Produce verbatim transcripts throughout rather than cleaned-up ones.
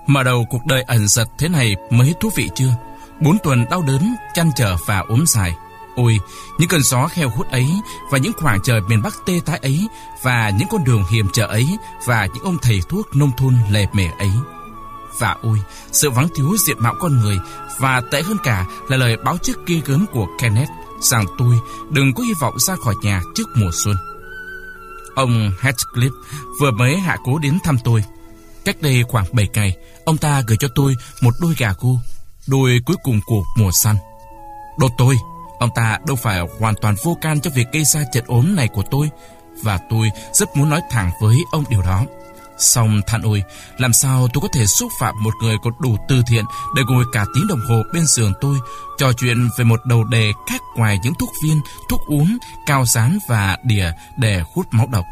Mở đầu cuộc đời ẩn giật thế này mới thú vị chưa? Bốn tuần đau đớn, chăn trở và ốm dài. Ôi, những cơn gió heo hút ấy, và những khoảng trời miền Bắc tê tái ấy, và những con đường hiểm trở ấy, và những ông thầy thuốc nông thôn lề mề ấy. Và ôi, sự vắng thiếu diện mạo con người, và tệ hơn cả là lời báo trước ghê gớm của Kenneth rằng tôi đừng có hy vọng ra khỏi nhà trước mùa xuân. Ông Heathcliff vừa mới hạ cố đến thăm tôi. Cách đây khoảng bảy ngày, ông ta gửi cho tôi một đôi gà gu, đôi cuối cùng của mùa săn. Đốt tôi, ông ta đâu phải hoàn toàn vô can cho việc gây ra trận ốm này của tôi, và tôi rất muốn nói thẳng với ông điều đó. Song than ôi, làm sao tôi có thể xúc phạm một người có đủ từ thiện để ngồi cả tiếng đồng hồ bên giường tôi, trò chuyện về một đầu đề khác ngoài những thuốc viên, thuốc uống, cao dán và đìa để hút máu độc.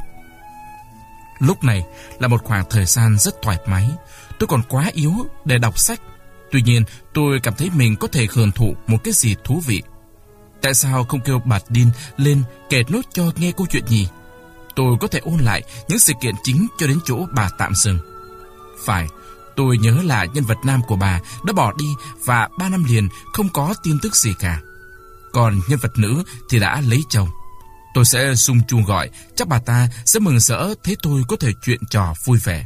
Lúc này là một khoảng thời gian rất thoải mái. Tôi còn quá yếu để đọc sách. Tuy nhiên, tôi cảm thấy mình có thể hưởng thụ một cái gì thú vị. Tại sao không kêu bà Dean lên kể nốt cho nghe câu chuyện nhỉ? Tôi có thể ôn lại những sự kiện chính cho đến chỗ bà tạm dừng. Phải, tôi nhớ là nhân vật nam của bà đã bỏ đi và ba năm liền không có tin tức gì cả. Còn nhân vật nữ thì đã lấy chồng. Tôi sẽ sung chuông gọi, chắc bà ta sẽ mừng rỡ thấy tôi có thể chuyện trò vui vẻ.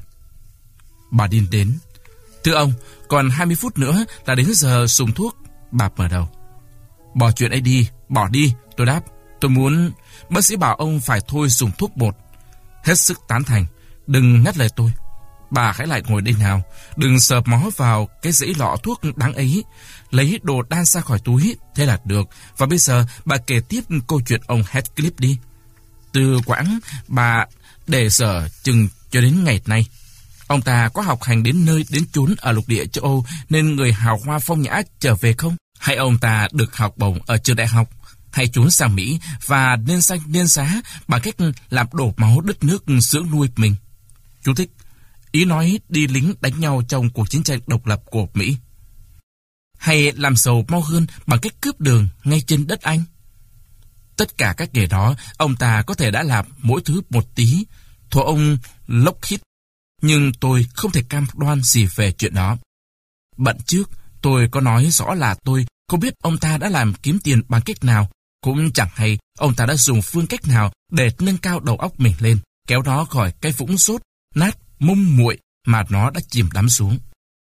Bà Dean đến. Thưa ông, còn hai mươi phút nữa là đến giờ dùng thuốc. Bà mở đầu. Bỏ chuyện ấy đi, bỏ đi, tôi đáp. Tôi muốn... Bác sĩ bảo ông phải thôi dùng thuốc bột. Hết sức tán thành. Đừng ngắt lời tôi. Bà hãy lại ngồi đây nào. Đừng sờ mó vào cái dãy lọ thuốc đáng ấy. Lấy đồ đan ra khỏi túi. Thế là được. Và bây giờ bà kể tiếp câu chuyện ông Heathcliff đi. Từ quãng bà để sở chừng cho đến ngày nay. Ông ta có học hành đến nơi đến chốn ở lục địa châu Âu nên người hào hoa phong nhã trở về không? Hay ông ta được học bổng ở trường đại học? Hay trốn sang Mỹ và nên xanh nên giá bằng cách làm đổ máu đất nước dưỡng nuôi mình? Chú thích. Ý nói đi lính đánh nhau trong cuộc chiến tranh độc lập của Mỹ. Hay làm giàu mau hơn bằng cách cướp đường ngay trên đất Anh? Tất cả các nghề đó, ông ta có thể đã làm mỗi thứ một tí. Thua ông Lockheed. Nhưng tôi không thể cam đoan gì về chuyện đó. Bận trước, tôi có nói rõ là tôi không biết ông ta đã làm kiếm tiền bằng cách nào, cũng chẳng hay ông ta đã dùng phương cách nào để nâng cao đầu óc mình lên, kéo nó khỏi cái vũng sốt, nát, mông muội mà nó đã chìm đắm xuống.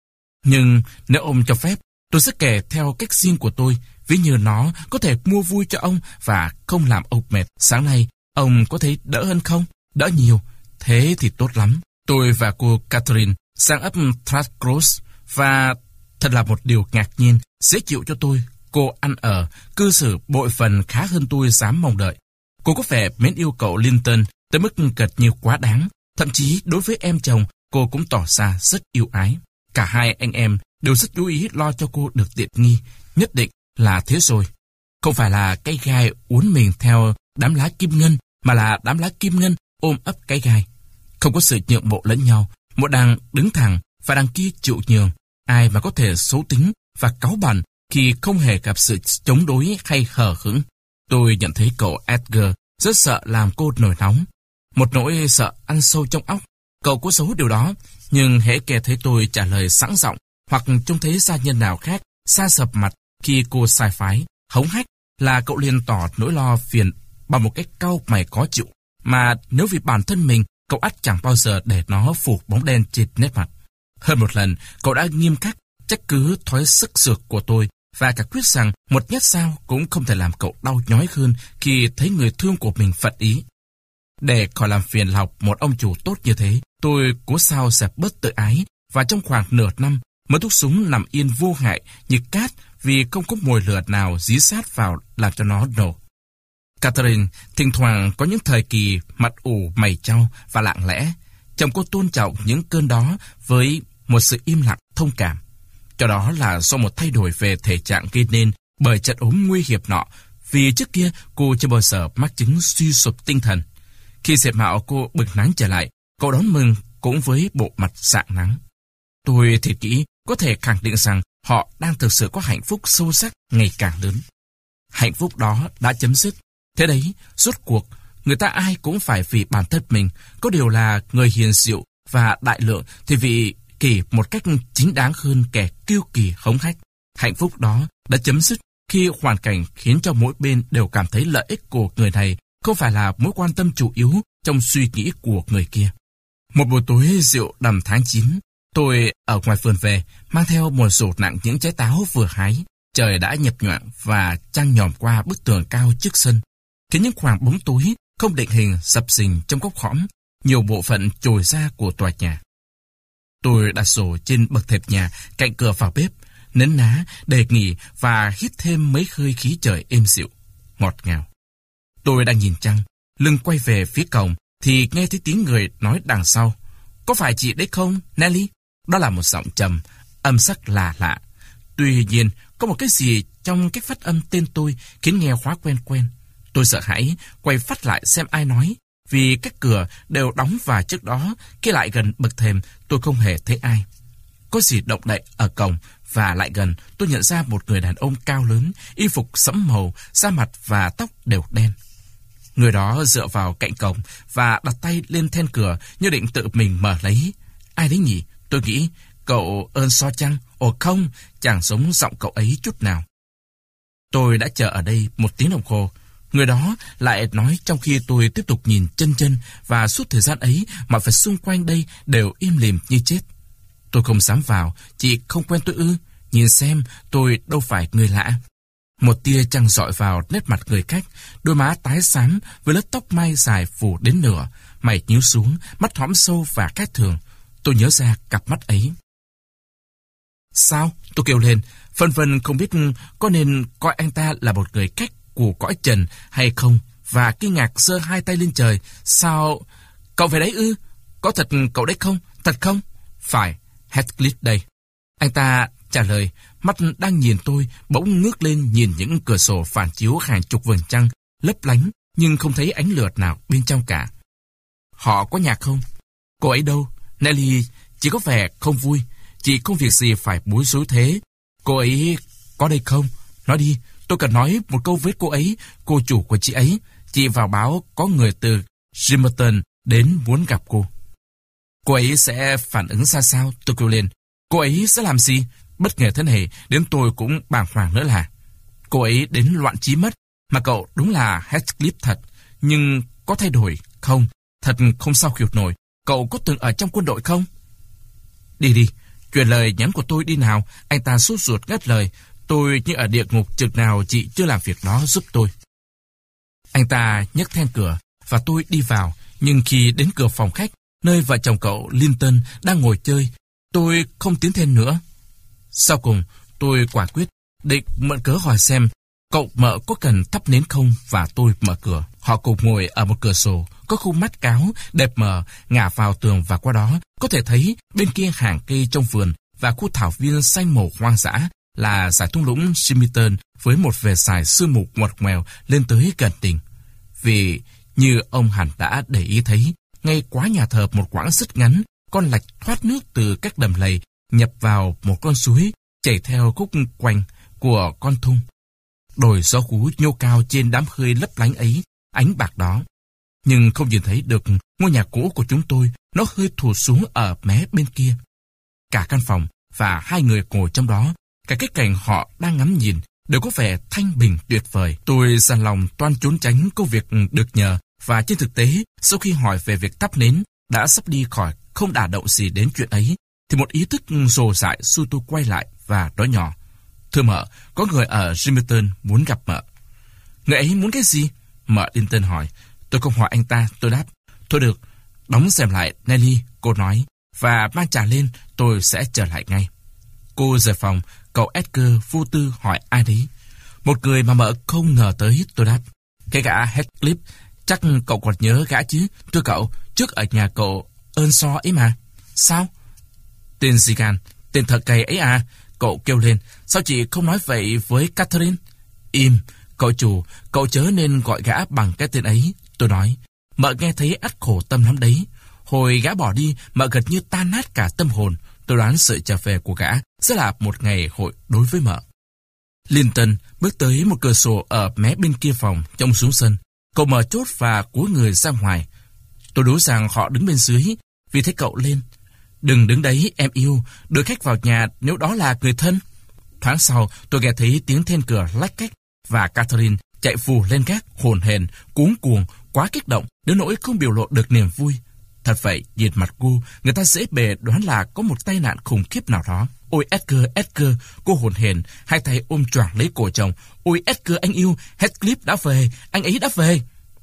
Nhưng nếu ông cho phép, tôi sẽ kể theo cách riêng của tôi, ví như nó có thể mua vui cho ông và không làm ông mệt. Sáng nay, ông có thấy đỡ hơn không? Đỡ nhiều. Thế thì tốt lắm. Tôi và cô Catherine sang ấp Thrushcross và thật là một điều ngạc nhiên, dễ chịu cho tôi. Cô ăn ở, cư xử bội phần khá hơn tôi dám mong đợi. Cô có vẻ mến yêu cậu Linton tới mức cật như quá đáng. Thậm chí đối với em chồng, cô cũng tỏ ra rất yêu ái. Cả hai anh em đều rất chú ý lo cho cô được tiện nghi. Nhất định là thế rồi. Không phải là cái gai uốn mình theo đám lá kim ngân, mà là đám lá kim ngân ôm ấp cái gai. Không có sự nhượng bộ lẫn nhau. Một đằng đứng thẳng và đằng kia chịu nhường. Ai mà có thể xấu tính và cáu bẳn khi không hề gặp sự chống đối hay hờ hững. Tôi nhận thấy cậu Edgar rất sợ làm cô nổi nóng. Một nỗi sợ ăn sâu trong óc. Cậu có giấu điều đó, nhưng hễ nghe thấy tôi trả lời sẵn giọng hoặc trông thấy gia nhân nào khác sa sập mặt khi cô sai phái, hống hách, là cậu liền tỏ nỗi lo phiền bằng một cách cau mày khó chịu. Mà nếu vì bản thân mình, cậu ắt chẳng bao giờ để nó phủ bóng đen trên nét mặt. Hơn một lần, cậu đã nghiêm khắc trách cứ thói sức sược của tôi và cả quyết rằng một nhát dao cũng không thể làm cậu đau nhói hơn khi thấy người thương của mình phật ý. Để khỏi làm phiền lòng một ông chủ tốt như thế, tôi cố sao dẹp bớt tự ái và trong khoảng nửa năm mới thúc súng nằm yên vô hại như cát vì không có mồi lửa nào dí sát vào làm cho nó nổ. Catherine thỉnh thoảng có những thời kỳ mặt ủ mày chau và lặng lẽ. Chồng cô tôn trọng những cơn đó với một sự im lặng thông cảm. Cho đó là do một thay đổi về thể trạng gây nên bởi trận ốm nguy hiểm nọ, vì trước kia cô chưa bao giờ mắc chứng suy sụp tinh thần. Khi diện mạo cô bừng nắng trở lại, cậu đón mừng cũng với bộ mặt rạng nắng. Tôi thì nghĩ có thể khẳng định rằng họ đang thực sự có hạnh phúc sâu sắc ngày càng lớn. Hạnh phúc đó đã chấm dứt. Thế đấy, rốt cuộc, người ta ai cũng phải vì bản thân mình, có điều là người hiền dịu và đại lượng thì vì Kỳ một cách chính đáng hơn kẻ kiêu kỳ hống hách. Hạnh phúc đó đã chấm dứt khi hoàn cảnh khiến cho mỗi bên đều cảm thấy lợi ích của người này không phải là mối quan tâm chủ yếu trong suy nghĩ của người kia. Một buổi tối rượu đầm tháng chín, tôi ở ngoài vườn về, mang theo một rổ nặng những trái táo vừa hái. Trời đã nhập nhoạng và trăng nhòm qua bức tường cao trước sân, khiến những khoảng bóng tối không định hình sập sình trong góc khõm, nhiều bộ phận trồi ra của tòa nhà. Tôi đặt rổ trên bậc thềm nhà cạnh cửa vào bếp, nấn ná, đề nghỉ và hít thêm mấy hơi khí trời êm dịu, ngọt ngào. Tôi đang nhìn trăng, lưng quay về phía cổng thì nghe thấy tiếng người nói đằng sau. Có phải chị đấy không, Nelly? Đó là một giọng trầm, âm sắc lạ lạ. Tuy nhiên, có một cái gì trong cách phát âm tên tôi khiến nghe quá quen quen. Tôi sợ hãi, quay phát lại xem ai nói, vì các cửa đều đóng và trước đó, khi lại gần bậc thềm, tôi không hề thấy ai. Có gì động đậy ở cổng, và lại gần, tôi nhận ra một người đàn ông cao lớn, y phục sẫm màu, da mặt và tóc đều đen. Người đó dựa vào cạnh cổng và đặt tay lên then cửa như định tự mình mở lấy. Ai đấy nhỉ? Tôi nghĩ, cậu ơn so chăng? Ồ không, chẳng giống giọng cậu ấy chút nào. Tôi đã chờ ở đây một tiếng đồng hồ. Người đó lại nói trong khi tôi tiếp tục nhìn chân chân, và suốt thời gian ấy mọi vật xung quanh đây đều im lìm như chết. Tôi không dám vào, chị không quen tôi ư? Nhìn xem, tôi đâu phải người lạ. Một tia trăng rọi vào nét mặt người khách, đôi má tái xám với lớp tóc mai dài phủ đến nửa, mày nhíu xuống, mắt hõm sâu và khác thường. Tôi nhớ ra cặp mắt ấy. Sao? Tôi kêu lên, phân vân không biết có nên coi anh ta là một người khách của cõi trần hay không, và kinh ngạc giơ hai tay lên trời. Sao? Cậu về đấy ư? Có thật cậu đấy không? Thật không? Phải, Heathcliff đây. Anh ta trả lời, mắt đang nhìn tôi, bỗng ngước lên nhìn những cửa sổ phản chiếu hàng chục vầng trăng, lấp lánh, nhưng không thấy ánh lửa nào bên trong cả. Họ có nhạc không? Cô ấy đâu? Nelly chỉ có vẻ không vui. Chị không việc gì phải bối rối thế. Cô ấy có đây không? Nói đi, tôi cần nói một câu với cô ấy, cô chủ của chị ấy. Chị vào báo có người từ Gimmerton đến muốn gặp cô. Cô ấy sẽ phản ứng ra sao? Tôi kêu lên. Cô ấy sẽ làm gì? Bất ngờ thế này, đến tôi cũng bàng hoàng nữa là. Cô ấy đến loạn trí mất, mà cậu đúng là Heathcliff thật. Nhưng có thay đổi không? Thật không sao hiểu nổi. Cậu có từng ở trong quân đội không? Đi đi, truyền lời nhắn của tôi đi nào. Anh ta sốt ruột ngắt lời. Tôi như ở địa ngục chừng nào chị chưa làm việc đó giúp tôi. Anh ta nhấc then cửa và tôi đi vào. Nhưng khi đến cửa phòng khách, nơi vợ chồng cậu Linton đang ngồi chơi, tôi không tiến thêm nữa. Sau cùng, tôi quả quyết định mượn cớ hỏi xem cậu mợ có cần thắp nến không, và tôi mở cửa. Họ cùng ngồi ở một cửa sổ, có khung mắt cáo, đẹp mờ, ngả vào tường, và qua đó có thể thấy bên kia hàng cây trong vườn và khu thảo viên xanh màu hoang dã là dải thung lũng Gimmerton với một vệt dài sương mù ngoặt ngoèo lên tới gần đỉnh. Vì như ông hẳn đã để ý thấy, ngay quá nhà thờ một quãng rất ngắn, con lạch thoát nước từ các đầm lầy nhập vào một con suối chảy theo khúc quanh của con thung. Đồi gió hú nhô cao trên đám hơi lấp lánh ấy, ánh bạc đó. Nhưng không nhìn thấy được ngôi nhà cũ của chúng tôi, nó hơi thụt xuống ở mé bên kia. Cả căn phòng và hai người ngồi trong đó, cả cái cảnh họ đang ngắm nhìn đều có vẻ thanh bình tuyệt vời. Tôi dằn lòng toan trốn tránh công việc được nhờ, và trên thực tế, sau khi hỏi về việc thắp nến, đã sắp đi khỏi không đả động gì đến chuyện ấy, thì một ý thức rồ dại xui tôi quay lại và nói nhỏ. Thưa mợ, có người ở Gimmerton muốn gặp mợ. Người ấy muốn cái gì? Mợ Linton hỏi. Tôi không hỏi anh ta, tôi đáp. Thôi được, đóng rèm lại, Nelly, cô nói, và mang trà lên, tôi sẽ trở lại ngay. Cô rời phòng, cậu Edgar vô tư hỏi ai đấy. Một người mà mợ không ngờ tới, tôi đáp. Cái gã Heathcliff, chắc cậu còn nhớ gã chứ? Thưa cậu, trước ở nhà cậu Earnshaw ấy mà. Sao? Tên Zigan, tên thật cày ấy à? Cậu kêu lên. Sao chị không nói vậy với Catherine? Im, cậu chủ, cậu chớ nên gọi gã bằng cái tên ấy. Tôi nói, mợ nghe thấy ắt khổ tâm lắm đấy. Hồi gã bỏ đi, mợ gần như tan nát cả tâm hồn. Tôi đoán sự trở về của gã sẽ là một ngày hội đối với mợ. Linton bước tới một cửa sổ ở mé bên kia phòng, trông xuống sân. Cậu mở chốt và cúi người ra ngoài. Tôi đoán rằng họ đứng bên dưới, vì thấy cậu lên. Đừng đứng đấy em yêu, đưa khách vào nhà nếu đó là người thân. Thoáng sau, tôi nghe thấy tiếng then cửa lách cách và Catherine chạy vù lên gác hồn hển, cuống cuồng, quá kích động đến nỗi không biểu lộ được niềm vui. Thật vậy, nhìn mặt cô, người ta dễ bề đoán là có một tai nạn khủng khiếp nào đó. Ôi Edgar, Edgar, cô hồn hển, hai tay ôm choàng lấy cổ chồng. Ôi Edgar anh yêu, Heathcliff đã về, anh ấy đã về.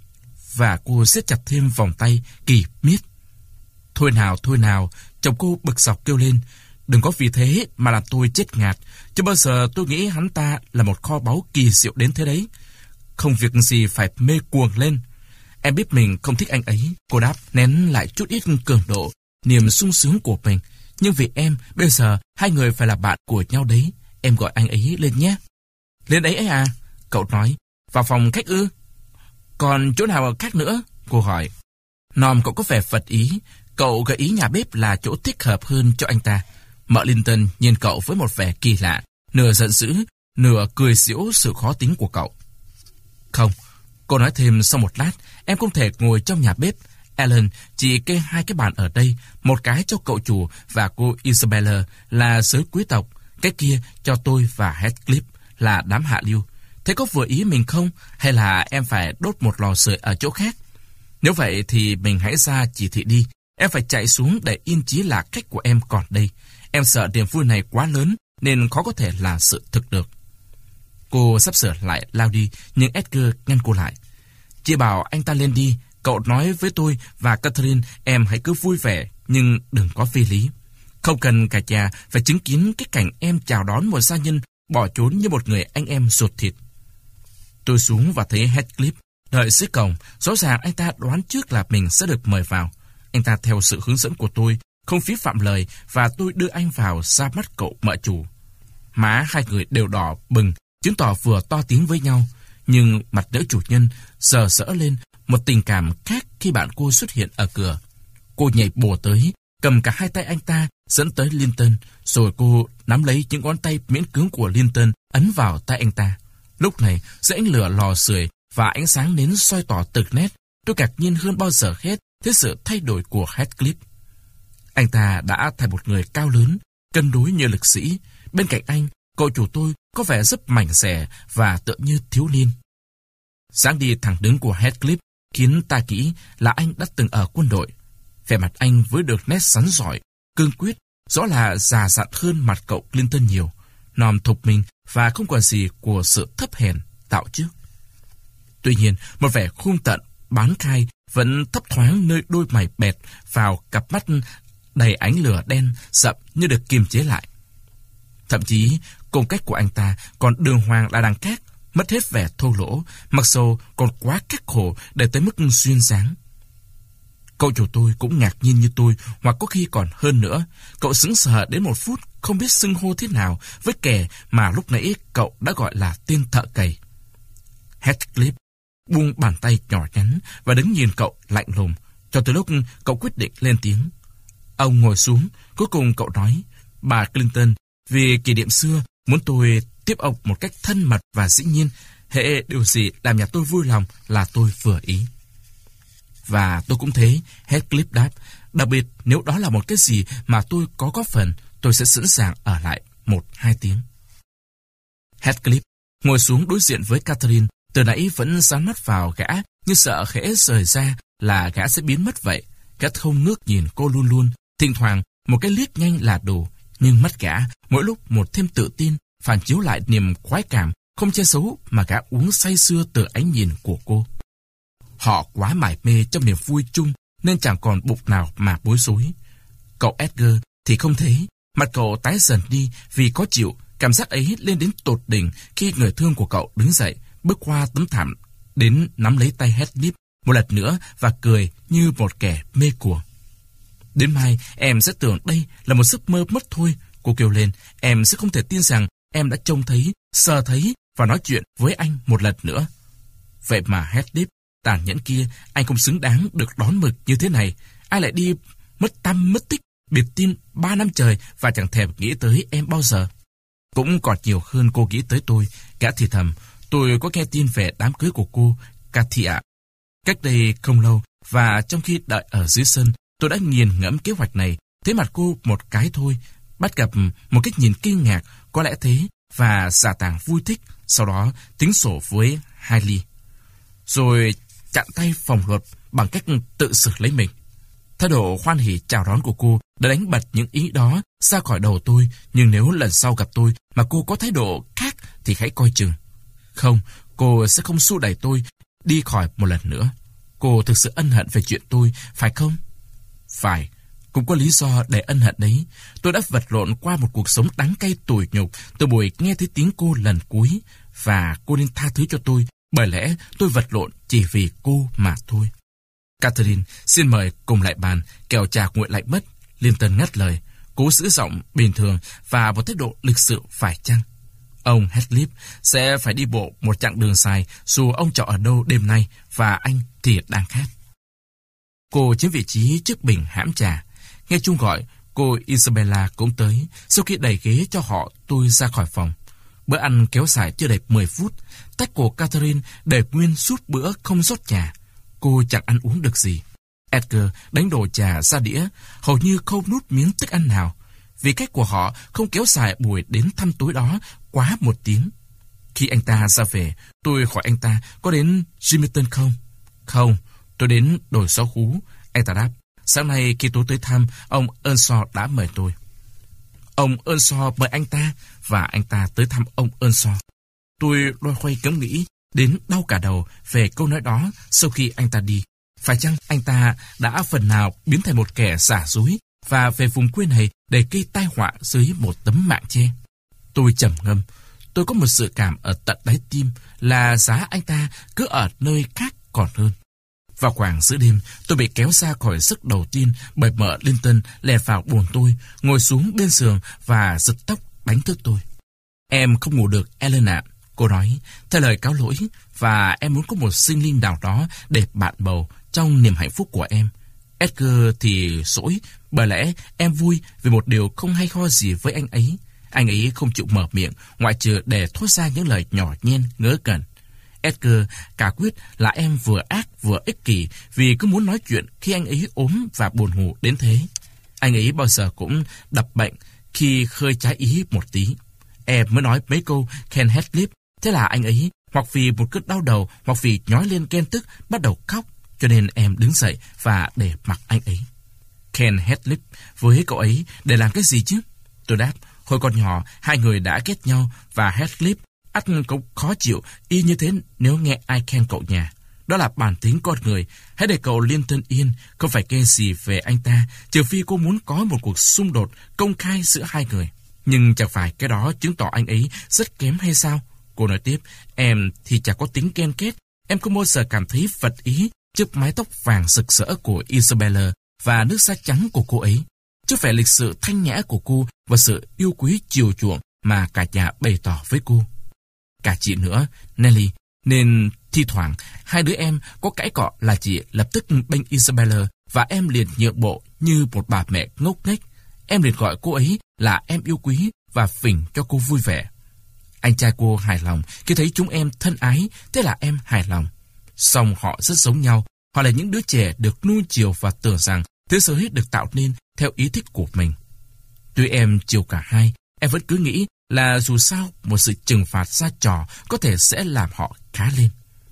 Và cô siết chặt thêm vòng tay kỳ miết. Thôi nào, thôi nào, chồng cô bực dọc kêu lên. Đừng có vì thế mà làm tôi chết ngạt. Chứ bao giờ tôi nghĩ hắn ta là một kho báu kỳ diệu đến thế đấy. Không việc gì phải mê cuồng lên. Em biết mình không thích anh ấy. Cô đáp, nén lại chút ít cường độ, niềm sung sướng của mình. Nhưng vì em, bây giờ hai người phải là bạn của nhau đấy. Em gọi anh ấy lên nhé. Lên ấy ấy à? Cậu nói. Vào phòng khách ư? Còn chỗ nào khác nữa? Cô hỏi. Nom cậu có vẻ phật ý. Cậu gợi ý nhà bếp là chỗ thích hợp hơn cho anh ta. Mợ Linton nhìn cậu với một vẻ kỳ lạ, nửa giận dữ, nửa cười giễu sự khó tính của cậu. Không, cô nói thêm sau một lát, em không thể ngồi trong nhà bếp. Ellen chỉ kê hai cái bàn ở đây, một cái cho cậu chủ và cô Isabella là giới quý tộc, cái kia cho tôi và Heathcliff là đám hạ lưu. Thế có vừa ý mình không, hay là em phải đốt một lò sưởi ở chỗ khác? Nếu vậy thì mình hãy ra chỉ thị đi. Em phải chạy xuống để yên chí là khách của em còn đây. Em sợ niềm vui này quá lớn nên khó có thể là sự thực được. Cô sắp sửa lại lao đi, nhưng Edgar ngăn cô lại. Chỉ bảo anh ta lên đi. Cậu nói với tôi và Catherine em hãy cứ vui vẻ, nhưng đừng có phi lý. Không cần cả nhà phải chứng kiến cái cảnh em chào đón một gia nhân bỏ trốn như một người anh em ruột thịt. Tôi xuống và thấy Heathcliff đợi dưới cổng. Rõ ràng anh ta đoán trước là mình sẽ được mời vào. Anh ta theo sự hướng dẫn của tôi, không phí phạm lời, và tôi đưa anh vào ra mắt cậu mợ chủ. Má hai người đều đỏ bừng, chứng tỏ vừa to tiếng với nhau. Nhưng mặt nữ chủ nhân sờ sỡ lên một tình cảm khác khi bạn cô xuất hiện ở cửa. Cô nhảy bổ tới, cầm cả hai tay anh ta, dẫn tới Linton, rồi cô nắm lấy những ngón tay miễn cưỡng của Linton, ấn vào tay anh ta. Lúc này, dưới ánh lửa lò sưởi và ánh sáng nến soi tỏ từng nét, tôi ngạc nhiên hơn bao giờ hết thế sự thay đổi của Heathcliff. Anh ta đã thành một người cao lớn, cân đối như lực sĩ. Bên cạnh anh, cậu chủ tôi có vẻ rất mảnh dẻ và tựa như thiếu niên. Dáng đi thẳng đứng của Heathcliff khiến ta nghĩ là anh đã từng ở quân đội. Vẻ mặt anh với được nét rắn giỏi, cương quyết, rõ là già dặn hơn mặt cậu Clinton nhiều, nòm thục mình và không còn gì của sự thấp hèn tạo trước. Tuy nhiên, một vẻ khung tận, bán khai vẫn thấp thoáng nơi đôi mày bẹt vào cặp mắt đầy ánh lửa đen sậm như được kiềm chế lại. Thậm chí, cung cách của anh ta còn đường hoàng là đằng khác, mất hết vẻ thô lỗ, mặc dù còn quá khắc khổ để tới mức duyên dáng. Cậu chủ tôi cũng ngạc nhiên như tôi, hoặc có khi còn hơn nữa. Cậu sững sờ đến một phút, không biết xưng hô thế nào với kẻ mà lúc nãy cậu đã gọi là tên thợ cày. Heathcliff buông bàn tay nhỏ nhắn và đứng nhìn cậu lạnh lùng, cho tới lúc cậu quyết định lên tiếng. Ông ngồi xuống, cuối cùng cậu nói, bà Clinton, vì kỷ niệm xưa, muốn tôi tiếp ông một cách thân mật và dĩ nhiên, hễ điều gì làm nhà tôi vui lòng là tôi vừa ý. Và tôi cũng thế, Heathcliff đáp, đặc biệt nếu đó là một cái gì mà tôi có góp phần, tôi sẽ sẵn sàng ở lại một hai tiếng. Heathcliff ngồi xuống đối diện với Catherine, từ nãy vẫn dán mắt vào gã, như sợ khẽ rời ra là gã sẽ biến mất vậy. Gã không ngước nhìn cô luôn luôn, thỉnh thoảng một cái liếc nhanh là đủ, nhưng mắt gã mỗi lúc một thêm tự tin, phản chiếu lại niềm khoái cảm không che giấu mà gã uống say sưa từ ánh nhìn của cô. Họ quá mải mê trong niềm vui chung nên chẳng còn bụng nào mà bối rối. Cậu Edgar thì không thế, mặt cậu tái dần đi vì khó chịu. Cảm giác ấy lên đến tột đỉnh khi người thương của cậu đứng dậy, bước qua tấm thảm đến nắm lấy tay Heathcliff một lần nữa và cười như một kẻ mê cuồng. Đến mai em sẽ tưởng đây là một giấc mơ mất thôi, cô kêu lên. Em sẽ không thể tin rằng em đã trông thấy, sờ thấy và nói chuyện với anh một lần nữa. Vậy mà Heathcliff tàn nhẫn kia, anh không xứng đáng được đón mực như thế này. Ai lại đi mất tăm mất tích, biệt tin ba năm trời và chẳng thèm nghĩ tới em bao giờ. Cũng còn nhiều hơn cô nghĩ tới tôi. Gã thì thầm, tôi có nghe tin về đám cưới của cô, Cathy ạ. Cách đây không lâu, và trong khi đợi ở dưới sân, tôi đã nghiền ngẫm kế hoạch này thấy mặt cô một cái thôi, bắt gặp một cách nhìn kinh ngạc, có lẽ thế, và giả tàng vui thích, sau đó tính sổ với Hailey. Rồi chặn tay phòng luật bằng cách tự xử lấy mình. Thái độ hoan hỉ chào đón của cô đã đánh bật những ý đó ra khỏi đầu tôi, nhưng nếu lần sau gặp tôi mà cô có thái độ khác thì hãy coi chừng. Không, cô sẽ không xua đẩy tôi đi khỏi một lần nữa. Cô thực sự ân hận về chuyện tôi, phải không? Phải, cũng có lý do để ân hận đấy. Tôi đã vật lộn qua một cuộc sống đắng cay tủi nhục từ buổi nghe thấy tiếng cô lần cuối, và cô nên tha thứ cho tôi, bởi lẽ tôi vật lộn chỉ vì cô mà thôi. Catherine, xin mời cùng lại bàn, kẻo trà nguội lại mất. Linton ngắt lời, cố giữ giọng bình thường và một thái độ lịch sự phải chăng? Ông Heathcliff sẽ phải đi bộ một chặng đường dài dù ông trọ ở đâu đêm nay, và anh thì đang khát. Cô chiếm vị trí trước bình hãm trà. Nghe chuông gọi, cô Isabella cũng tới. Sau khi đẩy ghế cho họ, tôi ra khỏi phòng. Bữa ăn kéo dài chưa đầy mười phút. Tách của Catherine để nguyên suốt bữa không rót trà. Cô chẳng ăn uống được gì. Edgar đánh đổ trà ra đĩa, hầu như không nuốt miếng thức ăn nào, vì cách của họ không kéo dài buổi đến thăm tối đó quá một tiếng. Khi anh ta ra về, tôi hỏi anh ta có đến Gymington không? Không, tôi đến đồi Sáu Hú. Anh ta đáp, sáng nay khi tôi tới thăm, ông Earnshaw đã mời tôi. Ông Earnshaw mời anh ta, và anh ta tới thăm ông Earnshaw. Tôi loay hoay cấm nghĩ đến đau cả đầu về câu nói đó sau khi anh ta đi. Phải chăng anh ta đã phần nào biến thành một kẻ giả dối và về vùng quê này để gây tai họa dưới một tấm mạng che? Tôi trầm ngâm. Tôi có một sự cảm ở tận đáy tim là giá anh ta cứ ở nơi khác còn hơn. Vào khoảng giữa đêm, tôi bị kéo ra khỏi giấc đầu tiên bởi mợ Linton lèn vào buồng tôi, ngồi xuống bên giường và giật tóc đánh thức tôi. Em không ngủ được, Ellen ạ. Cô nói, theo lời cáo lỗi, và em muốn có một sinh linh nào đó để bạn bầu trong niềm hạnh phúc của em. Edgar thì dỗi, bởi lẽ em vui vì một điều không hay ho gì với anh ấy. Anh ấy không chịu mở miệng, ngoại trừ để thốt ra những lời nhỏ nhen, ngớ ngẩn. Edgar cả quyết là em vừa ác vừa ích kỷ vì cứ muốn nói chuyện khi anh ấy ốm và buồn ngủ đến thế. Anh ấy bao giờ cũng đập bệnh khi khơi trái ý một tí. Em mới nói mấy câu Ken Heathcliff, thế là anh ấy hoặc vì một cơn đau đầu hoặc vì nhói lên ghen tức bắt đầu khóc, cho nên em đứng dậy và để mặc anh ấy. Ken Heathcliff với cậu ấy để làm cái gì chứ? Tôi đáp, hồi còn nhỏ hai người đã ghét nhau và Heathcliff ắt cũng khó chịu y như thế nếu nghe ai khen cậu nhà. Đó là bản tính con người. Hãy để cậu Linton yên, không phải khen gì về anh ta, trừ phi cô muốn có một cuộc xung đột công khai giữa hai người. Nhưng chẳng phải cái đó chứng tỏ anh ấy rất kém hay sao? Cô nói tiếp, em thì chẳng có tính ghen kết. Em không bao giờ cảm thấy phật ý trước mái tóc vàng rực rỡ của Isabella và nước da trắng của cô ấy, trước vẻ lịch sự thanh nhã của cô và sự yêu quý chiều chuộng mà cả nhà bày tỏ với cô. Cả chị nữa, Nelly, nên thi thoảng hai đứa em có cãi cọ là chị lập tức bênh Isabella và em liền nhượng bộ như một bà mẹ ngốc nghếch. Em liền gọi cô ấy là em yêu quý và phỉnh cho cô vui vẻ. Anh trai cô hài lòng khi thấy chúng em thân ái, thế là em hài lòng. Song họ rất giống nhau, họ là những đứa trẻ được nuông chiều và tưởng rằng thế giới được tạo nên theo ý thích của mình. Tuy em chiều cả hai, em vẫn cứ nghĩ là dù sao một sự trừng phạt ra trò có thể sẽ làm họ khá lên.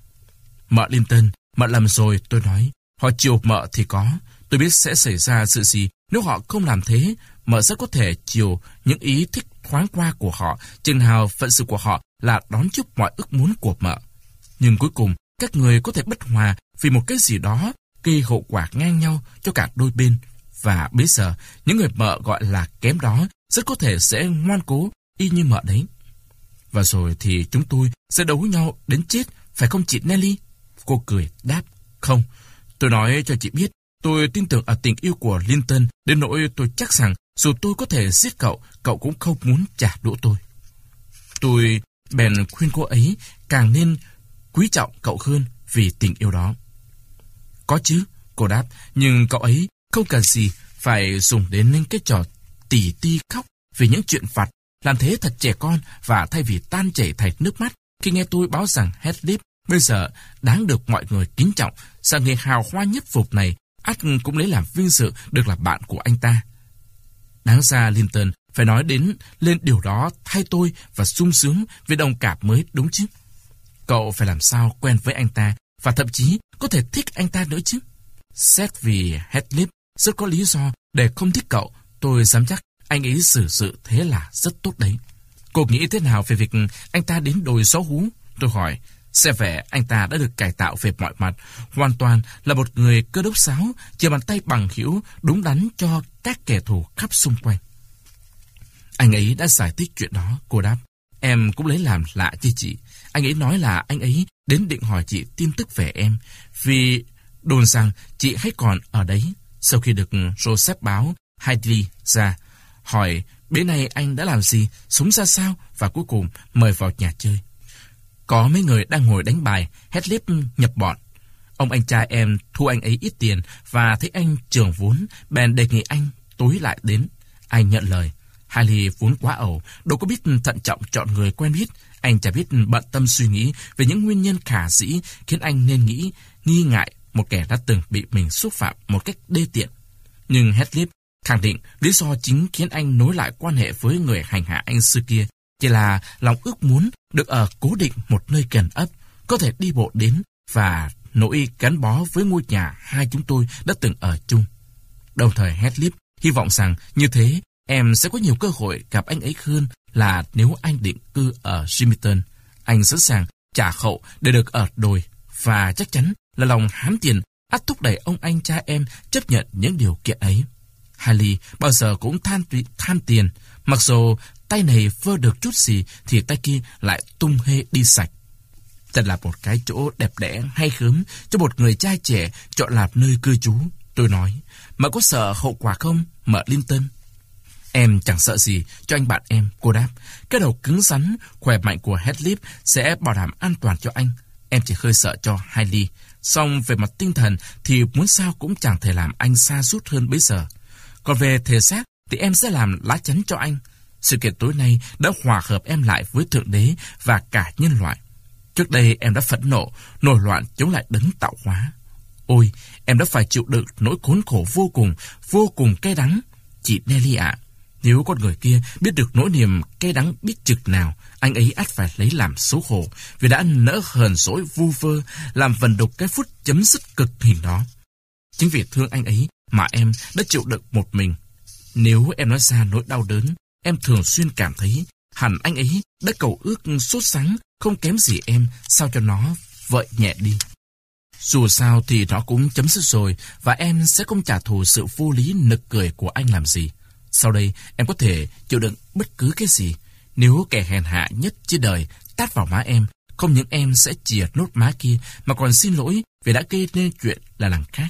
Mợ Linton, mợ lầm rồi, tôi nói. Họ chiều mợ thì có. Tôi biết sẽ xảy ra sự gì nếu họ không làm thế. Mợ rất có thể chiều những ý thích thoáng qua của họ, chừng nào phận sự của họ là đón chúc mọi ước muốn của mợ. Nhưng cuối cùng, các người có thể bất hòa vì một cái gì đó gây hậu quả ngang nhau cho cả đôi bên. Và bây giờ, những người mợ gọi là kém đó rất có thể sẽ ngoan cố y như mợ đấy. Và rồi thì chúng tôi sẽ đấu nhau đến chết, phải không chị Nelly? Cô cười đáp, không. Tôi nói cho chị biết, tôi tin tưởng ở tình yêu của Linton đến nỗi tôi chắc rằng dù tôi có thể giết cậu, cậu cũng không muốn trả đũa tôi. Tôi bèn khuyên cô ấy càng nên quý trọng cậu hơn vì tình yêu đó. Có chứ, cô đáp, nhưng cậu ấy không cần gì phải dùng đến cái trò tỉ ti khóc vì những chuyện vặt, làm thế thật trẻ con, và thay vì tan chảy thành nước mắt khi nghe tôi báo rằng Heathcliff bây giờ đáng được mọi người kính trọng, rằng người hào hoa nhất phục này ắt cũng lấy làm vinh dự được là bạn của anh ta. Đáng ra Linton phải nói đến lên điều đó thay tôi và sung sướng với đồng cảm mới đúng chứ. Cậu phải làm sao quen với anh ta và thậm chí có thể thích anh ta nữa chứ. Xét vì Heathcliff rất có lý do để không thích cậu, tôi dám chắc anh ấy xử sự thế là rất tốt đấy. Cô nghĩ thế nào về việc anh ta đến đồi Gió Hú? Tôi hỏi. Sẽ vẻ anh ta đã được cải tạo về mọi mặt, hoàn toàn là một người cơ đốc giáo, chỉ bàn tay bằng hữu đúng đắn cho các kẻ thù khắp xung quanh. Anh ấy đã giải thích chuyện đó, cô đáp. Em cũng lấy làm lạ chứ chị. Anh ấy nói là anh ấy đến định hỏi chị tin tức về em, vì đồn rằng chị hay còn ở đấy. Sau khi được Joseph báo Heidi ra, hỏi bữa nay anh đã làm gì, sống ra sao, và cuối cùng mời vào nhà chơi. Có mấy người đang ngồi đánh bài, Heathcliff nhập bọn. Ông anh trai em thu anh ấy ít tiền và thấy anh trường vốn, bèn đề nghị anh tối lại đến. Anh nhận lời. Harley vốn quá ẩu, đâu có biết thận trọng chọn người quen biết. Anh chả biết bận tâm suy nghĩ về những nguyên nhân khả dĩ khiến anh nên nghĩ nghi ngại một kẻ đã từng bị mình xúc phạm một cách đê tiện. Nhưng Heathcliff khẳng định lý do chính khiến anh nối lại quan hệ với người hành hạ anh xưa kia chỉ là lòng ước muốn được ở cố định một nơi gần ấp, có thể đi bộ đến và nỗi gắn bó với ngôi nhà hai chúng tôi đã từng ở chung. Đồng thời Heathcliff hy vọng rằng như thế em sẽ có nhiều cơ hội gặp anh ấy hơn là nếu anh định cư ở Gymington. Anh sẵn sàng trả khậu để được ở đồi, và chắc chắn là lòng hám tiền ắt thúc đẩy ông anh cha em chấp nhận những điều kiện ấy. Harley bao giờ cũng than, than tiền, mặc dù tay này vơ được chút gì thì tay kia lại tung hê đi sạch. Thật là một cái chỗ đẹp đẽ hay khớm cho một người trai trẻ chọn làm nơi cư trú. Tôi nói, mà có sợ hậu quả không, mợ Linton? Em chẳng sợ gì cho anh bạn em, cô đáp. Cái đầu cứng rắn, khỏe mạnh của Heathcliff sẽ bảo đảm an toàn cho anh. Em chỉ hơi sợ cho Harley. Song về mặt tinh thần thì muốn sao cũng chẳng thể làm anh sa sút hơn bây giờ. Còn về thể xác thì em sẽ làm lá chắn cho anh. Sự kiện tối nay đã hòa hợp em lại với Thượng Đế và cả nhân loại. Trước đây em đã phẫn nộ, nổi loạn chống lại đấng tạo hóa. Ôi, em đã phải chịu đựng nỗi khốn khổ vô cùng, vô cùng cay đắng. Chị Nelly ạ, nếu con người kia biết được nỗi niềm cay đắng biết chực nào, anh ấy ắt phải lấy làm xấu hổ vì đã nỡ hờn dỗi vu vơ, làm vần đục cái phút chấm dứt cực hình đó. Chính vì thương anh ấy mà em đã chịu đựng một mình. Nếu em nói ra nỗi đau đớn, em thường xuyên cảm thấy hẳn anh ấy đã cầu ước sốt sắng không kém gì em, sao cho nó vợi nhẹ đi. Dù sao thì nó cũng chấm dứt rồi, và em sẽ không trả thù sự vô lý nực cười của anh làm gì. Sau đây em có thể chịu đựng bất cứ cái gì. Nếu kẻ hèn hạ nhất trên đời tát vào má em, không những em sẽ chìa nốt má kia mà còn xin lỗi vì đã gây nên chuyện là đằng khác.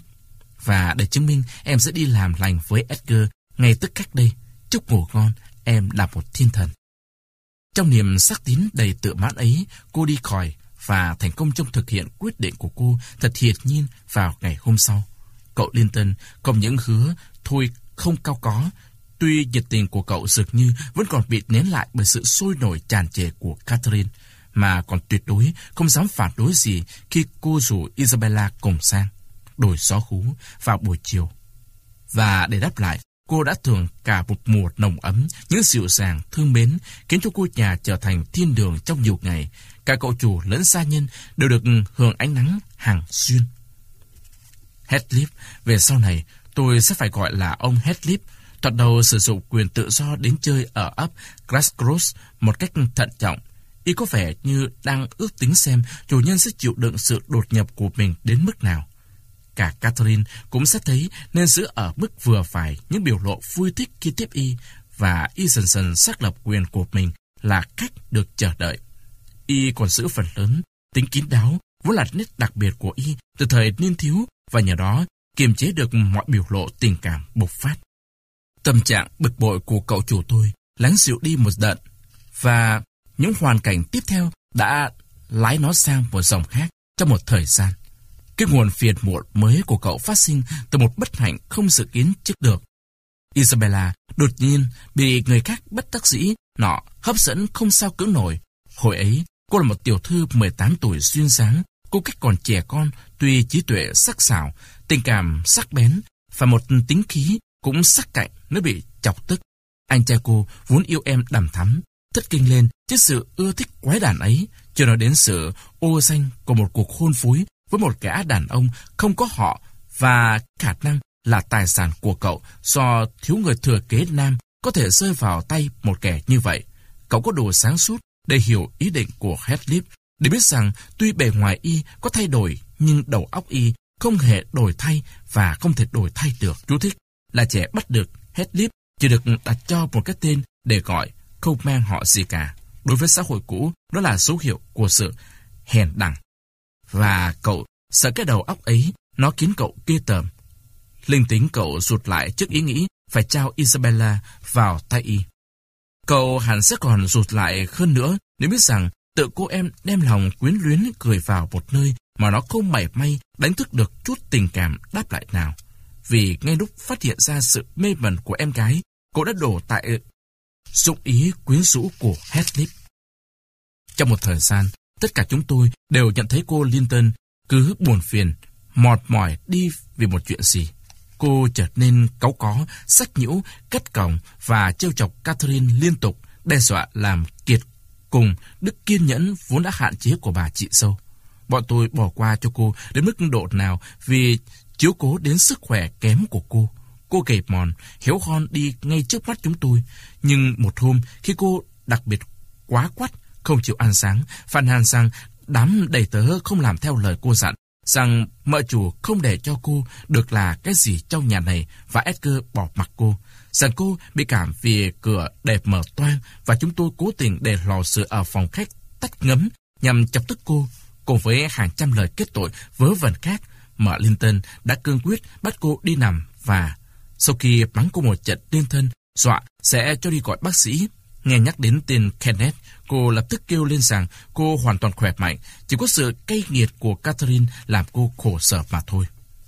Và để chứng minh, em sẽ đi làm lành với Edgar ngay tức khắc đây. Chúc ngủ ngon, em là một thiên thần. Trong niềm sắc tín đầy tự mãn ấy, cô đi khỏi và thành công trong thực hiện quyết định của cô thật hiển nhiên vào ngày hôm sau. Cậu Linton không những hứa thôi không cao có, tuy nhiệt tình của cậu dường như vẫn còn bị nén lại bởi sự sôi nổi tràn trề của Catherine, mà còn tuyệt đối không dám phản đối gì khi cô rủ Isabella cùng sang đồi Gió Hú vào buổi chiều. Và để đáp lại, cô đã thường cả một mùa nồng ấm, những dịu dàng, thương mến, khiến cho ngôi nhà trở thành thiên đường trong nhiều ngày. Cả cậu chủ lẫn gia nhân đều được hưởng ánh nắng hàng xuyên. Heathcliff, về sau này, tôi sẽ phải gọi là ông Heathcliff, thoạt đầu sử dụng quyền tự do đến chơi ở ấp Grasscross một cách thận trọng. Y có vẻ như đang ước tính xem chủ nhân sẽ chịu đựng sự đột nhập của mình đến mức nào. Cả Catherine cũng sẽ thấy nên giữ ở mức vừa phải những biểu lộ vui thích khi tiếp Y, và Y dần dần xác lập quyền của mình là cách được chờ đợi. Y còn giữ phần lớn tính kín đáo vốn là nét đặc biệt của Y từ thời niên thiếu, và nhờ đó kiềm chế được mọi biểu lộ tình cảm bộc phát. Tâm trạng bực bội của cậu chủ tôi lắng dịu đi một đợt, và những hoàn cảnh tiếp theo đã lái nó sang một dòng khác trong một thời gian. Cái nguồn phiền muộn mới của cậu phát sinh từ một bất hạnh không dự kiến trước được. Isabella đột nhiên bị người khác bất đắc dĩ nọ hấp dẫn không sao cưỡng nổi. Hồi ấy, cô là một tiểu thư mười tám tuổi duyên dáng, cô cách còn trẻ con, tuy trí tuệ sắc sảo, tình cảm sắc bén và một tính khí cũng sắc cạnh nếu bị chọc tức. Anh trai cô vốn yêu em đằm thắm, thất kinh lên trước sự ưa thích quái đản ấy, chưa nói đến sự ô danh của một cuộc hôn phối với một gã đàn ông không có họ và khả năng là tài sản của cậu do thiếu người thừa kế nam có thể rơi vào tay một kẻ như vậy. Cậu có đủ sáng suốt để hiểu ý định của Heathcliff, để biết rằng tuy bề ngoài y có thay đổi nhưng đầu óc y không hề đổi thay và không thể đổi thay được. Chú thích là trẻ bắt được Heathcliff chỉ được đặt cho một cái tên để gọi, không mang họ gì cả. Đối với xã hội cũ, đó là dấu hiệu của sự hèn đẳng. Và cậu sợ cái đầu óc ấy nó khiến cậu ghê tởm. Linh tính cậu rụt lại trước ý nghĩ phải trao Isabella vào tay y. Cậu hẳn sẽ còn rụt lại hơn nữa nếu biết rằng tự cô em đem lòng quyến luyến cười vào một nơi mà nó không mảy may đánh thức được chút tình cảm đáp lại nào. Vì ngay lúc phát hiện ra sự mê mẩn của em gái, cậu đã đổ tại dụng ý quyến rũ của Heathcliff. Trong một thời gian, tất cả chúng tôi đều nhận thấy cô Linton cứ buồn phiền, mòn mỏi đi vì một chuyện gì. Cô trở nên cáu có, sách nhiễu, cất cổng và trêu chọc Catherine liên tục, đe dọa làm kiệt cùng đức kiên nhẫn vốn đã hạn chế của bà chị dâu. Bọn tôi bỏ qua cho cô đến mức độ nào vì chiếu cố đến sức khỏe kém của cô. Cô gầy mòn, héo hon đi ngay trước mắt chúng tôi. Nhưng một hôm, khi cô đặc biệt quá quắt, không chịu ăn sáng, phàn nàn rằng đám đầy tớ không làm theo lời cô dặn, rằng mợ chủ không để cho cô được là cái gì trong nhà này và Edgar bỏ mặc cô, rằng cô bị cảm vì cửa đẹp mở toang và chúng tôi cố tình để lò sưởi ở phòng khách tắt ngấm nhằm chọc tức cô. Cùng với hàng trăm lời kết tội vớ vẩn khác, mợ Linton đã cương quyết bắt cô đi nằm và sau khi mắng cô một trận liên thân, dọa sẽ cho đi gọi bác sĩ. Nghe nhắc đến tên Kenneth, cô lập tức kêu lên rằng cô hoàn toàn khỏe mạnh, chỉ có sự cay nghiệt của Catherine làm cô khổ sở mà thôi.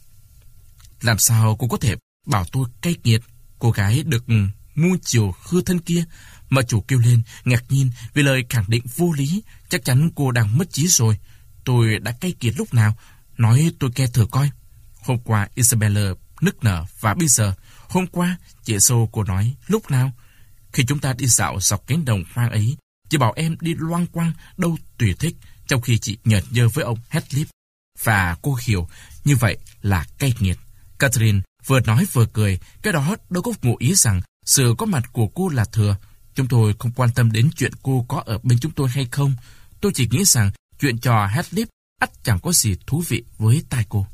Làm sao cô có thể bảo tôi cay nghiệt, cô gái được muôn chiều hư thân kia? Mợ chủ kêu lên, ngạc nhiên vì lời khẳng định vô lý. Chắc chắn cô đang mất trí rồi. Tôi đã cay nghiệt lúc nào? Nói tôi nghe thử coi. Hôm qua Isabella nức nở và bây giờ. Hôm qua, chị dâu cô nói lúc nào? Khi chúng ta đi dạo dọc cánh đồng hoang ấy, chị bảo em đi loang quang đâu tùy thích, trong khi chị nhợt nhơ với ông Heathcliff. Và cô hiểu như vậy là cay nghiệt. Catherine vừa nói vừa cười, cái đó đâu có ngụ ý rằng sự có mặt của cô là thừa. Chúng tôi không quan tâm đến chuyện cô có ở bên chúng tôi hay không. Tôi chỉ nghĩ rằng chuyện trò Heathcliff ắt chẳng có gì thú vị với tai cô.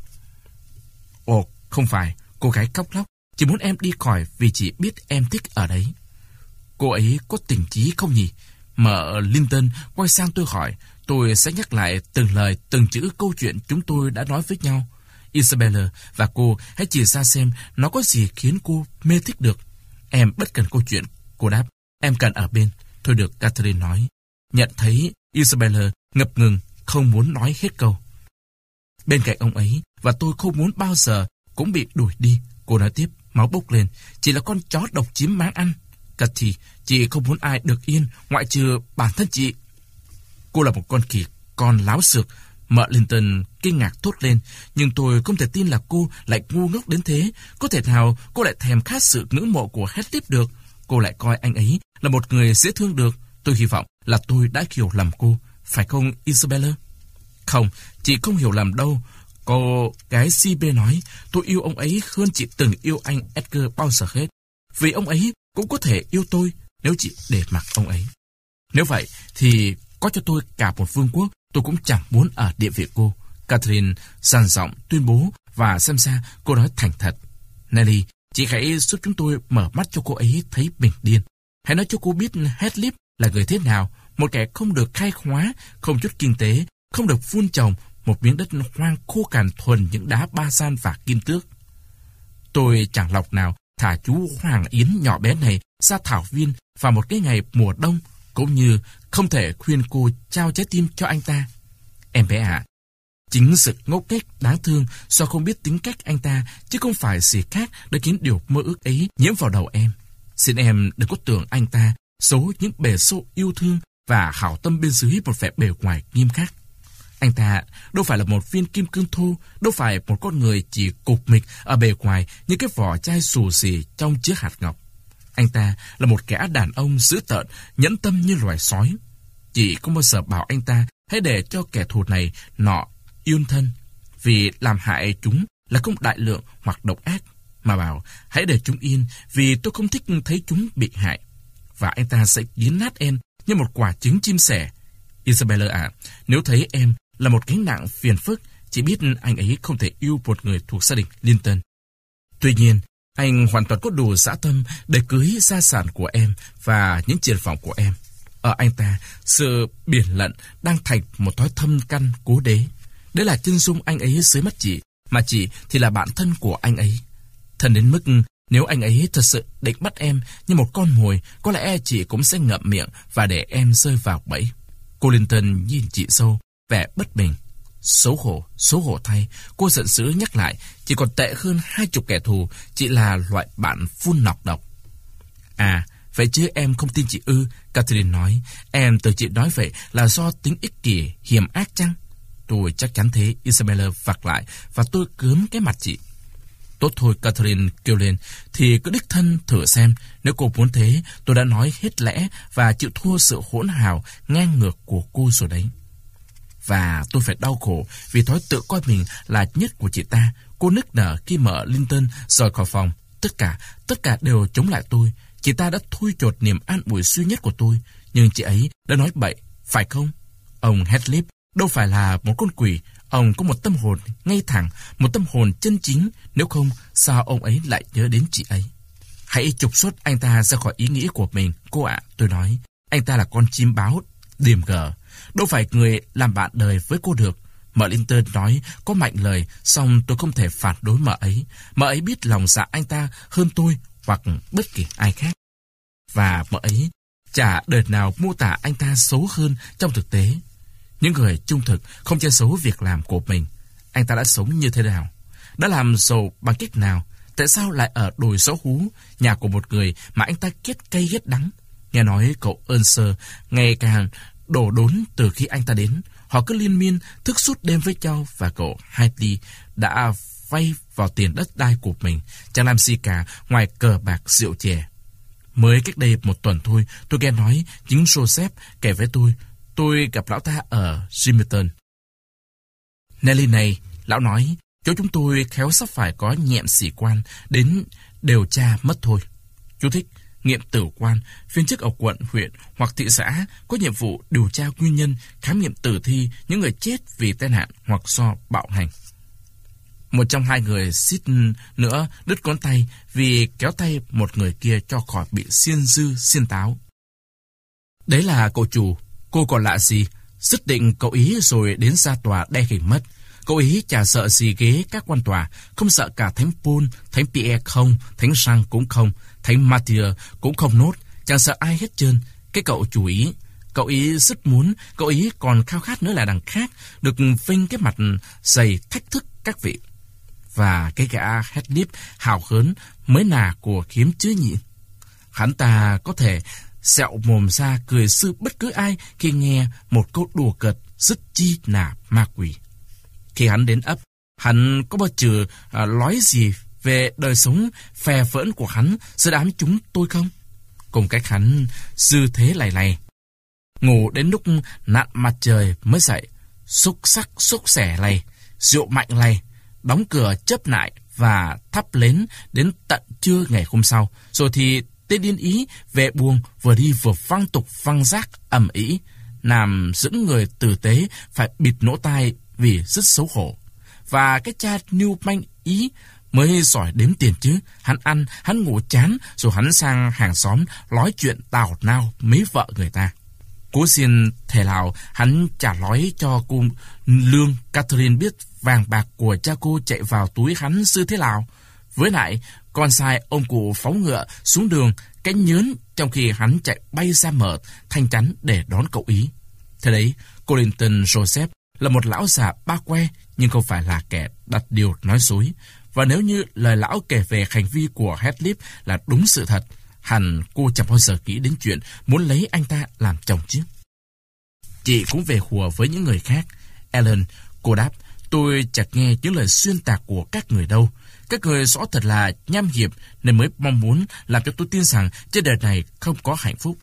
Ồ, không phải, cô gái khóc lóc, chỉ muốn em đi khỏi vì chị biết em thích ở đấy. Cô ấy có tình trí không nhỉ? Mợ Linton quay sang tôi hỏi. Tôi sẽ nhắc lại từng lời, từng chữ câu chuyện chúng tôi đã nói với nhau. Isabella và cô hãy chỉ ra xem nó có gì khiến cô mê thích được. Em bất cần câu chuyện, cô đáp. Em cần ở bên. Thôi được, Catherine nói. Nhận thấy Isabella ngập ngừng, không muốn nói hết câu. Bên cạnh ông ấy, và tôi không muốn bao giờ cũng bị đuổi đi. Cô nói tiếp, máu bốc lên. Chỉ là con chó độc chiếm máng ăn. Cathy, chị không muốn ai được yên ngoại trừ bản thân chị. Cô là một con khỉ, con láo xược. Mợ Linton kinh ngạc thốt lên. Nhưng tôi không thể tin là cô lại ngu ngốc đến thế. Có thể nào cô lại thèm khát sự ngưỡng mộ của Heathcliff được? Cô lại coi anh ấy là một người dễ thương được. Tôi hy vọng là tôi đã hiểu lầm cô. Phải không, Isabella? Không, chị không hiểu lầm đâu. Cô gái xê bê nói, tôi yêu ông ấy hơn chị từng yêu anh Edgar bao giờ hết. Vì ông ấy cũng có thể yêu tôi nếu chị để mặc ông ấy. Nếu vậy thì có cho tôi cả một vương quốc, tôi cũng chẳng muốn ở địa vị cô. Catherine dằn giọng tuyên bố và xem ra cô nói thành thật. Nelly, chị hãy giúp chúng tôi mở mắt cho cô ấy thấy bình điên. Hãy nói cho cô biết Heathcliff là người thế nào, một kẻ không được khai khóa, không chút kinh tế, không được vun trồng, một miếng đất hoang khô cằn thuần những đá ba san và kim tước. Tôi chẳng lọc nào thả chú Hoàng Yến nhỏ bé này ra thảo viên vào một cái ngày mùa đông, cũng như không thể khuyên cô trao trái tim cho anh ta. Em bé ạ, à, chính sự ngốc nghếch đáng thương do không biết tính cách anh ta, chứ không phải gì khác đã khiến điều mơ ước ấy nhiễm vào đầu em. Xin em đừng có tưởng anh ta giấu những bề sâu yêu thương và hảo tâm bên dưới một vẻ bề ngoài nghiêm khắc. Anh ta đâu phải là một viên kim cương thô, đâu phải một con người chỉ cục mịch ở bề ngoài như cái vỏ chai xù xì trong chiếc hạt ngọc. Anh ta là một kẻ đàn ông dữ tợn, nhẫn tâm như loài sói. Chị không bao giờ bảo anh ta hãy để cho kẻ thù này nọ yên thân, vì làm hại chúng là không đại lượng hoặc độc ác, mà bảo hãy để chúng yên vì tôi không thích thấy chúng bị hại. Và anh ta sẽ nghiến nát em như một quả trứng chim sẻ. Isabella à, nếu thấy em là một gánh nặng phiền phức, chỉ biết anh ấy không thể yêu một người thuộc gia đình Linton. Tuy nhiên, anh hoàn toàn có đủ dã tâm để cưới gia sản của em và những triển vọng của em. Ở anh ta, sự biển lận đang thành một thói thâm căn cố đế. Đấy là chân dung anh ấy dưới mắt chị, mà chị thì là bạn thân của anh ấy. Thân đến mức nếu anh ấy thật sự định bắt em như một con mồi, có lẽ chị cũng sẽ ngậm miệng và để em rơi vào bẫy. Cô Linton nhìn chị dâu, vẻ bất bình. Xấu hổ, xấu hổ thay, cô giận dữ nhắc lại, chị còn tệ hơn hai chục kẻ thù, chị là loại bạn phun nọc độc. À, vậy chứ em không tin chị ư? Catherine nói. Em tưởng chị nói vậy là do tính ích kỷ, hiểm ác chăng? Tôi chắc chắn thế, Isabella vặc lại, và tôi cướm cái mặt chị. Tốt thôi, Catherine kêu lên, thì cứ đích thân thử xem. Nếu cô muốn thế, tôi đã nói hết lẽ và chịu thua sự hỗn hào ngang ngược của cô rồi đấy. Và tôi phải đau khổ vì thói tự coi mình là nhất của chị ta. Cô nức nở khi mở Linton rời khỏi phòng. Tất cả, tất cả đều chống lại tôi. Chị ta đã thui chột niềm an ủi duy nhất của tôi. Nhưng chị ấy đã nói bậy, phải không? Ông Heathcliff đâu phải là một con quỷ. Ông có một tâm hồn ngay thẳng, một tâm hồn chân chính. Nếu không, sao ông ấy lại nhớ đến chị ấy? Hãy trục xuất anh ta ra khỏi ý nghĩ của mình, cô ạ, tôi nói. Anh ta là con chim báo, điềm gở. Đâu phải người làm bạn đời với cô được. Mợ Linton nói có mạnh lời, song tôi không thể phản đối mợ ấy. Mợ ấy biết lòng dạ anh ta hơn tôi hoặc bất kỳ ai khác. Và mợ ấy chả đời nào mô tả anh ta xấu hơn trong thực tế. Những người trung thực không che giấu việc làm của mình. Anh ta đã sống như thế nào? Đã làm giàu bằng cách nào? Tại sao lại ở đồi Gió Hú, nhà của một người mà anh ta ghét cay ghét đắng? Nghe nói cậu Earnshaw ngày càng đổ đốn từ khi anh ta đến. Họ cứ liên miên thức suốt đêm với nhau, và cậu Hatley đã vay vào tiền đất đai của mình, chẳng làm gì cả ngoài cờ bạc rượu chè. Mới cách đây một tuần thôi, tôi nghe nói chính Joseph kể với tôi, tôi gặp lão ta ở Gimmerton. Nelly này, lão nói, chỗ chúng tôi khéo sắp phải có nhẹm sĩ quan đến điều tra mất thôi. Chú thích, nghiệm tử quan, viên chức ở quận, huyện hoặc thị xã có nhiệm vụ điều tra nguyên nhân, khám nghiệm tử thi những người chết vì tai nạn hoặc do bạo hành. Một trong hai người suýt nữa đứt ngón tay vì kéo tay một người kia cho khỏi bị xiên dư xiên táo. Đấy là cậu chủ. Cô còn lạ gì? Dứt định cậu ý rồi đến ra tòa đe hình mất. Cậu ý chả sợ gì ghế các quan tòa, không sợ cả thánh Paul, thánh Pierre không, thánh Jean cũng không, thánh Mathieu cũng không nốt, chẳng sợ ai hết trơn. Cái cậu chủ ý, cậu ý rất muốn, cậu ý còn khao khát nữa là đằng khác, được vinh cái mặt dày thách thức các vị. Và cái gã Heathcliff hào hớn mới nà của khiếm chứ nhỉ. Hắn ta có thể sẹo mồm ra cười sư bất cứ ai khi nghe một câu đùa cợt rất chi là ma quỷ. Khi hắn đến ấp, hắn có bao giờ à, nói gì về đời sống phè phỡn của hắn giữa đám chúng tôi không? Cùng cách hắn dư thế lầy lầy, ngủ đến lúc nặn mặt trời mới dậy, xúc sắc xúc xẻ lầy, rượu mạnh lầy, đóng cửa chớp nại và thắp nến đến tận trưa ngày hôm sau, rồi thì tên điên ý về buồng vừa đi vừa văng tục văng rác ầm ĩ, làm những người tử tế phải bịt lỗ tai vì rất xấu hổ. Và cái cha New Manh ý mới giỏi đếm tiền chứ. Hắn ăn, hắn ngủ chán, rồi hắn sang hàng xóm nói chuyện tào nao mấy vợ người ta. Cố xin thể nào hắn trả nói cho cô Lương Catherine biết vàng bạc của cha cô chạy vào túi hắn sư thế nào. Với lại, con sai ông cụ phóng ngựa xuống đường cánh nhớn trong khi hắn chạy bay ra mở thanh chắn để đón cậu ý. Thế đấy, cô Linton Joseph là một lão già ba que, nhưng không phải là kẻ đặt điều nói dối. Và nếu như lời lão kể về hành vi của Heathcliff là đúng sự thật, hẳn cô chẳng bao giờ nghĩ đến chuyện muốn lấy anh ta làm chồng chứ. Chị cũng về hùa với những người khác. Ellen, cô đáp, tôi chẳng nghe những lời xuyên tạc của các người đâu. Các người rõ thật là nham hiểm nên mới mong muốn làm cho tôi tin rằng trên đời này không có hạnh phúc.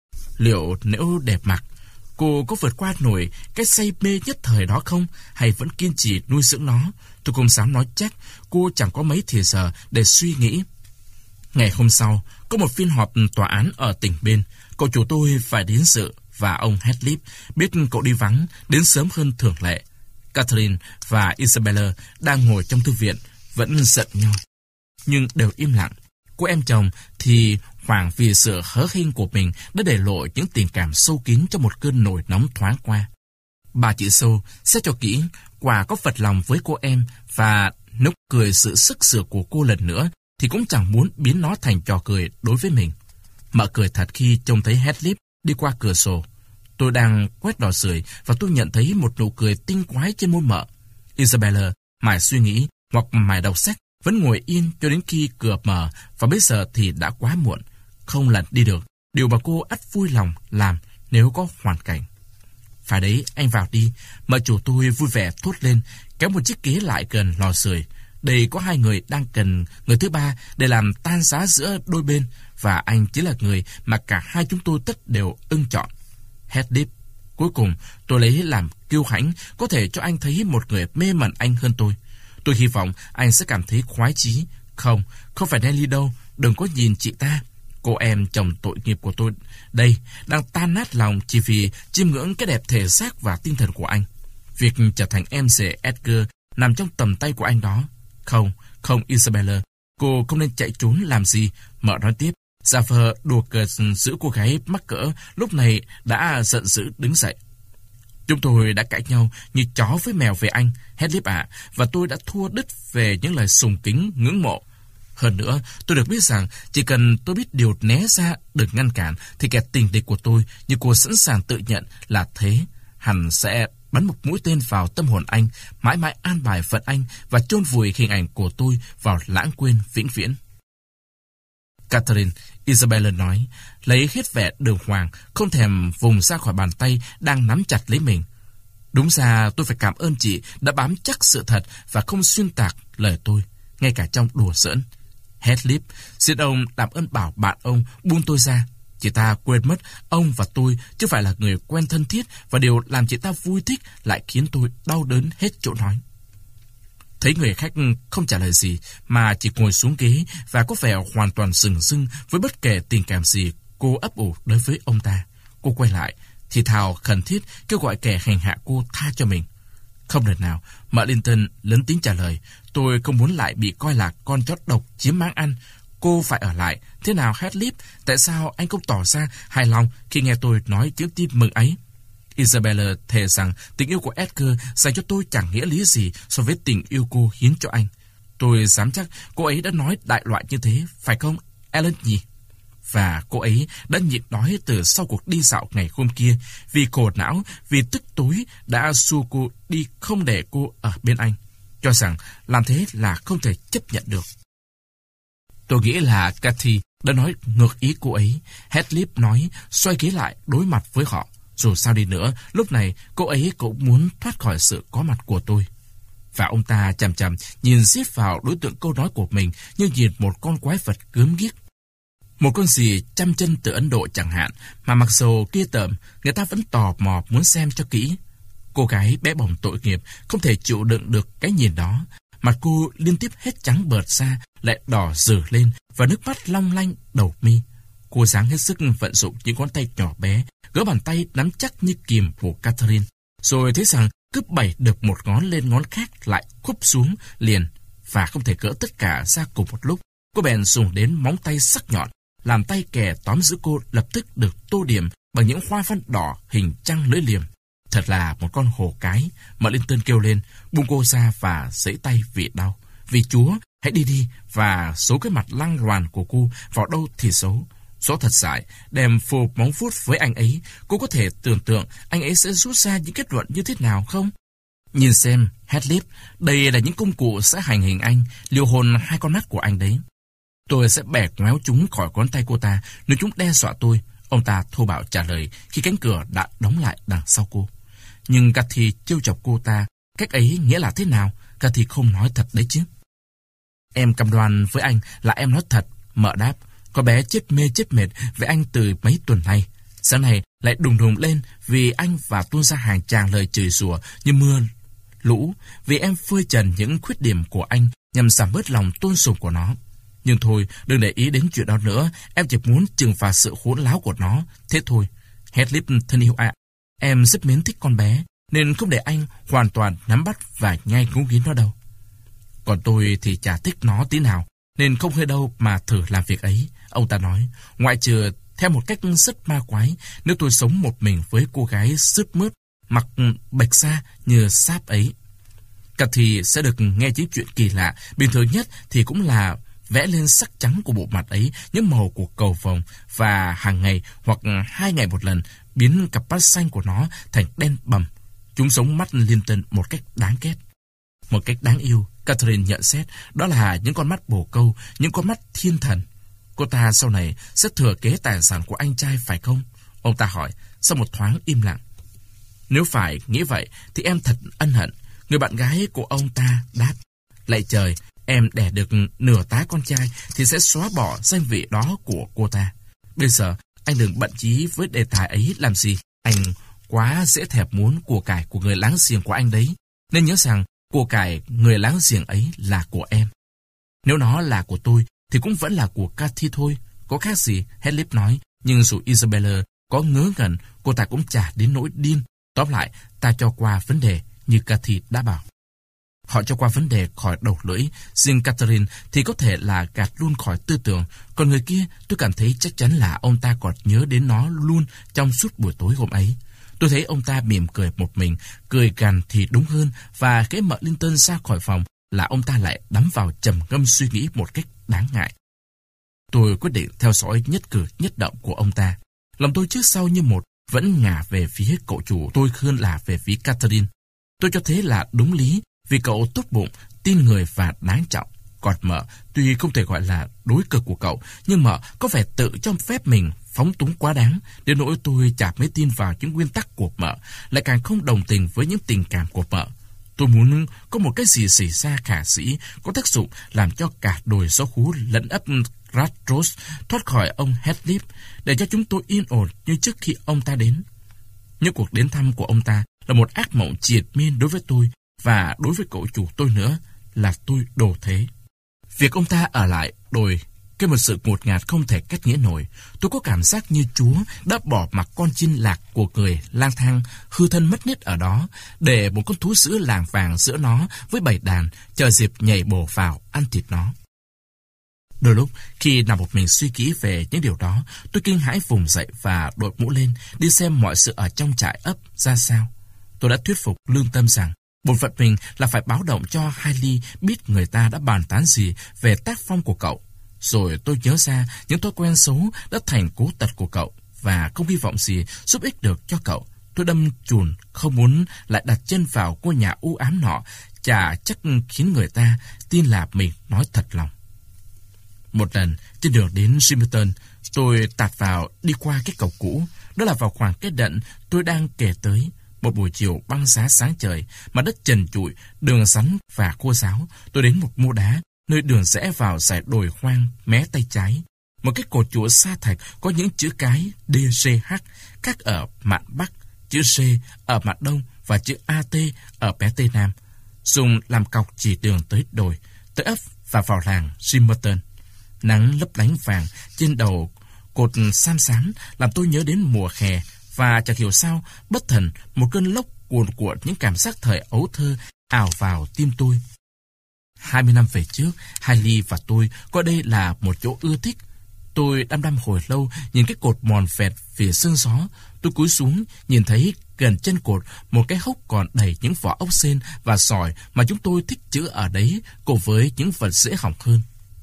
Liệu nếu đẹp mặt, cô có vượt qua nổi cái say mê nhất thời đó không? Hay vẫn kiên trì nuôi dưỡng nó? Tôi không dám nói chắc, cô chẳng có mấy thì giờ để suy nghĩ. Ngày hôm sau, có một phiên họp tòa án ở tỉnh bên. Cậu chủ tôi phải đến dự và ông Heathcliff biết cậu đi vắng, đến sớm hơn thường lệ. Catherine và Isabella đang ngồi trong thư viện, vẫn giận nhau, nhưng đều im lặng. Cô em chồng thì hoảng vì sự hớ hênh của mình đã để lộ những tình cảm sâu kín trong một cơn nổi nóng thoáng qua. Bà chị Sâu xét cho kỹ, quả có phật lòng với cô em, và nếu cười sự sức sửa của cô lần nữa thì cũng chẳng muốn biến nó thành trò cười đối với mình. Mợ cười thật khi trông thấy Heathcliff đi qua cửa sổ. Tôi đang quét lò sưởi và tôi nhận thấy một nụ cười tinh quái trên môi mợ. Isabella mải suy nghĩ hoặc mải đọc sách vẫn ngồi yên cho đến khi cửa mở, và bây giờ thì đã quá muộn, không lặn đi được. Điều mà cô ắt vui lòng làm nếu có hoàn cảnh. Phải đấy, anh vào đi. Mợ chủ tôi vui vẻ thốt lên, kéo một chiếc ghế lại gần lò sưởi. Đây có hai người đang cần người thứ ba để làm tan giá giữa đôi bên, và anh chính là người mà cả hai chúng tôi tất đều ưng chọn. Heathcliff. Cuối cùng, tôi lấy làm kiêu hãnh có thể cho anh thấy một người mê mẩn anh hơn tôi. Tôi hy vọng anh sẽ cảm thấy khoái chí. Không, không phải Nelly đâu, đừng có nhìn chị ta. Cô em chồng tội nghiệp của tôi đây đang tan nát lòng chỉ vì chiêm ngưỡng cái đẹp thể xác và tinh thần của anh. Việc trở thành em rể Edgar nằm trong tầm tay của anh đó. Không, không Isabella, cô không nên chạy trốn làm gì. Mợ nói tiếp. Xaver đùa cợt giữ cô gái mắc cỡ lúc này đã giận dữ đứng dậy. Chúng tôi đã cãi nhau như chó với mèo về anh, Heathcliff ạ, và tôi đã thua đứt về những lời sùng kính ngưỡng mộ. Hơn nữa, tôi được biết rằng chỉ cần tôi biết điều né ra, đừng ngăn cản, thì kẻ tình địch của tôi, như cô sẵn sàng tự nhận là thế, hẳn sẽ bắn một mũi tên vào tâm hồn anh, mãi mãi an bài phận anh và chôn vùi hình ảnh của tôi vào lãng quên vĩnh viễn. Catherine, Isabella nói, lấy hết vẻ đường hoàng, không thèm vùng ra khỏi bàn tay đang nắm chặt lấy mình. Đúng ra tôi phải cảm ơn chị đã bám chắc sự thật và không xuyên tạc lời tôi, ngay cả trong đùa giỡn. Heathcliff, xin ông làm ơn bảo bạn ông buông tôi ra. Chị ta quên mất ông và tôi chứ phải là người quen thân thiết, và điều làm chị ta vui thích lại khiến tôi đau đớn hết chỗ nói. Thấy người khách không trả lời gì mà chỉ ngồi xuống ghế và có vẻ hoàn toàn sừng sững với bất kể tình cảm gì cô ấp ủ đối với ông ta, cô quay lại thì thào khẩn thiết kêu gọi kẻ hành hạ cô tha cho mình. Không lần nào, mợ Linton lớn tiếng trả lời. Tôi không muốn lại bị coi là con chó độc chiếm máng ăn. Cô phải ở lại. Thế nào Heathcliff, tại sao anh không tỏ ra hài lòng khi nghe tôi nói tiếng tin mừng ấy? Isabella thề rằng tình yêu của Edgar dành cho tôi chẳng nghĩa lý gì so với tình yêu cô hiến cho anh. Tôi dám chắc cô ấy đã nói đại loại như thế, phải không, Ellen nhỉ? Và cô ấy đã nhịn đói từ sau cuộc đi dạo ngày hôm kia, vì khổ não, vì tức tối đã xua cô đi không để cô ở bên anh, cho rằng làm thế là không thể chấp nhận được. Tôi nghĩ là Cathy đã nói ngược ý cô ấy. Heathcliff nói, xoay ghế lại đối mặt với họ. Dù sao đi nữa, lúc này cô ấy cũng muốn thoát khỏi sự có mặt của tôi. Và ông ta chằm chằm nhìn xiết vào đối tượng câu nói của mình như nhìn một con quái vật gớm ghiếc. Một con gì chăm chân từ Ấn Độ chẳng hạn, mà mặc dù kia tởm, người ta vẫn tò mò muốn xem cho kỹ. Cô gái bé bỏng tội nghiệp không thể chịu đựng được cái nhìn đó. Mặt cô liên tiếp hết trắng bợt ra, lại đỏ rừ lên và nước mắt long lanh đầu mi. Cô dáng hết sức vận dụng những ngón tay nhỏ bé, gỡ bàn tay nắm chắc như kìm của Catherine, rồi thấy rằng cứ bẩy được một ngón lên ngón khác lại khúc xuống liền, và không thể gỡ tất cả ra cùng một lúc. Cô bèn dùng đến móng tay sắc nhọn, làm tay kẻ tóm giữ cô lập tức được tô điểm bằng những hoa văn đỏ hình trăng lưỡi liềm. Thật là một con hổ cái, mà Linton kêu lên, buông cô ra và giãy tay vì đau. Vì Chúa, hãy đi đi và giấu cái mặt lăng loàn của cô vào đâu thì giấu. Rõ thật dại, đem phô móng vuốt với anh ấy, cô có thể tưởng tượng anh ấy sẽ rút ra những kết luận như thế nào không? Nhìn xem, Heathcliff, đây là những công cụ sẽ hành hình anh, liều hồn hai con mắt của anh đấy. Tôi sẽ bẻ ngoéo chúng khỏi ngón tay cô ta nếu chúng đe dọa tôi, ông ta thô bạo trả lời khi cánh cửa đã đóng lại đằng sau cô. Nhưng Cathy trêu chọc cô ta, cách ấy nghĩa là thế nào? Cathy không nói thật đấy chứ. Em cam đoan với anh là em nói thật, mợ đáp. Con bé chết mê chết mệt với anh từ mấy tuần nay. Sáng nay lại đùng đùng lên vì anh và tuôn ra hàng tràng lời chửi rủa như mưa lũ, vì em phơi trần những khuyết điểm của anh nhằm giảm bớt lòng tôn sùng của nó. Nhưng thôi, đừng để ý đến chuyện đó nữa, em chỉ muốn trừng phạt sự hỗn láo của nó, thế thôi. Heathcliff thân yêu ạ, em rất mến thích con bé, nên không để anh hoàn toàn nắm bắt và nhai ngấu nghiến nó đâu. Còn tôi thì chả thích nó tí nào, nên không hơi đâu mà thử làm việc ấy, ông ta nói, ngoại trừ theo một cách rất ma quái, nếu tôi sống một mình với cô gái sướt mướt, mặc bạch sa như sáp ấy. Cathy sẽ được nghe những chuyện kỳ lạ, bình thường nhất thì cũng là vẽ lên sắc trắng của bộ mặt ấy những màu của cầu vồng, và hàng ngày hoặc hai ngày một lần biến cặp mắt xanh của nó thành đen bầm. Chúng sống mắt Linton một cách đáng ghét, một cách đáng yêu. Catherine nhận xét đó là những con mắt bồ câu, những con mắt thiên thần. Cô ta sau này sẽ thừa kế tài sản của anh trai phải không? Ông ta hỏi sau một thoáng im lặng. Nếu phải nghĩ vậy thì em thật ân hận, người bạn gái của ông ta đáp. Lạy trời, em đẻ được nửa tá con trai thì sẽ xóa bỏ danh vị đó của cô ta. Bây giờ anh đừng bận chí với đề tài ấy làm gì. Anh quá dễ thèm muốn của cải của người láng giềng của anh đấy, nên nhớ rằng của cải người láng giềng ấy là của em. Nếu nó là của tôi thì cũng vẫn là của Cathy thôi, có khác gì, Heathcliff nói. Nhưng dù Isabella có ngớ ngẩn, cô ta cũng chả đến nỗi điên. Tóm lại, ta cho qua vấn đề như Cathy đã bảo. Họ cho qua vấn đề khỏi đầu lưỡi, riêng Catherine thì có thể là gạt luôn khỏi tư tưởng, còn người kia tôi cảm thấy chắc chắn là ông ta còn nhớ đến nó luôn trong suốt buổi tối hôm ấy. Tôi thấy ông ta mỉm cười một mình, cười gằn thì đúng hơn, và khi mợ Linton ra khỏi phòng là ông ta lại đắm vào trầm ngâm suy nghĩ một cách đáng ngại. Tôi quyết định theo dõi nhất cử nhất động của ông ta. Lòng tôi trước sau như một vẫn ngả về phía cậu chủ tôi hơn là về phía Catherine. Tôi cho thế là đúng lý, vì cậu tốt bụng, tin người và đáng trọng. Còn mợ, tuy không thể gọi là đối cực của cậu, nhưng mợ có vẻ tự cho phép mình phóng túng quá đáng, đến nỗi tôi chả mấy tin vào những nguyên tắc của mợ, lại càng không đồng tình với những tình cảm của mợ. Tôi muốn có một cái gì xảy ra khả dĩ, có tác dụng làm cho cả đồi gió hú lẫn ấp Ratros thoát khỏi ông Heathcliff, để cho chúng tôi yên ổn như trước khi ông ta đến. Nhưng cuộc đến thăm của ông ta là một ác mộng triệt miên đối với tôi, và đối với cậu chủ tôi nữa, là tôi đồ thế. Việc ông ta ở lại đồi cái một sự ngột ngạt không thể cách nghĩa nổi. Tôi có cảm giác như Chúa đã bỏ mặc con chim lạc của người lang thang hư thân mất nết ở đó, để một con thú sữa làng vàng giữa nó với bầy đàn, chờ dịp nhảy bổ vào ăn thịt nó. Đôi lúc khi nằm một mình suy nghĩ về những điều đó, tôi kinh hãi vùng dậy và đội mũ lên đi xem mọi sự ở trong trại ấp ra sao. Tôi đã thuyết phục lương tâm rằng bổn phận mình là phải báo động cho Hailey biết người ta đã bàn tán gì về tác phong của cậu. Rồi tôi nhớ ra những thói quen xấu đã thành cố tật của cậu, và không hy vọng gì giúp ích được cho cậu. Tôi đâm chùn không muốn lại đặt chân vào ngôi nhà u ám nọ, chả chắc khiến người ta tin là mình nói thật lòng. Một lần trên đường đến Symington, tôi tạt vào đi qua cái cầu cũ. Đó là vào khoảng cái đận tôi đang kể tới. Một buổi chiều băng giá sáng trời, mà đất trần trụi, đường sắn và khô ráo. Tôi đến một mô đá, nơi đường rẽ vào dải đồi hoang mé tay trái. Một cái cột trụ sa thạch có những chữ cái D G H khác ở mặt bắc, chữ C ở mặt đông và chữ A T ở mé tây nam, dùng làm cọc chỉ đường tới đồi, tới ấp và vào làng Symington. Nắng lấp lánh vàng trên đầu cột xám xám làm tôi nhớ đến mùa hè, và chẳng hiểu sao bất thần một cơn lốc cuồn cuộn những cảm giác thời ấu thơ ào vào tim tôi. Hai mươi năm về trước, Hailey và tôi coi đây là một chỗ ưa thích. Tôi đăm đăm hồi lâu nhìn cái cột mòn vẹt phía sương gió. Tôi cúi xuống nhìn thấy gần chân cột một cái hốc còn đầy những vỏ ốc sên và sỏi mà chúng tôi thích chữ ở đấy, cùng với những vật dễ hỏng hơn.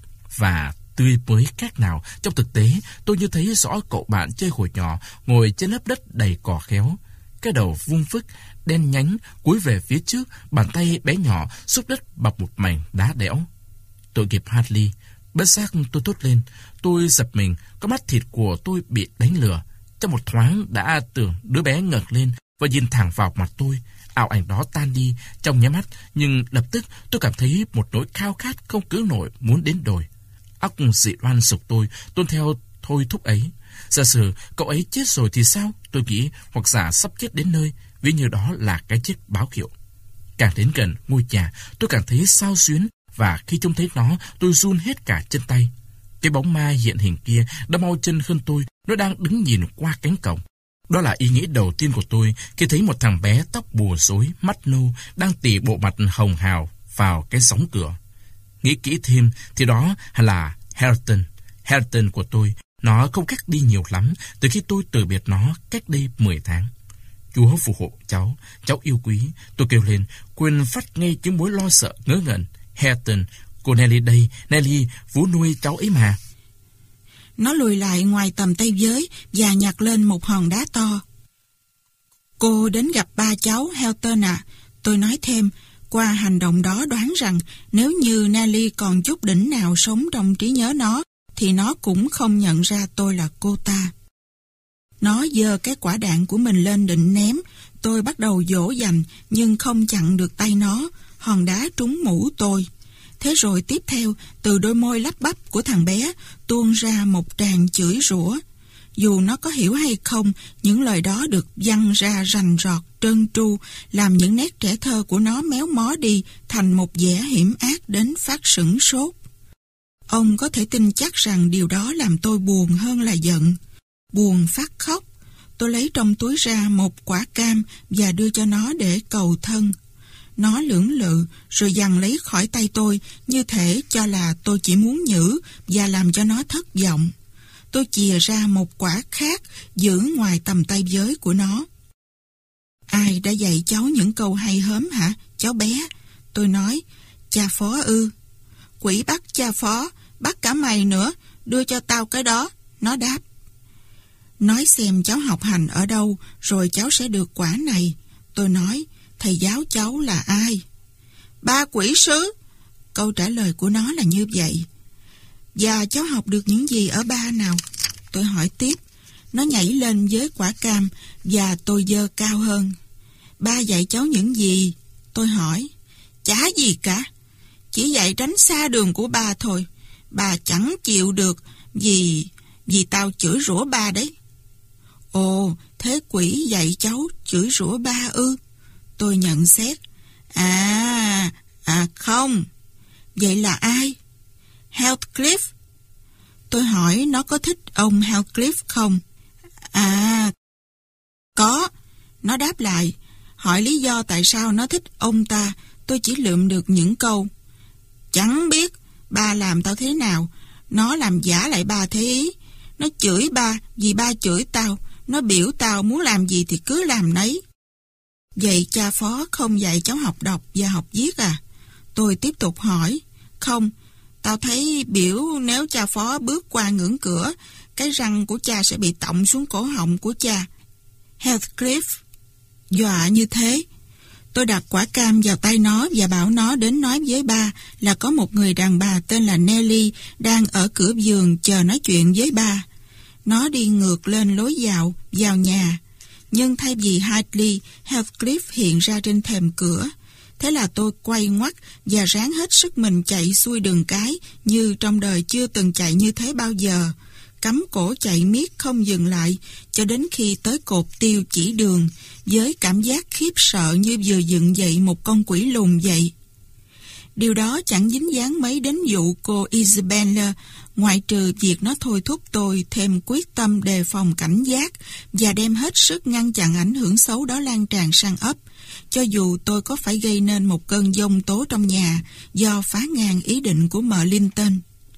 Và tươi mới khác nào, trong thực tế tôi như thấy rõ cậu bạn chơi hồi nhỏ ngồi trên lớp đất đầy cỏ khéo, cái đầu vung vức đen nhánh cúi về phía trước, bàn tay bé nhỏ xúc đất bằng một mảnh đá đẽo. Tội nghiệp Hartley, bất giác tôi thốt lên. Tôi giật mình, con mắt thịt của tôi bị đánh lừa. Trong một thoáng đã tưởng đứa bé ngẩng lên và nhìn thẳng vào mặt tôi. Ảo ảnh đó tan đi trong nháy mắt, nhưng lập tức tôi cảm thấy một nỗi khao khát không cưỡng nổi muốn đến đồi. Óc dị đoan sục tôi, tuân theo thôi thúc ấy. Giả sử cậu ấy chết rồi thì sao? Tôi nghĩ, hoặc giả sắp chết đến nơi, ví như đó là cái chết báo hiệu. Càng đến gần ngôi nhà, tôi càng thấy xao xuyến, và khi trông thấy nó, tôi run hết cả chân tay. Cái bóng ma hiện hình kia đã mau chân hơn tôi, nó đang đứng nhìn qua cánh cổng. Đó là ý nghĩ đầu tiên của tôi khi thấy một thằng bé tóc bùa rối, mắt nâu, đang tỉ bộ mặt hồng hào vào cái sóng cửa. Nghĩ kỹ thêm thì đó là Hareton. Hareton của tôi, nó không khác đi nhiều lắm từ khi tôi từ biệt nó cách đây mười tháng. Chúa phù hộ cháu, cháu yêu quý. Tôi kêu lên, quên phát ngay những mối lo sợ ngớ ngẩn. Hareton, cô Nelly đây, Nelly, vú nuôi cháu ấy mà. Nó lùi lại ngoài tầm tay giới và nhặt lên một hòn đá to. Cô đến gặp ba cháu, Hareton à. Tôi nói thêm, qua hành động đó đoán rằng nếu như Nelly còn chút đỉnh nào sống trong trí nhớ nó, thì nó cũng không nhận ra tôi là cô ta. Nó giơ cái quả đạn của mình lên định ném. Tôi bắt đầu dỗ dành, nhưng không chặn được tay nó. Hòn đá trúng mũ tôi. Thế rồi tiếp theo, từ đôi môi lắp bắp của thằng bé tuôn ra một tràng chửi rủa. Dù nó có hiểu hay không, những lời đó được văng ra rành rọt, trơn tru, làm những nét trẻ thơ của nó méo mó đi thành một vẻ hiểm ác đến phát sửng sốt. Ông có thể tin chắc rằng điều đó làm tôi buồn hơn là giận. Buồn phát khóc. Tôi lấy trong túi ra một quả cam và đưa cho nó để cầu thân. Nó lưỡng lự rồi giằng lấy khỏi tay tôi, như thể cho là tôi chỉ muốn nhử và làm cho nó thất vọng. Tôi chìa ra một quả khác giữ ngoài tầm tay giới của nó. Ai đã dạy cháu những câu hay hớm hả, cháu bé? Tôi nói, cha phó ư? Quỷ bắt cha phó, bắt cả mày nữa, đưa cho tao cái đó. Nó đáp. Nói xem cháu học hành ở đâu, rồi cháu sẽ được quả này. Tôi nói, thầy giáo cháu là ai? Ba quỷ sứ. Câu trả lời của nó là như vậy. Và cháu học được những gì ở ba nào? Tôi hỏi tiếp. Nó nhảy lên với quả cam và tôi giơ cao hơn. Ba dạy cháu những gì? Tôi hỏi. Chả gì cả. Chỉ dạy tránh xa đường của ba thôi. Ba chẳng chịu được vì vì tao chửi rủa ba đấy. Ồ, thế quỷ dạy cháu chửi rủa ba ư? Tôi nhận xét. À, à không. Vậy là ai? Heathcliff. Tôi hỏi nó có thích ông Heathcliff không? À, có. Nó đáp lại. Hỏi lý do tại sao nó thích ông ta. Tôi chỉ lượm được những câu. Chẳng biết ba làm tao thế nào. Nó làm giả lại ba thế ý. Nó chửi ba vì ba chửi tao. Nó biểu tao muốn làm gì thì cứ làm nấy. Vậy cha phó không dạy cháu học đọc và học viết à? Tôi tiếp tục hỏi. Không, tao thấy biểu nếu cha phó bước qua ngưỡng cửa, cái răng của cha sẽ bị tọng xuống cổ họng của cha. Heathcliff dọa như thế. Tôi đặt quả cam vào tay nó và bảo nó đến nói với ba là có một người đàn bà tên là Nelly đang ở cửa vườn chờ nói chuyện với ba. Nó đi ngược lên lối vào, vào nhà. Nhưng thay vì Hadley, Heathcliff hiện ra trên thềm cửa. Thế là tôi quay ngoắt và ráng hết sức mình chạy xuôi đường cái như trong đời chưa từng chạy như thế bao giờ. Cắm cổ chạy miết không dừng lại cho đến khi tới cột tiêu chỉ đường, với cảm giác khiếp sợ như vừa dựng dậy một con quỷ lùn vậy. Điều đó chẳng dính dáng mấy đến vụ cô Isabella, ngoại trừ việc nó thôi thúc tôi thêm quyết tâm đề phòng cảnh giác và đem hết sức ngăn chặn ảnh hưởng xấu đó lan tràn sang ấp, cho dù tôi có phải gây nên một cơn giông tố trong nhà do phá ngang ý định của mợ Linton.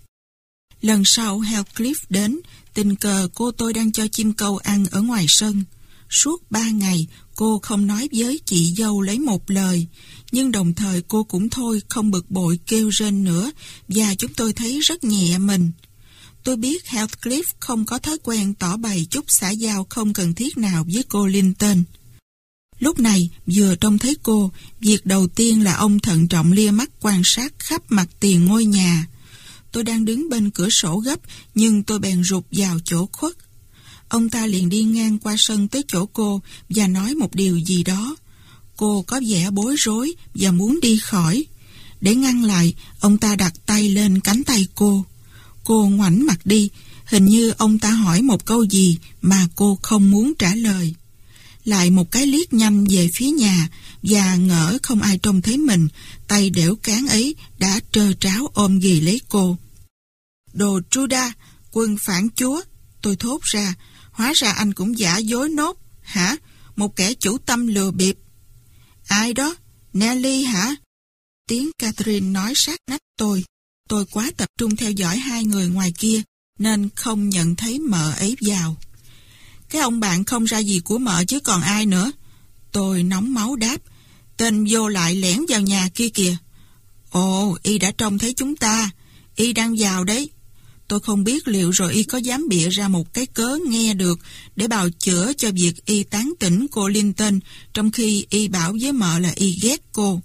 Lần sau Heathcliff đến, tình cờ cô tôi đang cho chim câu ăn ở ngoài sân. Suốt ba ngày, cô không nói với chị dâu lấy một lời, nhưng đồng thời cô cũng thôi không bực bội kêu rên nữa, và chúng tôi thấy rất nhẹ mình. Tôi biết Heathcliff không có thói quen tỏ bày chút xã giao không cần thiết nào với cô Linton. Lúc này, vừa trông thấy cô, việc đầu tiên là ông thận trọng lia mắt quan sát khắp mặt tiền ngôi nhà. Tôi đang đứng bên cửa sổ gấp, nhưng tôi bèn rụt vào chỗ khuất. ông ta liền đi ngang qua sân tới chỗ cô và nói một điều gì đó. Cô có vẻ bối rối và muốn đi khỏi. Để ngăn lại, ông ta đặt tay lên cánh tay cô. Cô ngoảnh mặt đi, hình như ông ta hỏi một câu gì mà cô không muốn trả lời. Lại một cái liếc nhanh về phía nhà và ngỡ không ai trông thấy mình, tay đểu cán ấy đã trơ tráo ôm ghì lấy cô. Đồ Judas, quân phản chúa, tôi thốt ra. Hóa ra anh cũng giả dối nốt, hả? Một kẻ chủ tâm lừa bịp. Ai đó? Nelly hả? Tiếng Catherine nói sát nách tôi. Tôi quá tập trung theo dõi hai người ngoài kia, nên không nhận thấy mợ ấy vào. Cái ông bạn không ra gì của mợ chứ còn ai nữa. Tôi nóng máu đáp. Tên vô lại lẻn vào nhà kia kìa. Ồ, y đã trông thấy chúng ta. Y đang vào đấy. Tôi không biết liệu rồi y có dám bịa ra một cái cớ nghe được để bào chữa cho việc y tán tỉnh cô Linton, trong khi y bảo với mợ là y ghét cô.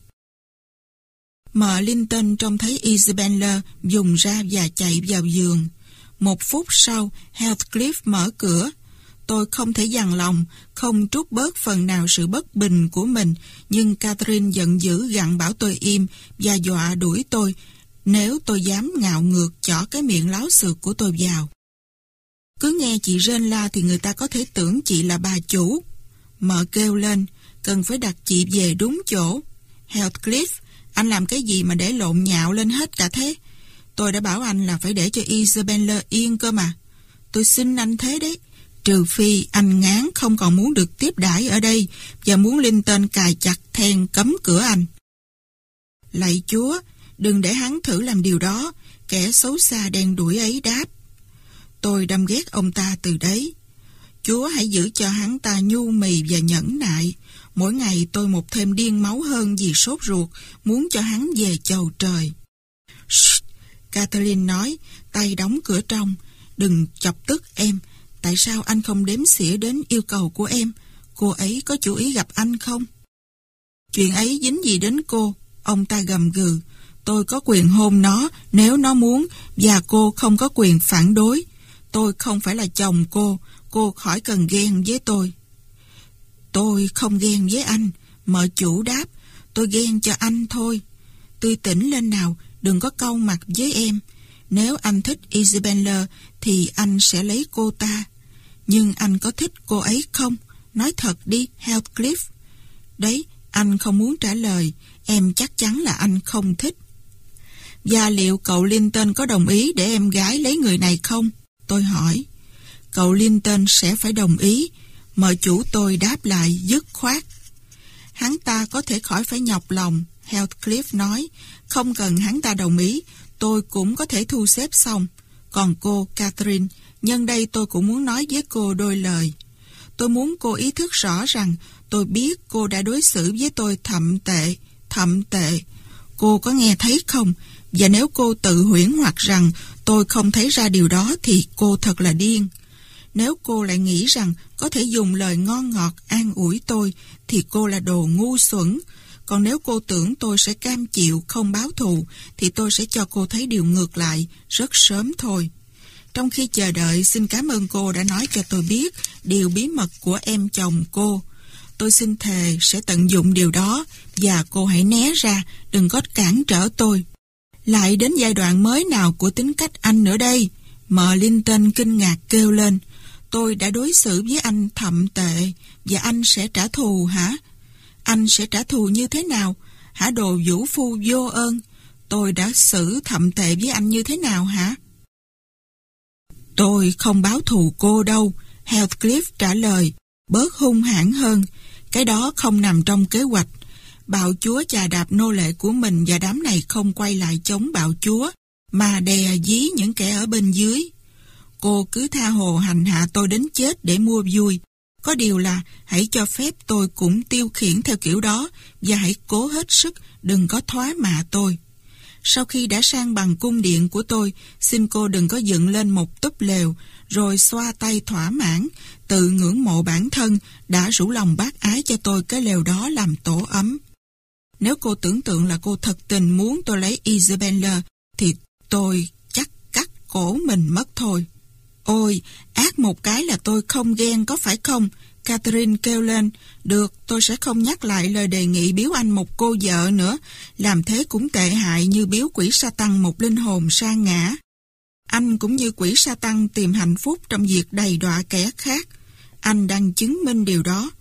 Mợ Linton trông thấy Isabella dùng ra và chạy vào giường. Một phút sau, Heathcliff mở cửa. Tôi không thể dằn lòng, không trút bớt phần nào sự bất bình của mình, nhưng Catherine giận dữ gặn bảo tôi im và dọa đuổi tôi nếu tôi dám ngạo ngược chỏ cái miệng láo xược của tôi vào. Cứ nghe chị rên la thì người ta có thể tưởng chị là bà chủ. Mợ kêu lên, cần phải đặt chị về đúng chỗ. Heathcliff, anh làm cái gì mà để lộn nhạo lên hết cả thế? Tôi đã bảo anh là phải để cho Isabella yên cơ mà. Tôi xin anh thế đấy. Trừ phi anh ngán không còn muốn được tiếp đãi ở đây và muốn Linton cài chặt then cấm cửa anh. Lạy Chúa, đừng để hắn thử làm điều đó, kẻ xấu xa đen đuổi ấy đáp. Tôi đâm ghét ông ta từ đấy. Chúa hãy giữ cho hắn ta nhu mì và nhẫn nại. Mỗi ngày tôi một thêm điên máu hơn vì sốt ruột, muốn cho hắn về chầu trời. Shh, Catherine nói, tay đóng cửa trong. Đừng chọc tức em. Tại sao anh không đếm xỉa đến yêu cầu của em? Cô ấy có chủ ý gặp anh không? Chuyện ấy dính gì đến cô? Ông ta gầm gừ. Tôi có quyền hôn nó nếu nó muốn, và cô không có quyền phản đối. Tôi không phải là chồng cô, cô khỏi cần ghen với tôi. Tôi không ghen với anh, mợ chủ đáp. Tôi ghen cho anh thôi. Tươi tỉnh lên nào, đừng có cau mặt với em. Nếu anh thích Isabella thì anh sẽ lấy cô ta. Nhưng anh có thích cô ấy không? Nói thật đi, Heathcliff. Đấy, anh không muốn trả lời. Em chắc chắn là anh không thích. Và liệu cậu Linton có đồng ý để em gái lấy người này không? Tôi hỏi. Cậu Linton sẽ phải đồng ý. Mợ chủ tôi đáp lại dứt khoát. Hắn ta có thể khỏi phải nhọc lòng, Heathcliff nói. Không cần hắn ta đồng ý, tôi cũng có thể thu xếp xong. Còn cô, Catherine, nhân đây tôi cũng muốn nói với cô đôi lời. Tôi muốn cô ý thức rõ rằng tôi biết cô đã đối xử với tôi thậm tệ, thậm tệ. Cô có nghe thấy không? Và nếu cô tự huyễn hoặc rằng tôi không thấy ra điều đó thì cô thật là điên. Nếu cô lại nghĩ rằng có thể dùng lời ngon ngọt an ủi tôi thì cô là đồ ngu xuẩn. Còn nếu cô tưởng tôi sẽ cam chịu không báo thù thì tôi sẽ cho cô thấy điều ngược lại rất sớm thôi. Trong khi chờ đợi, xin cảm ơn cô đã nói cho tôi biết điều bí mật của em chồng cô. Tôi xin thề sẽ tận dụng điều đó và cô hãy né ra, đừng có cản trở tôi. Lại đến giai đoạn mới nào của tính cách anh nữa đây? Mợ Linton kinh ngạc kêu lên. Tôi đã đối xử với anh thậm tệ và anh sẽ trả thù hả? Anh sẽ trả thù như thế nào? Hả đồ vũ phu vô ơn? Tôi đã xử thậm tệ với anh như thế nào hả? Tôi không báo thù cô đâu, Heathcliff trả lời, bớt hung hãn hơn. Cái đó không nằm trong kế hoạch. Bạo chúa chà đạp nô lệ của mình và đám này không quay lại chống bạo chúa, mà đè dí những kẻ ở bên dưới. Cô cứ tha hồ hành hạ tôi đến chết để mua vui. Có điều là hãy cho phép tôi cũng tiêu khiển theo kiểu đó và hãy cố hết sức đừng có thoá mạ tôi. Sau khi đã sang bằng cung điện của tôi, xin cô đừng có dựng lên một túp lều rồi xoa tay thỏa mãn, tự ngưỡng mộ bản thân đã rủ lòng bác ái cho tôi cái lều đó làm tổ ấm. Nếu cô tưởng tượng là cô thật tình muốn tôi lấy Isabella thì tôi chắc cắt cổ mình mất thôi. Ôi, ác một cái là tôi không ghen có phải không? Catherine kêu lên. Được, tôi sẽ không nhắc lại lời đề nghị biếu anh một cô vợ nữa. Làm thế cũng tệ hại như biếu quỷ Sa-tăng một linh hồn sa ngã. Anh cũng như quỷ Sa-tăng tìm hạnh phúc trong việc đầy đọa kẻ khác. Anh đang chứng minh điều đó.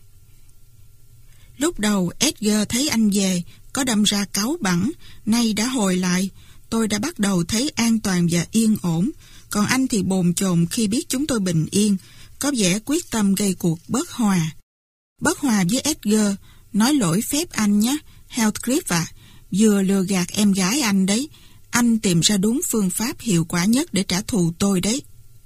Lúc đầu Edgar thấy anh về, có đâm ra cáu bẳn, nay đã hồi lại. Tôi đã bắt đầu thấy an toàn và yên ổn. Còn anh thì bồn chồn khi biết chúng tôi bình yên, có vẻ quyết tâm gây cuộc bất hòa. Bất hòa với Edgar, nói lỗi phép anh nhé, Heathcliff ạ, vừa lừa gạt em gái anh đấy. Anh tìm ra đúng phương pháp hiệu quả nhất để trả thù tôi đấy.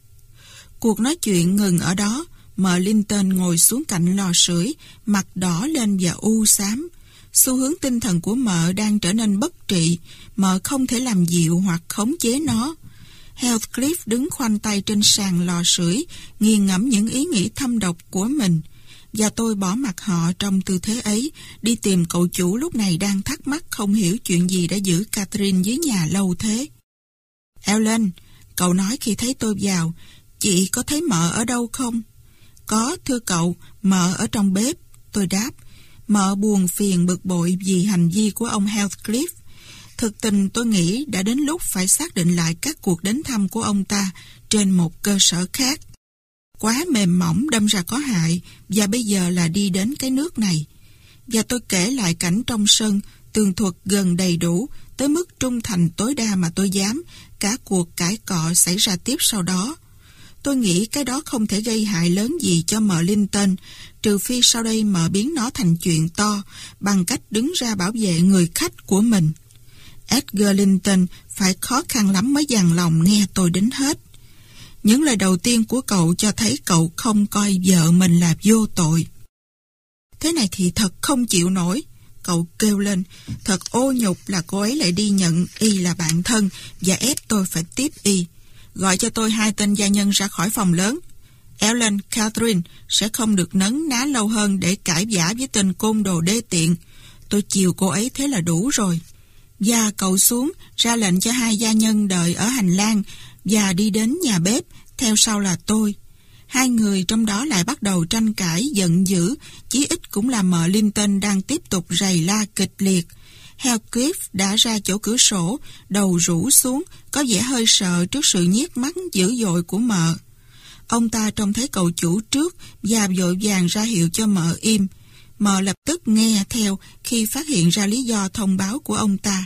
Cuộc nói chuyện ngừng ở đó. Mợ Linton ngồi xuống cạnh lò sưởi, mặt đỏ lên và u xám. Xu hướng tinh thần của mợ đang trở nên bất trị. Mợ không thể làm dịu hoặc khống chế nó. Heathcliff đứng khoanh tay trên sàn lò sưởi, nghiền ngẫm những ý nghĩ thâm độc của mình. Và tôi bỏ mặc họ trong tư thế ấy, đi tìm cậu chủ lúc này đang thắc mắc không hiểu chuyện gì đã giữ Catherine dưới nhà lâu thế. Ellen, cậu nói khi thấy tôi vào, chị có thấy mợ ở đâu không? Có, thưa cậu, mợ ở trong bếp. Tôi đáp, mợ buồn phiền bực bội vì hành vi của ông Heathcliff. Thực tình tôi nghĩ đã đến lúc phải xác định lại các cuộc đến thăm của ông ta trên một cơ sở khác. Quá mềm mỏng đâm ra có hại, và bây giờ là đi đến cái nước này. Và tôi kể lại cảnh trong sân, tường thuật gần đầy đủ, tới mức trung thành tối đa mà tôi dám, cả cuộc cãi cọ xảy ra tiếp sau đó. Tôi nghĩ cái đó không thể gây hại lớn gì cho mợ Linton, trừ phi sau đây mợ biến nó thành chuyện to, bằng cách đứng ra bảo vệ người khách của mình. Edgar Linton phải khó khăn lắm mới dằn lòng nghe tôi đến hết. Những lời đầu tiên của cậu cho thấy cậu không coi vợ mình là vô tội. Thế này thì thật không chịu nổi, cậu kêu lên. Thật ô nhục là cô ấy lại đi nhận y là bạn thân và ép tôi phải tiếp y. Gọi cho tôi hai tên gia nhân ra khỏi phòng lớn. Ellen, Catherine sẽ không được nấn ná lâu hơn để cãi vã với tên côn đồ đê tiện. Tôi chiều cô ấy thế là đủ rồi. Và cậu xuống, ra lệnh cho hai gia nhân đợi ở hành lang và đi đến nhà bếp, theo sau là tôi. Hai người trong đó lại bắt đầu tranh cãi giận dữ, chí ít cũng là mợ Linton đang tiếp tục rầy la kịch liệt. Heathcliff đã ra chỗ cửa sổ, đầu rũ xuống, có vẻ hơi sợ trước sự nhiếc mắt dữ dội của mợ. Ông ta trông thấy cậu chủ trước và vội vàng ra hiệu cho mợ im. Mợ lập tức nghe theo khi phát hiện ra lý do thông báo của ông ta.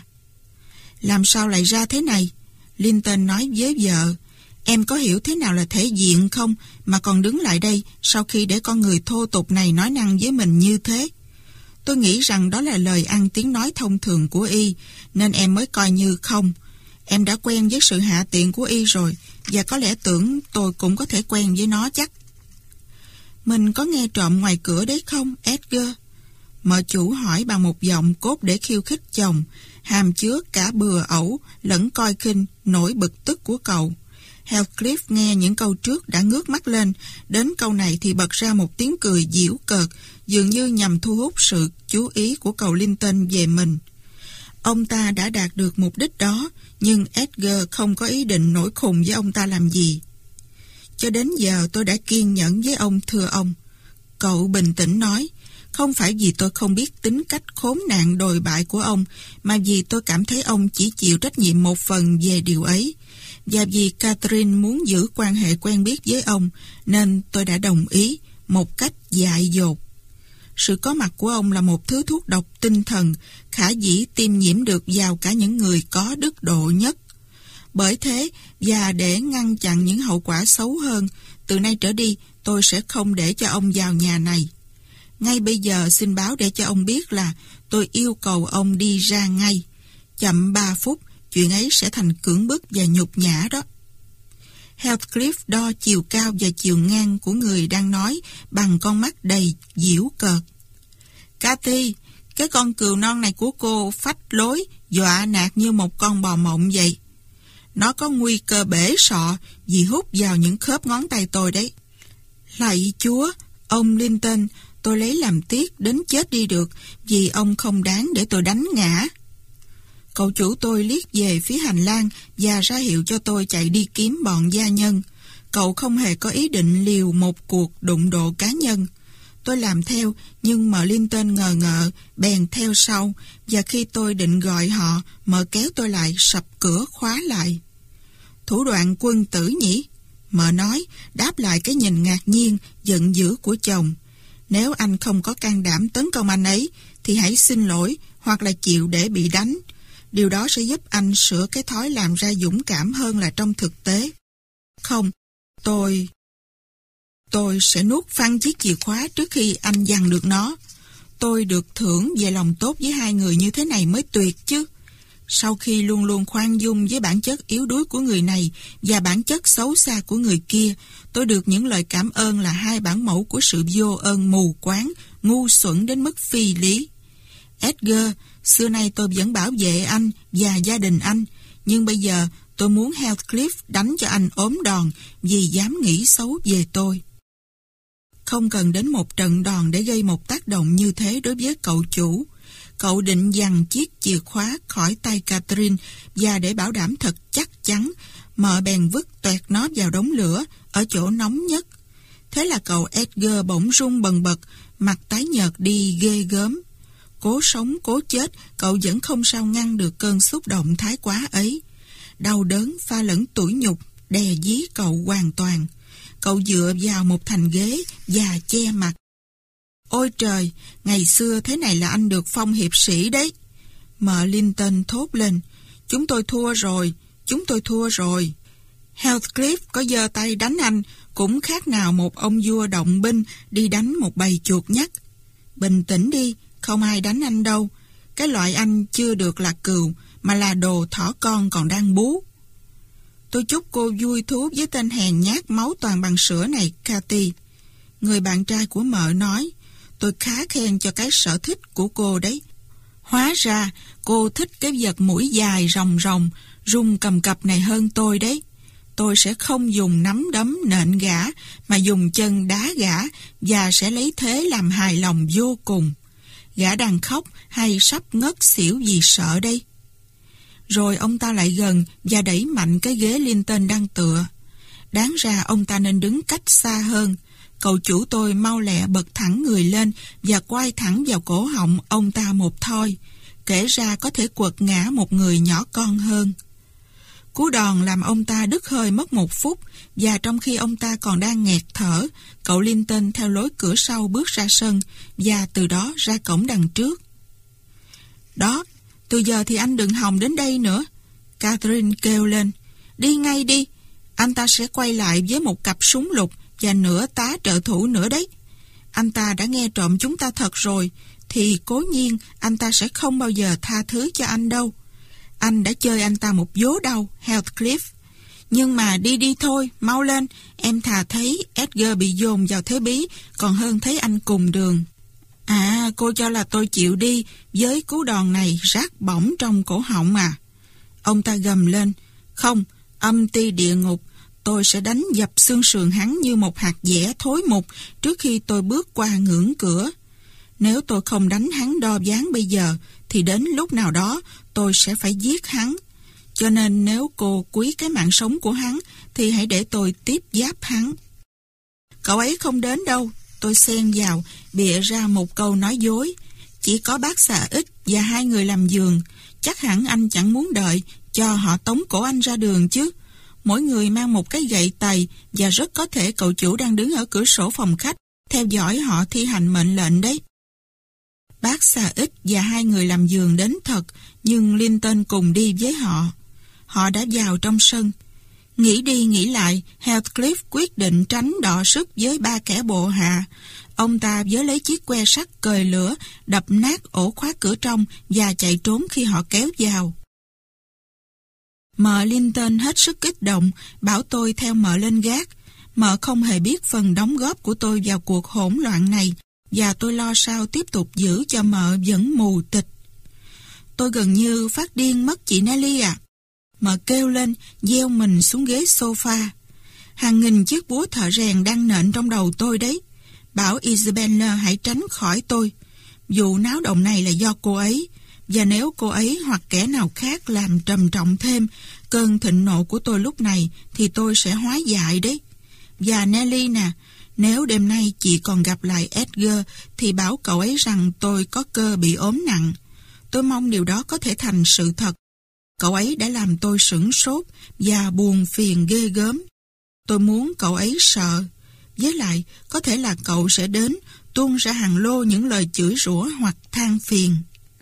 Làm sao lại ra thế này? Linton nói với vợ. Em có hiểu thế nào là thể diện không, mà còn đứng lại đây sau khi để con người thô tục này nói năng với mình như thế? Tôi nghĩ rằng đó là lời ăn tiếng nói thông thường của y, nên em mới coi như không. Em đã quen với sự hạ tiện của y rồi, và có lẽ tưởng tôi cũng có thể quen với nó chắc. Mình có nghe trộm ngoài cửa đấy không, Edgar? Mợ chủ hỏi bằng một giọng cốt để khiêu khích chồng, hàm chứa cả bừa ẩu lẫn coi khinh nỗi bực tức của cậu. Heathcliff nghe những câu trước đã ngước mắt lên, đến câu này thì bật ra một tiếng cười giễu cợt, dường như nhằm thu hút sự chú ý của cậu Linton về mình. Ông ta đã đạt được mục đích đó, nhưng Edgar không có ý định nổi khùng với ông ta làm gì. Cho đến giờ tôi đã kiên nhẫn với ông, thưa ông. Cậu bình tĩnh nói, không phải vì tôi không biết tính cách khốn nạn đồi bại của ông, mà vì tôi cảm thấy ông chỉ chịu trách nhiệm một phần về điều ấy. Và vì Catherine muốn giữ quan hệ quen biết với ông, nên tôi đã đồng ý một cách dại dột. Sự có mặt của ông là một thứ thuốc độc tinh thần, khả dĩ tiêm nhiễm được vào cả những người có đức độ nhất. Bởi thế, và để ngăn chặn những hậu quả xấu hơn, từ nay trở đi tôi sẽ không để cho ông vào nhà này. Ngay bây giờ xin báo để cho ông biết là tôi yêu cầu ông đi ra ngay. Chậm ba phút, chuyện ấy sẽ thành cưỡng bức và nhục nhã đó. Heathcliff đo chiều cao và chiều ngang của người đang nói bằng con mắt đầy giễu cợt. Cathy, cái con cừu non này của cô phách lối, dọa nạt như một con bò mộng vậy. Nó có nguy cơ bể sọ vì hút vào những khớp ngón tay tôi đấy. Lạy Chúa, ông Linton, tôi lấy làm tiếc đến chết đi được vì ông không đáng để tôi đánh ngã. Cậu chủ tôi liếc về phía hành lang và ra hiệu cho tôi chạy đi kiếm bọn gia nhân. Cậu không hề có ý định liều một cuộc đụng độ cá nhân. Tôi làm theo, nhưng mợ Linton ngờ ngợ, bèn theo sau, và khi tôi định gọi họ, mợ kéo tôi lại, sập cửa khóa lại. Thủ đoạn quân tử nhỉ? Mợ nói, đáp lại cái nhìn ngạc nhiên, giận dữ của chồng. Nếu anh không có can đảm tấn công anh ấy, thì hãy xin lỗi, hoặc là chịu để bị đánh. Điều đó sẽ giúp anh sửa cái thói làm ra dũng cảm hơn là trong thực tế. Không, tôi... Tôi sẽ nuốt phăng chiếc chìa khóa trước khi anh giằng được nó. Tôi được thưởng về lòng tốt với hai người như thế này mới tuyệt chứ. Sau khi luôn luôn khoan dung với bản chất yếu đuối của người này và bản chất xấu xa của người kia, tôi được những lời cảm ơn là hai bản mẫu của sự vô ơn mù quáng, ngu xuẩn đến mức phi lý. Edgar, xưa nay tôi vẫn bảo vệ anh và gia đình anh, nhưng bây giờ tôi muốn Heathcliff đánh cho anh ốm đòn vì dám nghĩ xấu về tôi. Không cần đến một trận đòn để gây một tác động như thế đối với cậu chủ. Cậu định giằng chiếc chìa khóa khỏi tay Catherine, và để bảo đảm thật chắc chắn, mợ bèn vứt toẹt nó vào đống lửa ở chỗ nóng nhất. Thế là cậu Edgar bỗng run bần bật, mặt tái nhợt đi ghê gớm. Cố sống cố chết, cậu vẫn không sao ngăn được cơn xúc động thái quá ấy. Đau đớn pha lẫn tủi nhục đè dí cậu hoàn toàn. Cậu dựa vào một thành ghế và che mặt. Ôi trời, ngày xưa thế này là anh được phong hiệp sĩ đấy. Mợ Linton thốt lên. Chúng tôi thua rồi, chúng tôi thua rồi. Heathcliff có giơ tay đánh anh cũng khác nào một ông vua động binh đi đánh một bầy chuột nhắt. Bình tĩnh đi, không ai đánh anh đâu. Cái loại anh chưa được là cừu, mà là đồ thỏ con còn đang bú. Tôi chúc cô vui thú với tên hèn nhát máu toàn bằng sữa này, Cathy. Người bạn trai của mợ nói, tôi khá khen cho cái sở thích của cô đấy. Hóa ra, cô thích cái vật mũi dài rồng rồng, rung cầm cập này hơn tôi đấy. Tôi sẽ không dùng nắm đấm nện gã, mà dùng chân đá gã, và sẽ lấy thế làm hài lòng vô cùng. Gã đang khóc hay sắp ngất xỉu vì sợ đây? Rồi ông ta lại gần và đẩy mạnh cái ghế Linton đang tựa. Đáng ra ông ta nên đứng cách xa hơn. Cậu chủ tôi mau lẹ bật thẳng người lên và quay thẳng vào cổ họng ông ta một thoi. Kể ra có thể quật ngã một người nhỏ con hơn. Cú đòn làm ông ta đứt hơi mất một phút, và trong khi ông ta còn đang nghẹt thở, cậu Linton theo lối cửa sau bước ra sân và từ đó ra cổng đằng trước. Đó, từ giờ thì anh đừng hòng đến đây nữa, Catherine kêu lên. Đi ngay đi, anh ta sẽ quay lại với một cặp súng lục và nửa tá trợ thủ nữa đấy. Anh ta đã nghe trộm chúng ta thật rồi, thì cố nhiên anh ta sẽ không bao giờ tha thứ cho anh đâu. Anh đã chơi anh ta một vố đau, Heathcliff. Nhưng mà đi đi thôi, mau lên. Em thà thấy Edgar bị dồn vào thế bí, còn hơn thấy anh cùng đường. À, cô cho là tôi chịu đi với cú đòn này rát bỏng trong cổ họng à? Ông ta gầm lên. Không, âm ti địa ngục. Tôi sẽ đánh dập xương sườn hắn như một hạt dẻ thối mục trước khi tôi bước qua ngưỡng cửa. Nếu tôi không đánh hắn đo ván bây giờ, thì đến lúc nào đó tôi sẽ phải giết hắn. Cho nên nếu cô quý cái mạng sống của hắn, thì hãy để tôi tiếp giáp hắn. Cậu ấy không đến đâu, tôi xen vào, bịa ra một câu nói dối. Chỉ có bác xà ích và hai người làm giường. Chắc hẳn anh chẳng muốn đợi cho họ tống cổ anh ra đường chứ. Mỗi người mang một cái gậy tày, và rất có thể cậu chủ đang đứng ở cửa sổ phòng khách, theo dõi họ thi hành mệnh lệnh đấy. Bác xà ích và hai người làm giường đến thật, nhưng Linton cùng đi với họ. Họ đã vào trong sân. Nghĩ đi nghĩ lại, Heathcliff quyết định tránh đọ sức với ba kẻ bộ hạ. Ông ta vớ lấy chiếc que sắt cời lửa, đập nát ổ khóa cửa trong và chạy trốn khi họ kéo vào. Mợ Linton hết sức kích động, bảo tôi theo mợ lên gác. Mợ không hề biết phần đóng góp của tôi vào cuộc hỗn loạn này, và tôi lo sao tiếp tục giữ cho mợ vẫn mù tịch. Tôi gần như phát điên mất chị Nelly à. Mợ kêu lên, gieo mình xuống ghế sofa. Hàng nghìn chiếc búa thợ rèn đang nện trong đầu tôi đấy. Bảo Isabella hãy tránh khỏi tôi. Vụ náo động này là do cô ấy, và nếu cô ấy hoặc kẻ nào khác làm trầm trọng thêm cơn thịnh nộ của tôi lúc này, thì tôi sẽ hóa dại đấy. Và Nellie nè, nếu đêm nay chị còn gặp lại Edgar thì bảo cậu ấy rằng tôi có cơ bị ốm nặng. Tôi mong điều đó có thể thành sự thật. Cậu ấy đã làm tôi sửng sốt và buồn phiền ghê gớm. Tôi muốn cậu ấy sợ. Với lại, có thể là cậu sẽ đến tuôn ra hàng lô những lời chửi rủa hoặc than phiền.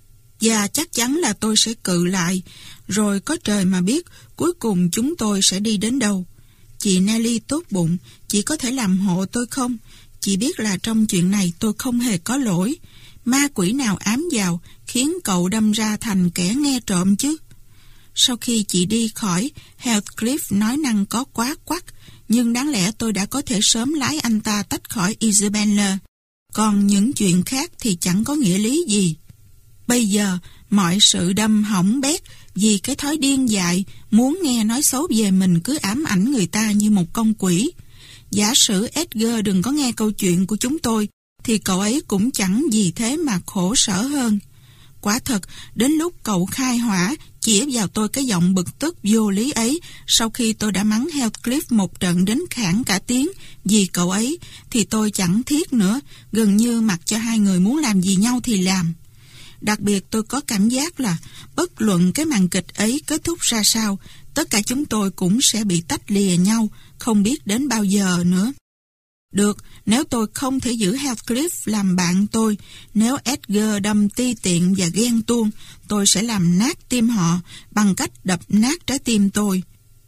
Và chắc chắn là tôi sẽ cự lại, rồi có trời mà biết cuối cùng chúng tôi sẽ đi đến đâu. Chị Nellie tốt bụng, chị có thể làm hộ tôi không? Chị biết là trong chuyện này tôi không hề có lỗi. Ma quỷ nào ám vào khiến cậu đâm ra thành kẻ nghe trộm chứ? Sau khi chị đi khỏi, Heathcliff nói năng có quá quắt, nhưng đáng lẽ tôi đã có thể sớm lái anh ta tách khỏi Isabella. Còn những chuyện khác thì chẳng có nghĩa lý gì. Bây giờ, mọi sự đâm hỏng bét vì cái thói điên dại muốn nghe nói xấu về mình cứ ám ảnh người ta như một con quỷ. Giả sử Edgar đừng có nghe câu chuyện của chúng tôi, thì cậu ấy cũng chẳng gì thế mà khổ sở hơn. Quả thật, đến lúc cậu khai hỏa, chĩa vào tôi cái giọng bực tức vô lý ấy, sau khi tôi đã mắng Heathcliff một trận đến khản cả tiếng vì cậu ấy, thì tôi chẳng thiết nữa, gần như mặc cho hai người muốn làm gì nhau thì làm. Đặc biệt tôi có cảm giác là bất luận cái màn kịch ấy kết thúc ra sao, tất cả chúng tôi cũng sẽ bị tách lìa nhau, không biết đến bao giờ nữa. Được, nếu tôi không thể giữ Heathcliff làm bạn tôi, nếu Edgar đâm ti tiện và ghen tuông, tôi sẽ làm nát tim họ bằng cách đập nát trái tim tôi.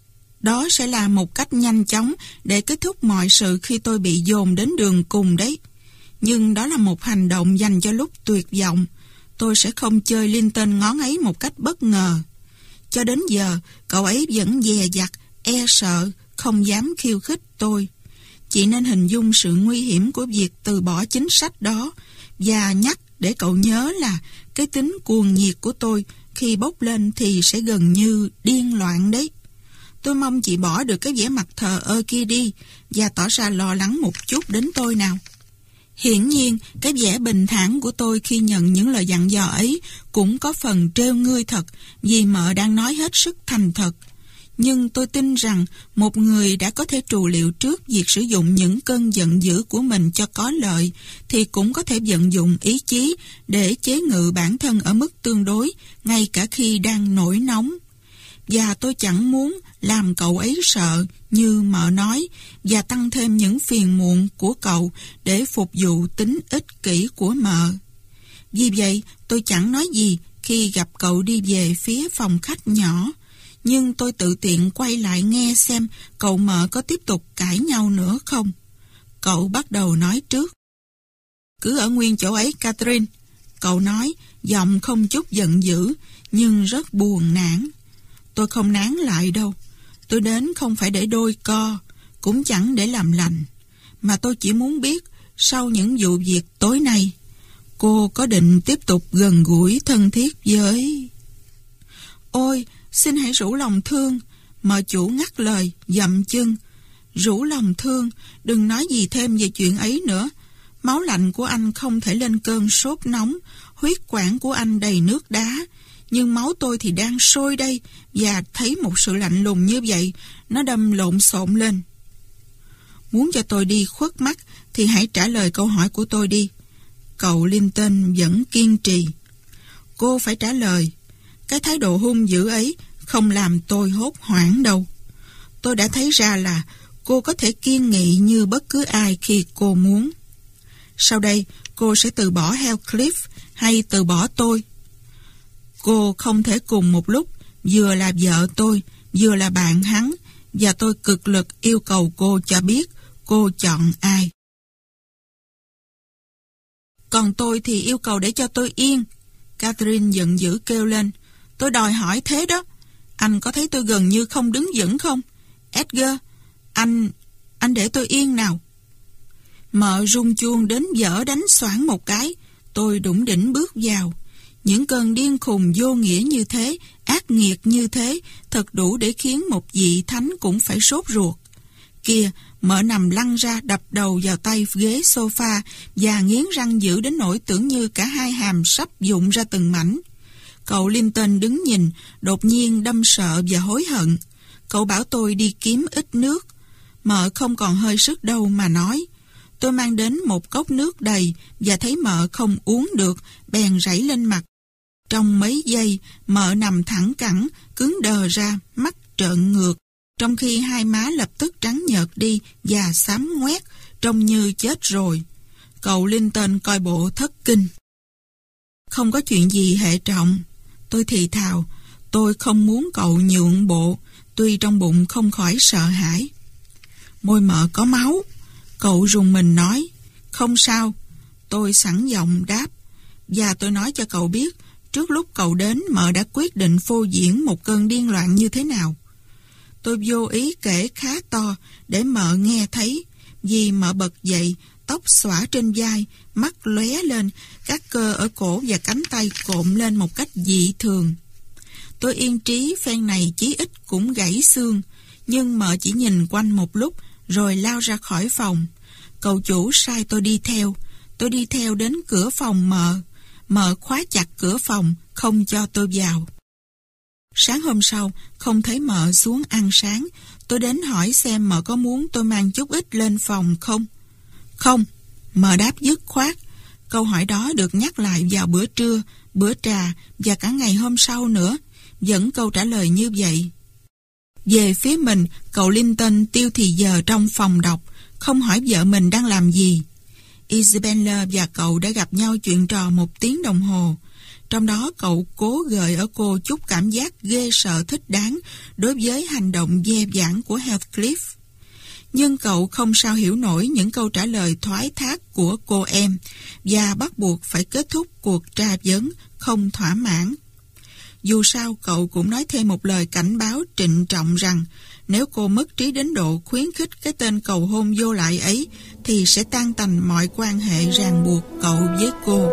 Đó sẽ là một cách nhanh chóng để kết thúc mọi sự khi tôi bị dồn đến đường cùng đấy. Nhưng đó là một hành động dành cho lúc tuyệt vọng. Tôi sẽ không chơi Linton ngón ấy một cách bất ngờ. Cho đến giờ, cậu ấy vẫn dè dặt, e sợ, không dám khiêu khích tôi. Chị nên hình dung sự nguy hiểm của việc từ bỏ chính sách đó và nhắc để cậu nhớ là cái tính cuồng nhiệt của tôi khi bốc lên thì sẽ gần như điên loạn đấy. Tôi mong chị bỏ được cái vẻ mặt thờ ơ kia đi và tỏ ra lo lắng một chút đến tôi nào. Hiển nhiên, cái vẻ bình thản của tôi khi nhận những lời dặn dò ấy cũng có phần trêu ngươi thật vì mợ đang nói hết sức thành thật. Nhưng tôi tin rằng một người đã có thể trù liệu trước việc sử dụng những cơn giận dữ của mình cho có lợi thì cũng có thể vận dụng ý chí để chế ngự bản thân ở mức tương đối ngay cả khi đang nổi nóng. Và tôi chẳng muốn làm cậu ấy sợ như mợ nói và tăng thêm những phiền muộn của cậu để phục vụ tính ích kỷ của mợ. Vì vậy tôi chẳng nói gì khi gặp cậu đi về phía phòng khách nhỏ. Nhưng tôi tự tiện quay lại nghe xem cậu mợ có tiếp tục cãi nhau nữa không. Cậu bắt đầu nói trước. Cứ ở nguyên chỗ ấy, Catherine. Cậu nói, giọng không chút giận dữ, nhưng rất buồn nản. Tôi không nán lại đâu. Tôi đến không phải để đôi co, cũng chẳng để làm lành. Mà tôi chỉ muốn biết, sau những vụ việc tối nay, cô có định tiếp tục gần gũi thân thiết với... Ôi, xin hãy rủ lòng thương. Mợ chủ ngắt lời, dậm chân. Rủ lòng thương, đừng nói gì thêm về chuyện ấy nữa. Máu lạnh của anh không thể lên cơn sốt nóng, huyết quản của anh đầy nước đá. Nhưng máu tôi thì đang sôi đây, và thấy một sự lạnh lùng như vậy, nó đâm lộn xộn lên. Muốn cho tôi đi khuất mắt, thì hãy trả lời câu hỏi của tôi đi. Cậu Linton vẫn kiên trì. Cô phải trả lời. Cái thái độ hung dữ ấy không làm tôi hốt hoảng đâu. Tôi đã thấy ra là cô có thể kiên nghị như bất cứ ai khi cô muốn. Sau đây, cô sẽ từ bỏ Heathcliff hay từ bỏ tôi? Cô không thể cùng một lúc vừa là vợ tôi, vừa là bạn hắn, và tôi cực lực yêu cầu cô cho biết cô chọn ai. Còn tôi thì yêu cầu để cho tôi yên. Catherine giận dữ kêu lên. Tôi đòi hỏi thế đó. Anh có thấy tôi gần như không đứng vững không? Edgar, anh... anh để tôi yên nào. Mợ rung chuông đến dở đánh xoảng một cái. Tôi đủng đỉnh bước vào. Những cơn điên khùng vô nghĩa như thế, ác nghiệt như thế, thật đủ để khiến một vị thánh cũng phải sốt ruột. Kìa, mợ nằm lăn ra đập đầu vào tay ghế sofa và nghiến răng dữ đến nỗi tưởng như cả hai hàm sắp vụn ra từng mảnh. Cậu Linton đứng nhìn, đột nhiên đâm sợ và hối hận. Cậu bảo tôi đi kiếm ít nước. Mợ không còn hơi sức đâu mà nói. Tôi mang đến một cốc nước đầy và thấy mợ không uống được, bèn rảy lên mặt. Trong mấy giây, mợ nằm thẳng cẳng, cứng đờ ra, mắt trợn ngược, trong khi hai má lập tức trắng nhợt đi và xám ngoét, trông như chết rồi. Cậu Linton coi bộ thất kinh. Không có chuyện gì hệ trọng. Tôi thì thào, tôi không muốn cậu nhượng bộ, tuy trong bụng không khỏi sợ hãi. Môi mợ có máu. Cậu rùng mình nói, không sao. Tôi sẵn giọng đáp, và tôi nói cho cậu biết, trước lúc cậu đến mợ đã quyết định phô diễn một cơn điên loạn như thế nào. Tôi vô ý kể khá to để mợ nghe thấy, vì mợ bật dậy, tóc xõa trên vai, mắt lóe lên, các cơ ở cổ và cánh tay cộm lên một cách dị thường. Tôi yên trí phen này chí ít cũng gãy xương, nhưng mợ chỉ nhìn quanh một lúc rồi lao ra khỏi phòng. Cậu chủ sai tôi đi theo. Tôi đi theo đến cửa phòng mợ. Mợ khóa chặt cửa phòng, không cho tôi vào. Sáng hôm sau, không thấy mợ xuống ăn sáng. Tôi đến hỏi xem mợ có muốn tôi mang chút ít lên phòng không? Không, mợ đáp dứt khoát. Câu hỏi đó được nhắc lại vào bữa trưa, bữa trà và cả ngày hôm sau nữa. Vẫn câu trả lời như vậy. Về phía mình, cậu Linton tiêu thì giờ trong phòng đọc, không hỏi vợ mình đang làm gì. Isabella và cậu đã gặp nhau chuyện trò một tiếng đồng hồ. Trong đó cậu cố gợi ở cô chút cảm giác ghê sợ thích đáng đối với hành động ve vãn của Heathcliff. Nhưng cậu không sao hiểu nổi những câu trả lời thoái thác của cô em và bắt buộc phải kết thúc cuộc tra vấn không thỏa mãn. Dù sao cậu cũng nói thêm một lời cảnh báo trịnh trọng rằng nếu cô mất trí đến độ khuyến khích cái tên cầu hôn vô lại ấy thì sẽ tan tành mọi quan hệ ràng buộc cậu với cô.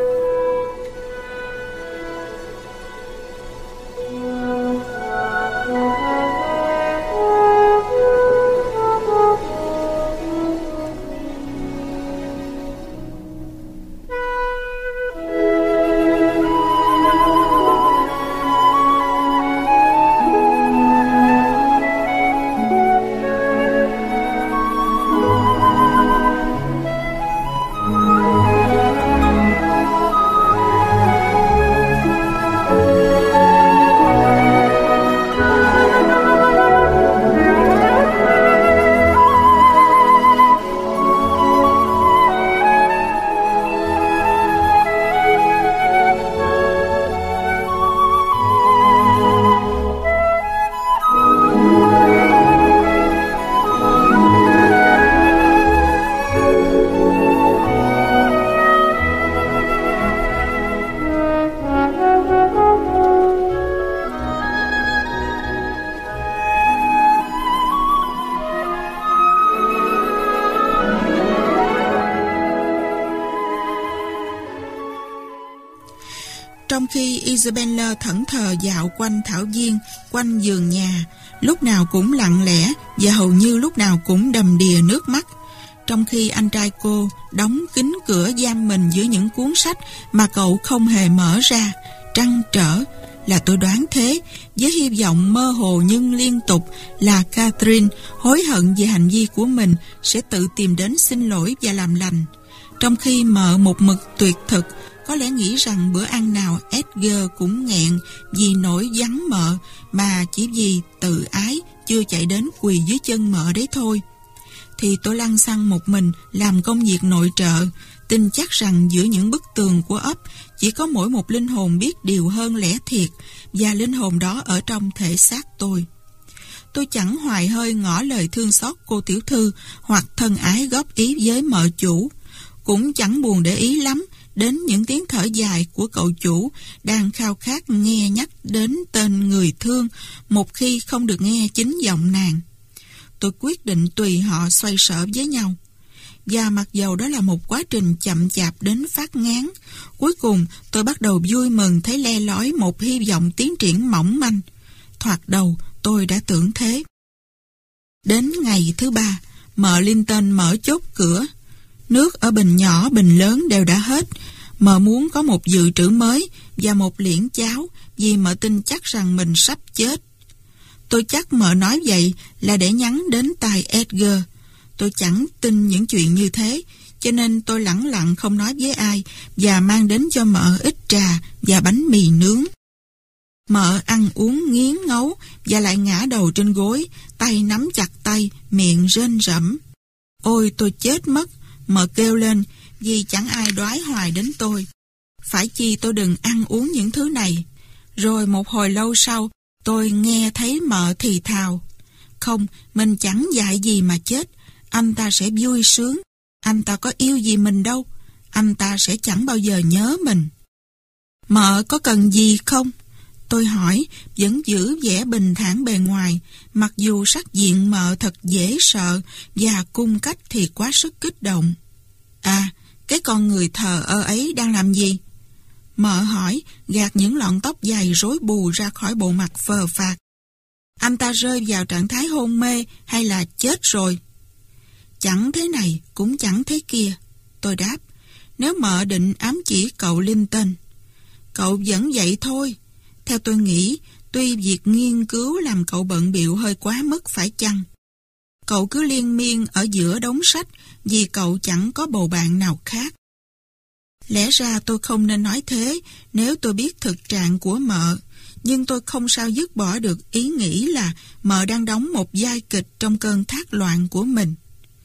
Trong khi Isabella thẫn thờ dạo quanh thảo viên, quanh giường nhà, lúc nào cũng lặng lẽ và hầu như lúc nào cũng đầm đìa nước mắt. Trong khi anh trai cô đóng kín cửa giam mình giữa những cuốn sách mà cậu không hề mở ra, trăn trở là tôi đoán thế, với hy vọng mơ hồ nhưng liên tục là Catherine hối hận về hành vi của mình sẽ tự tìm đến xin lỗi và làm lành. Trong khi mợ một mực tuyệt thực, có lẽ nghĩ rằng bữa ăn nào Edgar cũng nghẹn vì nỗi vắng mợ mà chỉ vì tự ái chưa chạy đến quỳ dưới chân mợ đấy thôi. Thì tôi lăn xăng một mình làm công việc nội trợ, tin chắc rằng giữa những bức tường của ấp chỉ có mỗi một linh hồn biết điều hơn lẽ thiệt, và linh hồn đó ở trong thể xác tôi. Tôi chẳng hoài hơi ngỏ lời thương xót cô tiểu thư hoặc thân ái góp ý với mợ chủ, cũng chẳng buồn để ý lắm đến những tiếng thở dài của cậu chủ đang khao khát nghe nhắc đến tên người thương một khi không được nghe chính giọng nàng. Tôi quyết định tùy họ xoay sở với nhau. Và mặc dầu đó là một quá trình chậm chạp đến phát ngán, cuối cùng tôi bắt đầu vui mừng thấy le lói một hy vọng tiến triển mỏng manh. Thoạt đầu tôi đã tưởng thế. Đến ngày thứ ba, mợ Linton mở chốt cửa. Nước ở bình nhỏ bình lớn đều đã hết. Mợ muốn có một dự trữ mới và một liễn cháo vì mợ tin chắc rằng mình sắp chết. Tôi chắc mợ nói vậy là để nhắn đến tai Edgar. Tôi chẳng tin những chuyện như thế, cho nên tôi lẳng lặng không nói với ai và mang đến cho mợ ít trà và bánh mì nướng. Mợ ăn uống nghiến ngấu và lại ngã đầu trên gối, tay nắm chặt tay, miệng rên rẫm. Ôi tôi chết mất, mợ kêu lên, vì chẳng ai đoái hoài đến tôi. Phải chi tôi đừng ăn uống những thứ này. Rồi một hồi lâu sau, tôi nghe thấy mợ thì thào. Không, mình chẳng dạy gì mà chết. Anh ta sẽ vui sướng. Anh ta có yêu gì mình đâu. Anh ta sẽ chẳng bao giờ nhớ mình. Mợ có cần gì không? Tôi hỏi, vẫn giữ vẻ bình thản bề ngoài, mặc dù sắc diện mợ thật dễ sợ và cung cách thì quá sức kích động. À, cái con người thờ ơ ấy đang làm gì? Mợ hỏi, gạt những lọn tóc dài rối bù ra khỏi bộ mặt phờ phạc. Anh ta rơi vào trạng thái hôn mê hay là chết rồi? Chẳng thế này, cũng chẳng thế kia. Tôi đáp, nếu mợ định ám chỉ cậu Linton, cậu vẫn vậy thôi. Theo tôi nghĩ, tuy việc nghiên cứu làm cậu bận bịu hơi quá mức phải chăng? Cậu cứ liên miên ở giữa đống sách vì cậu chẳng có bầu bạn nào khác. Lẽ ra tôi không nên nói thế nếu tôi biết thực trạng của mợ, nhưng tôi không sao dứt bỏ được ý nghĩ là mợ đang đóng một vai kịch trong cơn thác loạn của mình.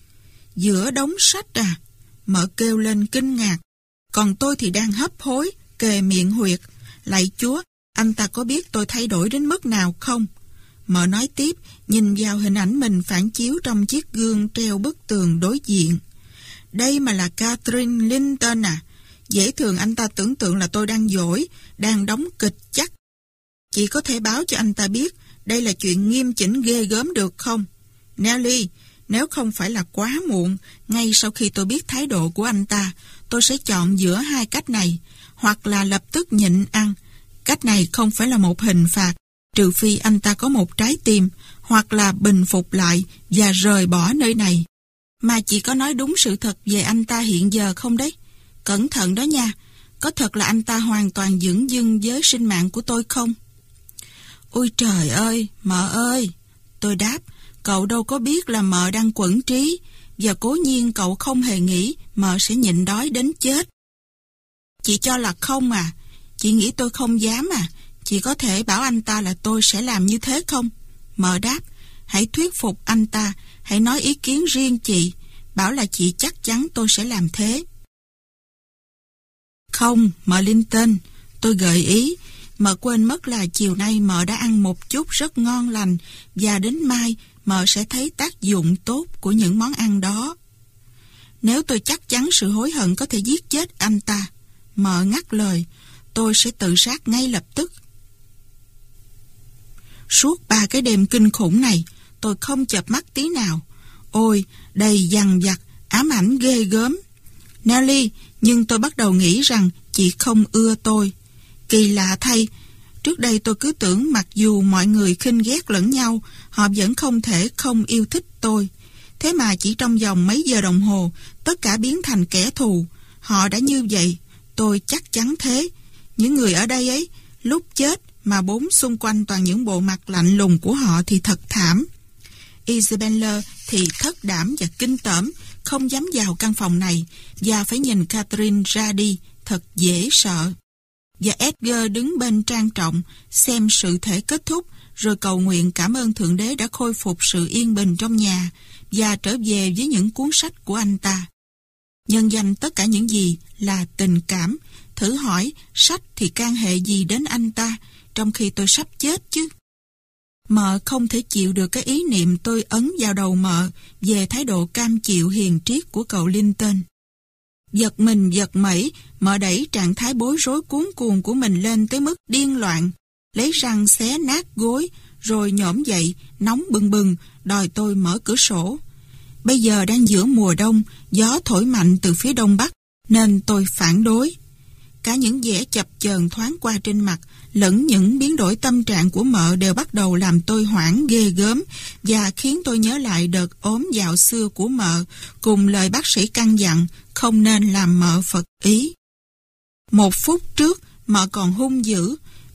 Giữa đống sách à? Mợ kêu lên kinh ngạc. Còn tôi thì đang hấp hối, kề miệng huyệt. Lạy Chúa, anh ta có biết tôi thay đổi đến mức nào không? Mợ nói tiếp, nhìn vào hình ảnh mình phản chiếu trong chiếc gương treo bức tường đối diện. Đây mà là Catherine Linton à? Dễ thường anh ta tưởng tượng là tôi đang dỗi, đang đóng kịch chắc. Chị có thể báo cho anh ta biết đây là chuyện nghiêm chỉnh ghê gớm được không? Nelly, nếu không phải là quá muộn, ngay sau khi tôi biết thái độ của anh ta, tôi sẽ chọn giữa hai cách này, hoặc là lập tức nhịn ăn. Cách này không phải là một hình phạt, trừ phi anh ta có một trái tim, hoặc là bình phục lại và rời bỏ nơi này. Mà chị có nói đúng sự thật về anh ta hiện giờ không đấy? Cẩn thận đó nha, có thật là anh ta hoàn toàn dửng dưng với sinh mạng của tôi không? Ôi trời ơi, mợ ơi! Tôi đáp, cậu đâu có biết là mợ đang quẫn trí, và cố nhiên cậu không hề nghĩ mợ sẽ nhịn đói đến chết. Chị cho là không à? Chị nghĩ tôi không dám à? Chị có thể bảo anh ta là tôi sẽ làm như thế không? Mợ đáp, hãy thuyết phục anh ta, hãy nói ý kiến riêng chị, bảo là chị chắc chắn tôi sẽ làm thế. Không, mợ Linton, tôi gợi ý, mợ quên mất là chiều nay mợ đã ăn một chút rất ngon lành và đến mai mợ sẽ thấy tác dụng tốt của những món ăn đó. Nếu tôi chắc chắn sự hối hận có thể giết chết anh ta, mợ ngắt lời, tôi sẽ tự sát ngay lập tức. Suốt ba cái đêm kinh khủng này, tôi không chợp mắt tí nào. Ôi, đầy dằn vặt, ám ảnh ghê gớm. Nelly, nhưng tôi bắt đầu nghĩ rằng chị không ưa tôi. Kỳ lạ thay, trước đây tôi cứ tưởng mặc dù mọi người khinh ghét lẫn nhau, họ vẫn không thể không yêu thích tôi. Thế mà chỉ trong vòng mấy giờ đồng hồ, tất cả biến thành kẻ thù. Họ đã như vậy, tôi chắc chắn thế. Những người ở đây ấy, lúc chết mà bốn xung quanh toàn những bộ mặt lạnh lùng của họ thì thật thảm. Isabella thì thất đảm và kinh tởm, không dám vào căn phòng này và phải nhìn Catherine ra đi, thật dễ sợ. Và Edgar đứng bên trang trọng, xem sự thể kết thúc, rồi cầu nguyện cảm ơn Thượng Đế đã khôi phục sự yên bình trong nhà và trở về với những cuốn sách của anh ta. Nhân danh tất cả những gì là tình cảm, thử hỏi sách thì can hệ gì đến anh ta, trong khi tôi sắp chết chứ. Mợ không thể chịu được cái ý niệm tôi ấn vào đầu mợ về thái độ cam chịu hiền triết của cậu Linton. Giật mình giật mẩy, mợ đẩy trạng thái bối rối cuống cuồng của mình lên tới mức điên loạn, lấy răng xé nát gối, rồi nhổm dậy, nóng bừng bừng, đòi tôi mở cửa sổ. Bây giờ đang giữa mùa đông, gió thổi mạnh từ phía đông bắc, nên tôi phản đối. Cả những vẻ chập chờn thoáng qua trên mặt, lẫn những biến đổi tâm trạng của mợ đều bắt đầu làm tôi hoảng ghê gớm và khiến tôi nhớ lại đợt ốm dạo xưa của mợ, cùng lời bác sĩ căn dặn không nên làm mợ phật ý. Một phút trước, mợ còn hung dữ,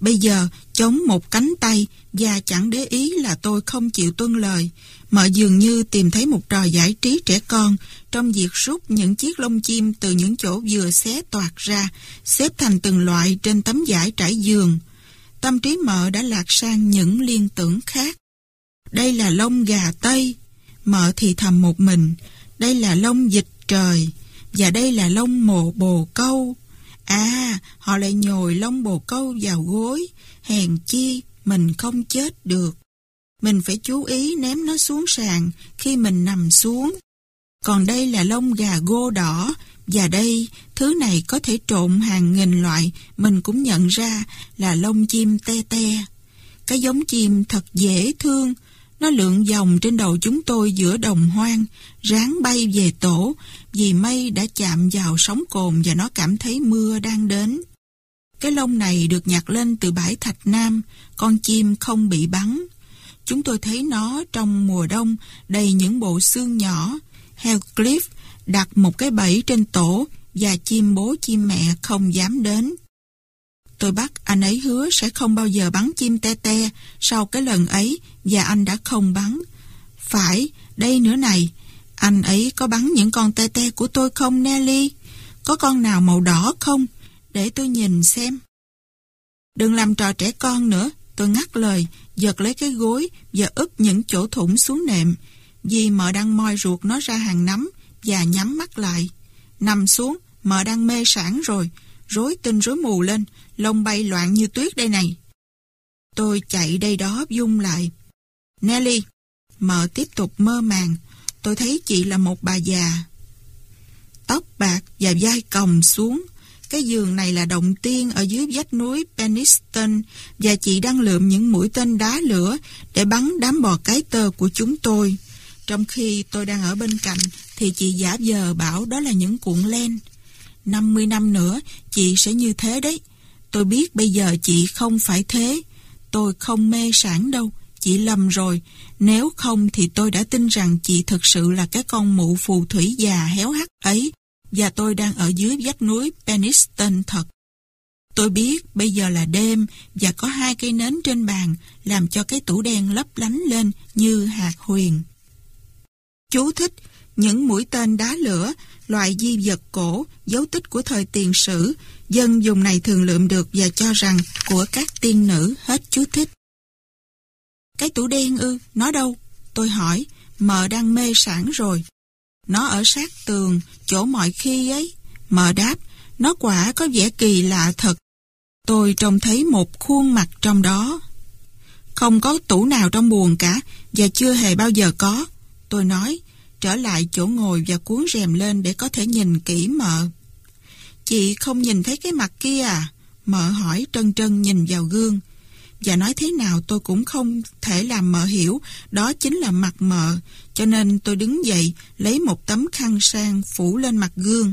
Bây giờ, chống một cánh tay và chẳng để ý là tôi không chịu tuân lời. Mợ dường như tìm thấy một trò giải trí trẻ con trong việc rút những chiếc lông chim từ những chỗ vừa xé toạc ra, xếp thành từng loại trên tấm vải trải giường. Tâm trí mợ đã lạc sang những liên tưởng khác. Đây là lông gà Tây. Mợ thì thầm một mình. Đây là lông vịt trời. Và đây là lông mồ bồ câu. À, họ lại nhồi lông bồ câu vào gối. Hèn chi, mình không chết được. Mình phải chú ý ném nó xuống sàn khi mình nằm xuống. Còn đây là lông gà gô đỏ. Và đây, thứ này có thể trộn hàng nghìn loại, mình cũng nhận ra là lông chim te te. Cái giống chim thật dễ thương. Nó lượn vòng trên đầu chúng tôi giữa đồng hoang, ráng bay về tổ, vì mây đã chạm vào sóng cồn và nó cảm thấy mưa đang đến. Cái lông này được nhặt lên từ bãi Thạch Nam, con chim không bị bắn. Chúng tôi thấy nó trong mùa đông đầy những bộ xương nhỏ. Heathcliff đặt một cái bẫy trên tổ và chim bố chim mẹ không dám đến. Tôi bắt anh ấy hứa sẽ không bao giờ bắn chim te te sau cái lần ấy và anh đã không bắn. Phải, đây nữa này, anh ấy có bắn những con te te của tôi không Nelly? Có con nào màu đỏ không? Để tôi nhìn xem. Đừng làm trò trẻ con nữa, tôi ngắt lời, giật lấy cái gối và úp những chỗ thủng xuống nệm, vì mợ đang moi ruột nó ra hàng nắm và nhắm mắt lại. Nằm xuống, mợ đang mê sảng rồi, rối tinh rối mù lên, lông bay loạn như tuyết đây này. Tôi chạy đây đó vung lại. Nelly, mợ tiếp tục mơ màng, tôi thấy chị là một bà già. Tóc bạc và vai còng xuống. Cái giường này là động tiên ở dưới vách núi Penistone và chị đang lượm những mũi tên đá lửa để bắn đám bò cái tơ của chúng tôi. Trong khi tôi đang ở bên cạnh thì chị giả vờ bảo đó là những cuộn len. năm mươi năm nữa chị sẽ như thế đấy. Tôi biết bây giờ chị không phải thế. Tôi không mê sảng đâu. Chị lầm rồi. Nếu không thì tôi đã tin rằng chị thực sự là cái con mụ phù thủy già héo hắt ấy và tôi đang ở dưới vách núi Penistone thật. Tôi biết bây giờ là đêm và có hai cây nến trên bàn làm cho cái tủ đen lấp lánh lên như hạt huyền. Chú thích: những mũi tên đá lửa, loại di vật cổ, dấu tích của thời tiền sử, dân dùng này thường lượm được và cho rằng của các tiên nữ. Hết chú thích. Cái tủ đen ư, nó đâu? Tôi hỏi, mợ đang mê sảng rồi. Nó ở sát tường, chỗ mọi khi ấy. Mợ đáp, nó quả có vẻ kỳ lạ thật. Tôi trông thấy một khuôn mặt trong đó. Không có tủ nào trong buồng cả, và chưa hề bao giờ có. Tôi nói, trở lại chỗ ngồi và cuốn rèm lên để có thể nhìn kỹ mợ. Chị không nhìn thấy cái mặt kia à? Mợ hỏi trân trân nhìn vào gương. Và nói thế nào tôi cũng không thể làm mợ hiểu đó chính là mặt mợ, cho nên tôi đứng dậy lấy một tấm khăn sang phủ lên mặt gương.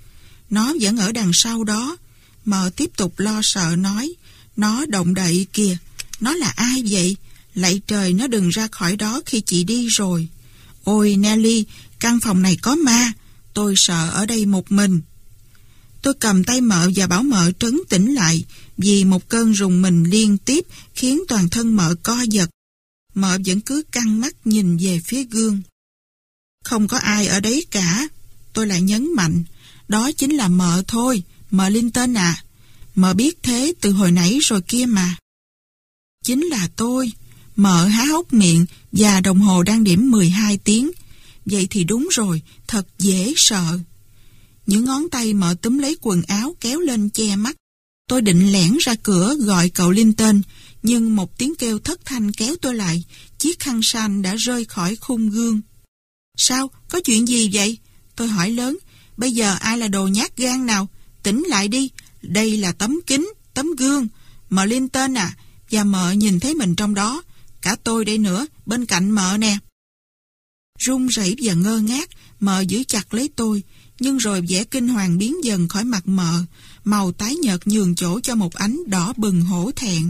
Nó vẫn ở đằng sau đó. Mợ tiếp tục lo sợ nói, nó động đậy kìa. Nó là ai vậy? Lạy trời, nó đừng ra khỏi đó khi chị đi rồi. Ôi Nelly, căn phòng này có ma. Tôi sợ ở đây một mình. Tôi cầm tay mợ và bảo mợ trấn tĩnh lại, vì một cơn rùng mình liên tiếp khiến toàn thân mợ co giật. Mợ vẫn cứ căng mắt nhìn về phía gương. Không có ai ở đấy cả. Tôi lại nhấn mạnh, đó chính là mợ thôi, mợ Linton à. Mợ biết thế từ hồi nãy rồi kia mà. Chính là tôi. Mợ há hốc miệng và đồng hồ đang điểm mười hai tiếng. Vậy thì đúng rồi, thật dễ sợ. Những ngón tay mợ túm lấy quần áo kéo lên che mắt. Tôi định lẻn ra cửa gọi cậu Linton, nhưng một tiếng kêu thất thanh kéo tôi lại. Chiếc khăn san đã rơi khỏi khung gương. Sao? Có chuyện gì vậy? Tôi hỏi lớn. Bây giờ ai là đồ nhát gan nào? Tỉnh lại đi. Đây là tấm kính, tấm gương. Mợ Linton à, và mợ nhìn thấy mình trong đó. Cả tôi đây nữa, bên cạnh mợ nè. Run rẩy và ngơ ngác, mợ giữ chặt lấy tôi, nhưng rồi vẻ kinh hoàng biến dần khỏi mặt mợ, màu tái nhợt nhường chỗ cho một ánh đỏ bừng hổ thẹn.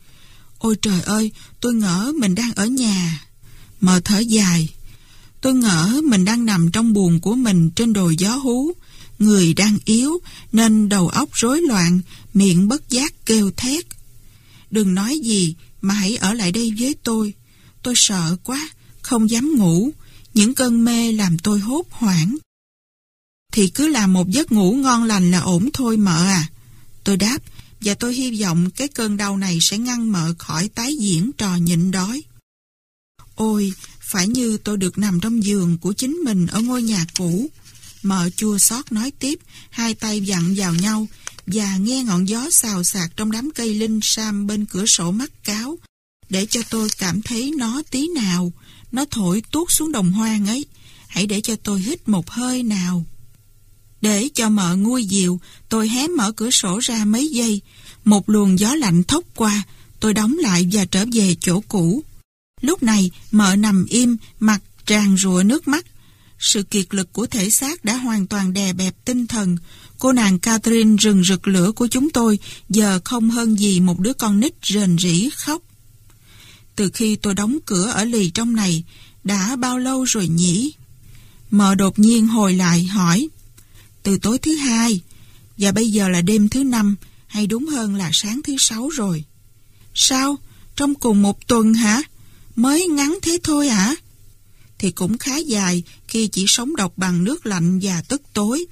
Ôi trời ơi, tôi ngỡ mình đang ở nhà. Mợ thở dài. Tôi ngỡ mình đang nằm trong buồng của mình trên đồi gió hú, người đang yếu nên đầu óc rối loạn, miệng bất giác kêu thét. đừng nói gì mà hãy ở lại đây với tôi. Tôi sợ quá, không dám ngủ. Những cơn mê làm tôi hốt hoảng. Thì cứ làm một giấc ngủ ngon lành là ổn thôi mợ à. Tôi đáp, và tôi hy vọng cái cơn đau này sẽ ngăn mợ khỏi tái diễn trò nhịn đói. Ôi, phải như tôi được nằm trong giường của chính mình ở ngôi nhà cũ. Mợ chua xót nói tiếp, hai tay vặn vào nhau, và nghe ngọn gió xào xạc trong đám cây linh sam bên cửa sổ mắt cáo, để cho tôi cảm thấy nó tí nào. Nó thổi tuốt xuống đồng hoang ấy. Hãy để cho tôi hít một hơi nào. Để cho mợ nguôi dịu, tôi hé mở cửa sổ ra mấy giây. Một luồng gió lạnh thốc qua, tôi đóng lại và trở về chỗ cũ. Lúc này, mợ nằm im, mặt tràn rụa nước mắt. Sự kiệt lực của thể xác đã hoàn toàn đè bẹp tinh thần. Cô nàng Catherine rừng rực lửa của chúng tôi giờ không hơn gì một đứa con nít rền rĩ khóc. Từ khi tôi đóng cửa ở lì trong này, đã bao lâu rồi nhỉ? Mợ đột nhiên hồi lại hỏi. Từ tối thứ hai, và bây giờ là đêm thứ năm, hay đúng hơn là sáng thứ sáu rồi. Sao? Trong cùng một tuần hả? Mới ngắn thế thôi hả? Thì cũng khá dài khi chỉ sống độc bằng nước lạnh và tức tối.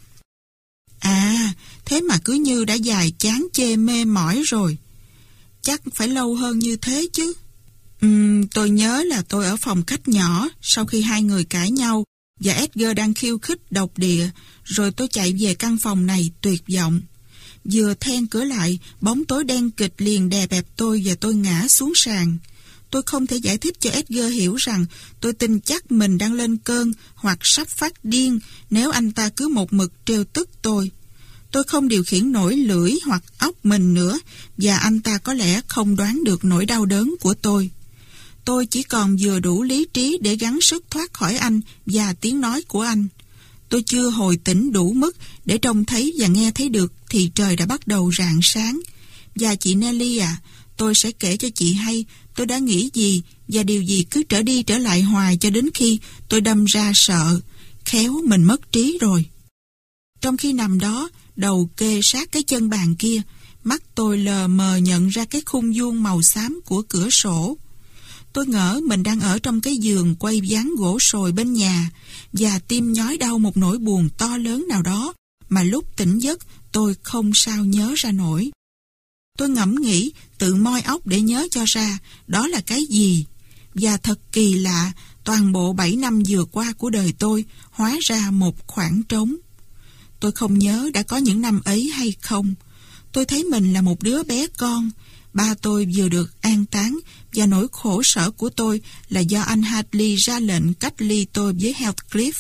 À, thế mà cứ như đã dài chán chê mê mỏi rồi. Chắc phải lâu hơn như thế chứ. Uhm, tôi nhớ là tôi ở phòng khách nhỏ sau khi hai người cãi nhau và Edgar đang khiêu khích độc địa, rồi tôi chạy về căn phòng này tuyệt vọng. Vừa then cửa lại, bóng tối đen kịch liền đè bẹp tôi và tôi ngã xuống sàn. Tôi không thể giải thích cho Edgar hiểu rằng tôi tin chắc mình đang lên cơn hoặc sắp phát điên nếu anh ta cứ một mực trêu tức tôi. Tôi không điều khiển nổi lưỡi hoặc óc mình nữa, và anh ta có lẽ không đoán được nỗi đau đớn của tôi. Tôi chỉ còn vừa đủ lý trí để gắng sức thoát khỏi anh và tiếng nói của anh. Tôi chưa hồi tỉnh đủ mức để trông thấy và nghe thấy được thì trời đã bắt đầu rạng sáng. Và chị Nelly à, tôi sẽ kể cho chị hay tôi đã nghĩ gì và điều gì cứ trở đi trở lại hoài cho đến khi tôi đâm ra sợ, khéo mình mất trí rồi. Trong khi nằm đó, đầu kê sát cái chân bàn kia, mắt tôi lờ mờ nhận ra cái khung vuông màu xám của cửa sổ. Tôi ngỡ mình đang ở trong cái giường quay ván gỗ sồi bên nhà, và tim nhói đau một nỗi buồn to lớn nào đó mà lúc tỉnh giấc tôi không sao nhớ ra nổi. Tôi ngẫm nghĩ, tự moi óc để nhớ cho ra đó là cái gì. Và thật kỳ lạ, toàn bộ bảy năm vừa qua của đời tôi hóa ra một khoảng trống. Tôi không nhớ đã có những năm ấy hay không. Tôi thấy mình là một đứa bé con. Ba tôi vừa được an táng, và nỗi khổ sở của tôi là do anh Hadley ra lệnh cách ly tôi với Heathcliff.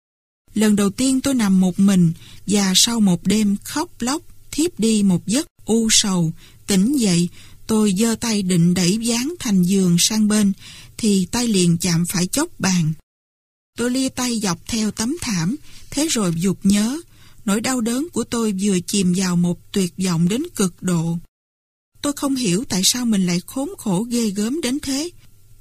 Lần đầu tiên tôi nằm một mình, và sau một đêm khóc lóc, thiếp đi một giấc u sầu, tỉnh dậy, tôi giơ tay định đẩy ván thành giường sang bên, thì tay liền chạm phải chốt bàn. Tôi lia tay dọc theo tấm thảm, thế rồi vụt nhớ, nỗi đau đớn của tôi vừa chìm vào một tuyệt vọng đến cực độ. Tôi không hiểu tại sao mình lại khốn khổ ghê gớm đến thế.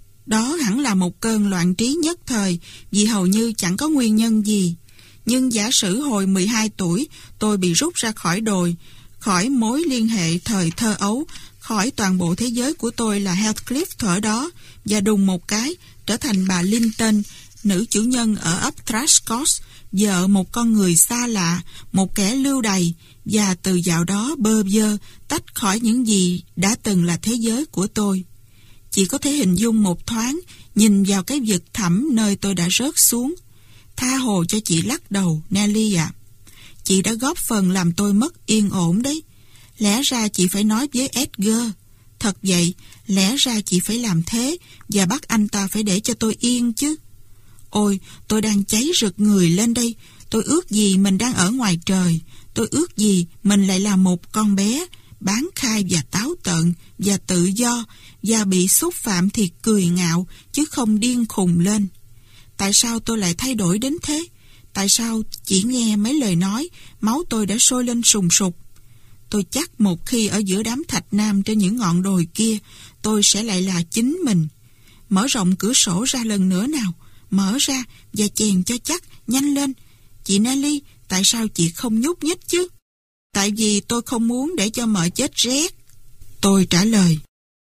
Đó hẳn là một cơn loạn trí nhất thời, vì hầu như chẳng có nguyên nhân gì. Nhưng giả sử hồi mười hai tuổi, tôi bị rút ra khỏi đồi, khỏi mối liên hệ thời thơ ấu, khỏi toàn bộ thế giới của tôi là Heathcliff thuở đó, và đùng một cái, trở thành bà Linton, nữ chủ nhân ở ấp Trashcosh, vợ một con người xa lạ, một kẻ lưu đày, và từ dạo đó bơ vơ, tách khỏi những gì đã từng là thế giới của tôi. Chỉ có thể hình dung một thoáng, nhìn vào cái vực thẳm nơi tôi đã rớt xuống. Tha hồ cho chị lắc đầu, Nelly ạ. À. Chị đã góp phần làm tôi mất yên ổn đấy. Lẽ ra chị phải nói với Edgar. Thật vậy, lẽ ra chị phải làm thế, và bắt anh ta phải để cho tôi yên chứ. Ôi, tôi đang cháy rực người lên đây. Tôi ước gì mình đang ở ngoài trời. Tôi ước gì mình lại là một con bé, bán khai và táo tợn, và tự do, và bị xúc phạm thì cười ngạo, chứ không điên khùng lên. Tại sao tôi lại thay đổi đến thế? Tại sao chỉ nghe mấy lời nói, máu tôi đã sôi lên sùng sục? Tôi chắc một khi ở giữa đám thạch nam trên những ngọn đồi kia, tôi sẽ lại là chính mình. Mở rộng cửa sổ ra lần nữa nào. Mở ra và chèn cho chắc, nhanh lên. Chị Nelly, tại sao chị không nhúc nhích chứ? Tại vì tôi không muốn để cho mợ chết rét. Tôi trả lời.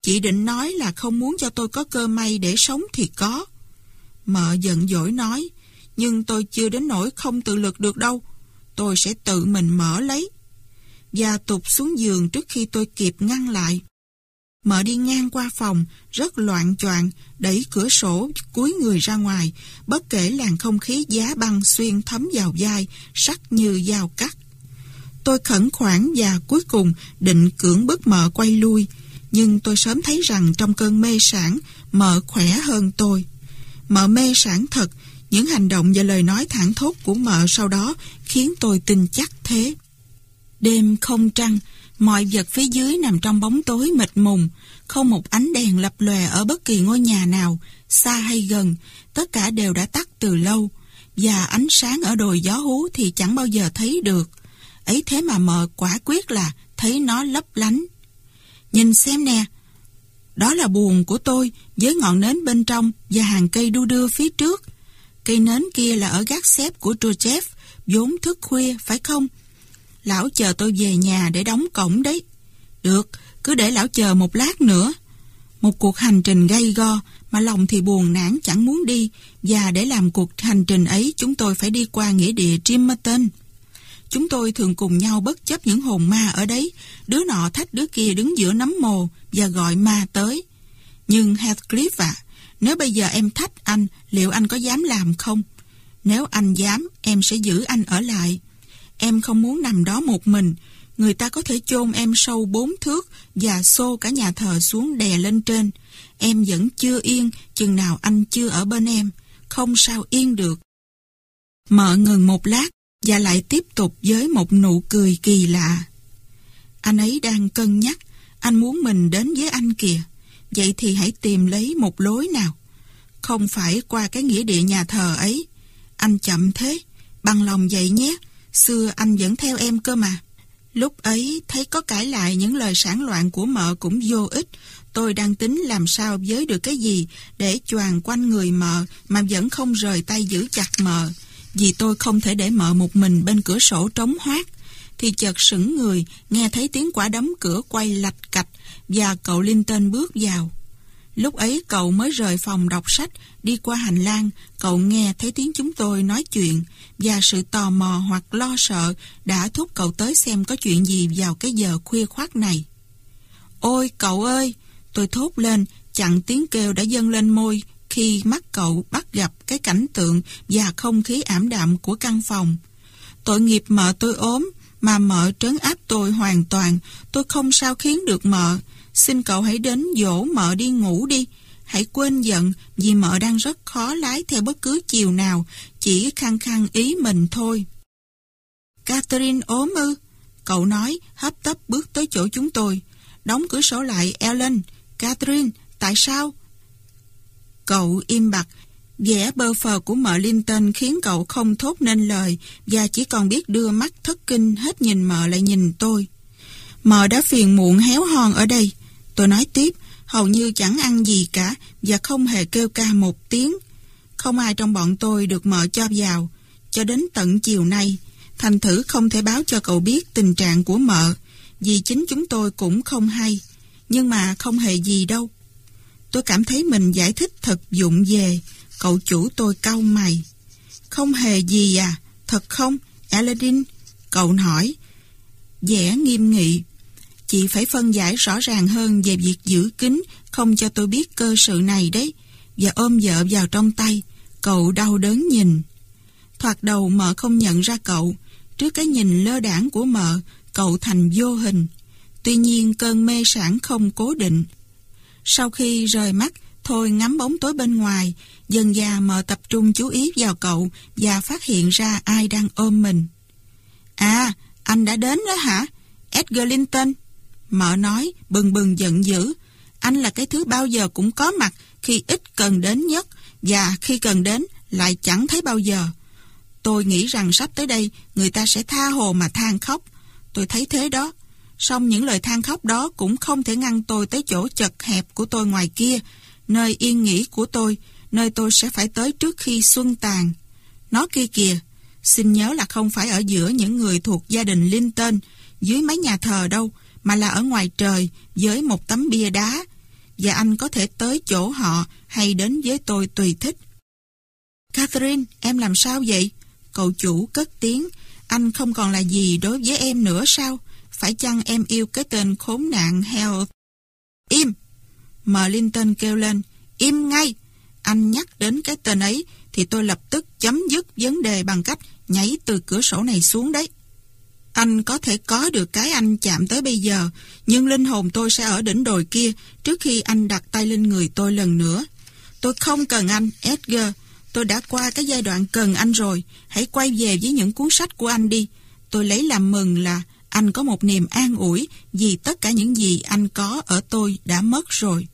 Chị định nói là không muốn cho tôi có cơ may để sống thì có. Mợ giận dỗi nói, nhưng tôi chưa đến nỗi không tự lực được đâu. Tôi sẽ tự mình mở lấy. Và tụt xuống giường trước khi tôi kịp ngăn lại. Mợ đi ngang qua phòng, rất loạng choạng, đẩy cửa sổ, cúi người ra ngoài, bất kể làn không khí giá băng xuyên thấm vào vai, sắc như dao cắt. Tôi khẩn khoản và cuối cùng định cưỡng bức mợ quay lui, nhưng tôi sớm thấy rằng trong cơn mê sảng, mợ khỏe hơn tôi. Mợ mê sảng thật, những hành động và lời nói thảng thốt của mợ sau đó khiến tôi tin chắc thế. Đêm không trăng, mọi vật phía dưới nằm trong bóng tối mịt mùng, không một ánh đèn lập lòe ở bất kỳ ngôi nhà nào, xa hay gần, tất cả đều đã tắt từ lâu, và ánh sáng ở đồi gió hú thì chẳng bao giờ thấy được. Ấy thế mà mợ quả quyết là thấy nó lấp lánh. Nhìn xem nè, đó là buồng của tôi với ngọn nến bên trong và hàng cây đu đưa phía trước. Cây nến kia là ở gác xếp của Joseph, vốn thức khuya, phải không? Lão chờ tôi về nhà để đóng cổng đấy. Được, cứ để lão chờ một lát nữa. Một cuộc hành trình gay go mà lòng thì buồn nản chẳng muốn đi, và để làm cuộc hành trình ấy chúng tôi phải đi qua nghĩa địa Trimerton. Chúng tôi thường cùng nhau bất chấp những hồn ma ở đấy, đứa nọ thách đứa kia đứng giữa nấm mồ và gọi ma tới. Nhưng Heathcliff ạ, à, nếu bây giờ em thách anh, liệu anh có dám làm không? Nếu anh dám, em sẽ giữ anh ở lại. Em không muốn nằm đó một mình. Người ta có thể chôn em sâu bốn thước và xô cả nhà thờ xuống đè lên trên. Em vẫn chưa yên chừng nào anh chưa ở bên em. Không sao yên được. Mợ ngừng một lát và lại tiếp tục với một nụ cười kỳ lạ. Anh ấy đang cân nhắc. Anh muốn mình đến với anh kìa. Vậy thì hãy tìm lấy một lối nào. Không phải qua cái nghĩa địa nhà thờ ấy. Anh chậm thế. Bằng lòng vậy nhé. Xưa anh vẫn theo em cơ mà. Lúc ấy thấy có cãi lại những lời sảng loạn của mợ cũng vô ích. Tôi đang tính làm sao với được cái gì để choàng quanh người mợ mà vẫn không rời tay giữ chặt mợ. Vì tôi không thể để mợ một mình bên cửa sổ trống hoác. Thì chợt sững người, nghe thấy tiếng quả đấm cửa quay lạch cạch và cậu Linton bước vào. Lúc ấy cậu mới rời phòng đọc sách, đi qua hành lang, cậu nghe thấy tiếng chúng tôi nói chuyện, và sự tò mò hoặc lo sợ đã thúc cậu tới xem có chuyện gì vào cái giờ khuya khoắt này. Ôi cậu ơi! Tôi thốt lên, chặn tiếng kêu đã dâng lên môi khi mắt cậu bắt gặp cái cảnh tượng và không khí ảm đạm của căn phòng. Tội nghiệp mợ tôi ốm, mà mợ trấn áp tôi hoàn toàn, tôi không sao khiến được mợ. Xin cậu hãy đến dỗ mợ đi ngủ đi. Hãy quên giận vì mợ đang rất khó lái theo bất cứ chiều nào, chỉ khăng khăng ý mình thôi. Catherine ốm ư? Cậu nói, hấp tấp bước tới chỗ chúng tôi. Đóng cửa sổ lại, Ellen. Catherine, tại sao? Cậu im bặt. Vẻ bơ phờ của mợ Linton khiến cậu không thốt nên lời và chỉ còn biết đưa mắt thất kinh hết nhìn mợ lại nhìn tôi. Mợ đã phiền muộn héo hon ở đây. Tôi nói tiếp, hầu như chẳng ăn gì cả và không hề kêu ca một tiếng. Không ai trong bọn tôi được mợ cho vào cho đến tận chiều nay. Thành thử không thể báo cho cậu biết tình trạng của mợ, vì chính chúng tôi cũng không hay. Nhưng mà không hề gì đâu. Tôi cảm thấy mình giải thích thật vụng về. Cậu chủ tôi cau mày. Không hề gì à? Thật không, Aladdin? Cậu hỏi. Vẻ nghiêm nghị. Chị phải phân giải rõ ràng hơn về việc giữ kín, không cho tôi biết cơ sự này đấy. Và ôm vợ vào trong tay. Cậu đau đớn nhìn. Thoạt đầu mợ không nhận ra cậu. Trước cái nhìn lơ đãng của mợ, cậu thành vô hình. Tuy nhiên cơn mê sảng không cố định. Sau khi rời mắt, thôi ngắm bóng tối bên ngoài, dần dà mợ tập trung chú ý vào cậu và phát hiện ra ai đang ôm mình. À, anh đã đến đó hả? Edgar Linton. Mợ nói, bừng bừng giận dữ. Anh là cái thứ bao giờ cũng có mặt khi ít cần đến nhất, và khi cần đến lại chẳng thấy bao giờ. Tôi nghĩ rằng sắp tới đây người ta sẽ tha hồ mà than khóc. Tôi thấy thế đó. Song những lời than khóc đó cũng không thể ngăn tôi tới chỗ chật hẹp của tôi ngoài kia, nơi yên nghỉ của tôi, nơi tôi sẽ phải tới trước khi xuân tàn. Nó kia kìa, xin nhớ là không phải ở giữa những người thuộc gia đình Linton, dưới mái nhà thờ đâu, mà là ở ngoài trời, với một tấm bia đá. và anh có thể tới chỗ họ hay đến với tôi tùy thích. Catherine, em làm sao vậy? Cậu chủ cất tiếng. Anh không còn là gì đối với em nữa sao? Phải chăng em yêu cái tên khốn nạn Hell? Im! Mờ Linton kêu lên. Im ngay! Anh nhắc đến cái tên ấy thì tôi lập tức chấm dứt vấn đề bằng cách nhảy từ cửa sổ này xuống đấy. Anh có thể có được cái anh chạm tới bây giờ, nhưng linh hồn tôi sẽ ở đỉnh đồi kia trước khi anh đặt tay lên người tôi lần nữa. Tôi không cần anh, Edgar. Tôi đã qua cái giai đoạn cần anh rồi. Hãy quay về với những cuốn sách của anh đi. Tôi lấy làm mừng là anh có một niềm an ủi vì tất cả những gì anh có ở tôi đã mất rồi.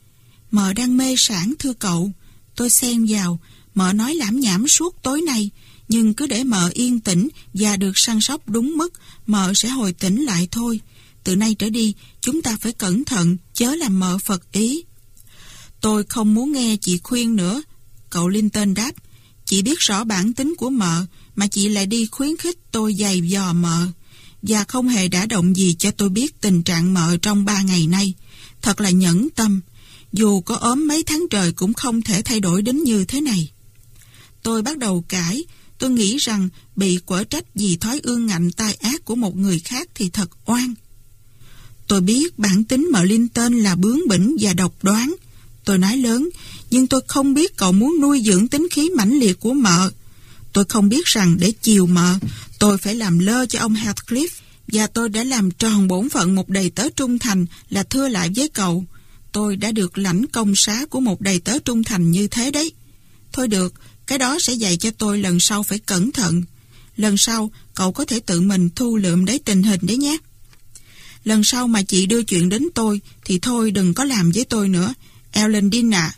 Mợ đang mê sảng thưa cậu. Tôi xen vào. Mợ nói lảm nhảm suốt tối nay, nhưng cứ để mợ yên tĩnh và được săn sóc đúng mức, mợ sẽ hồi tỉnh lại thôi. Từ nay trở đi, chúng ta phải cẩn thận, chớ làm mợ phật ý. Tôi không muốn nghe chị khuyên nữa. Cậu Linton đáp. Chị biết rõ bản tính của mợ, mà chị lại đi khuyến khích tôi giày vò mợ, và không hề đã động gì cho tôi biết tình trạng mợ trong ba ngày nay. Thật là nhẫn tâm. Dù có ốm mấy tháng trời cũng không thể thay đổi đến như thế này. Tôi bắt đầu cãi. Tôi nghĩ rằng bị quở trách vì thói ương ngạnh tai ác của một người khác thì thật oan. Tôi biết bản tính mợ Linton là bướng bỉnh và độc đoán. Tôi nói lớn, nhưng tôi không biết cậu muốn nuôi dưỡng tính khí mãnh liệt của mợ. Tôi không biết rằng để chiều mợ, tôi phải làm lơ cho ông Heathcliff, và tôi đã làm tròn bổn phận một đầy tớ trung thành là thưa lại với cậu. Tôi đã được lãnh công xá của một đầy tớ trung thành như thế đấy. Thôi được, cái đó sẽ dạy cho tôi lần sau phải cẩn thận. Lần sau, cậu có thể tự mình thu lượm đấy tình hình đấy nhé. Lần sau mà chị đưa chuyện đến tôi, thì thôi đừng có làm với tôi nữa, Ellen Dean ạ.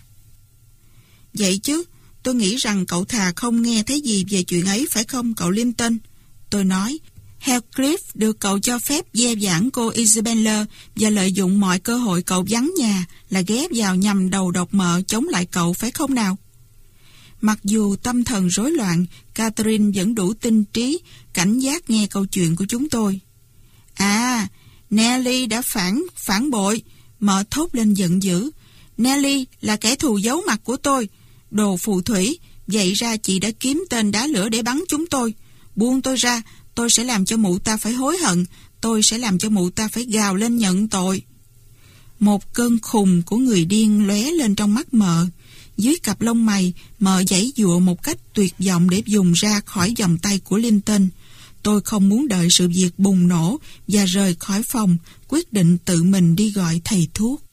Vậy chứ, tôi nghĩ rằng cậu thà không nghe thấy gì về chuyện ấy phải không cậu Linton? Tôi nói, Heathcliff được cậu cho phép gieo giảng cô Isabella và lợi dụng mọi cơ hội cậu vắng nhà là ghé vào nhằm đầu độc mợ chống lại cậu phải không nào? Mặc dù tâm thần rối loạn, Catherine vẫn đủ tinh trí, cảnh giác nghe câu chuyện của chúng tôi. À, Nelly đã phản, phản bội, mợ thốt lên giận dữ. Nelly là kẻ thù giấu mặt của tôi. Đồ phù thủy, vậy ra chị đã kiếm tên đá lửa để bắn chúng tôi. Buông tôi ra, tôi sẽ làm cho mụ ta phải hối hận, tôi sẽ làm cho mụ ta phải gào lên nhận tội. Một cơn khùng của người điên lóe lên trong mắt mợ. Dưới cặp lông mày, mợ giãy giụa một cách tuyệt vọng để dùng ra khỏi vòng tay của Linton. Tôi không muốn đợi sự việc bùng nổ và rời khỏi phòng, quyết định tự mình đi gọi thầy thuốc.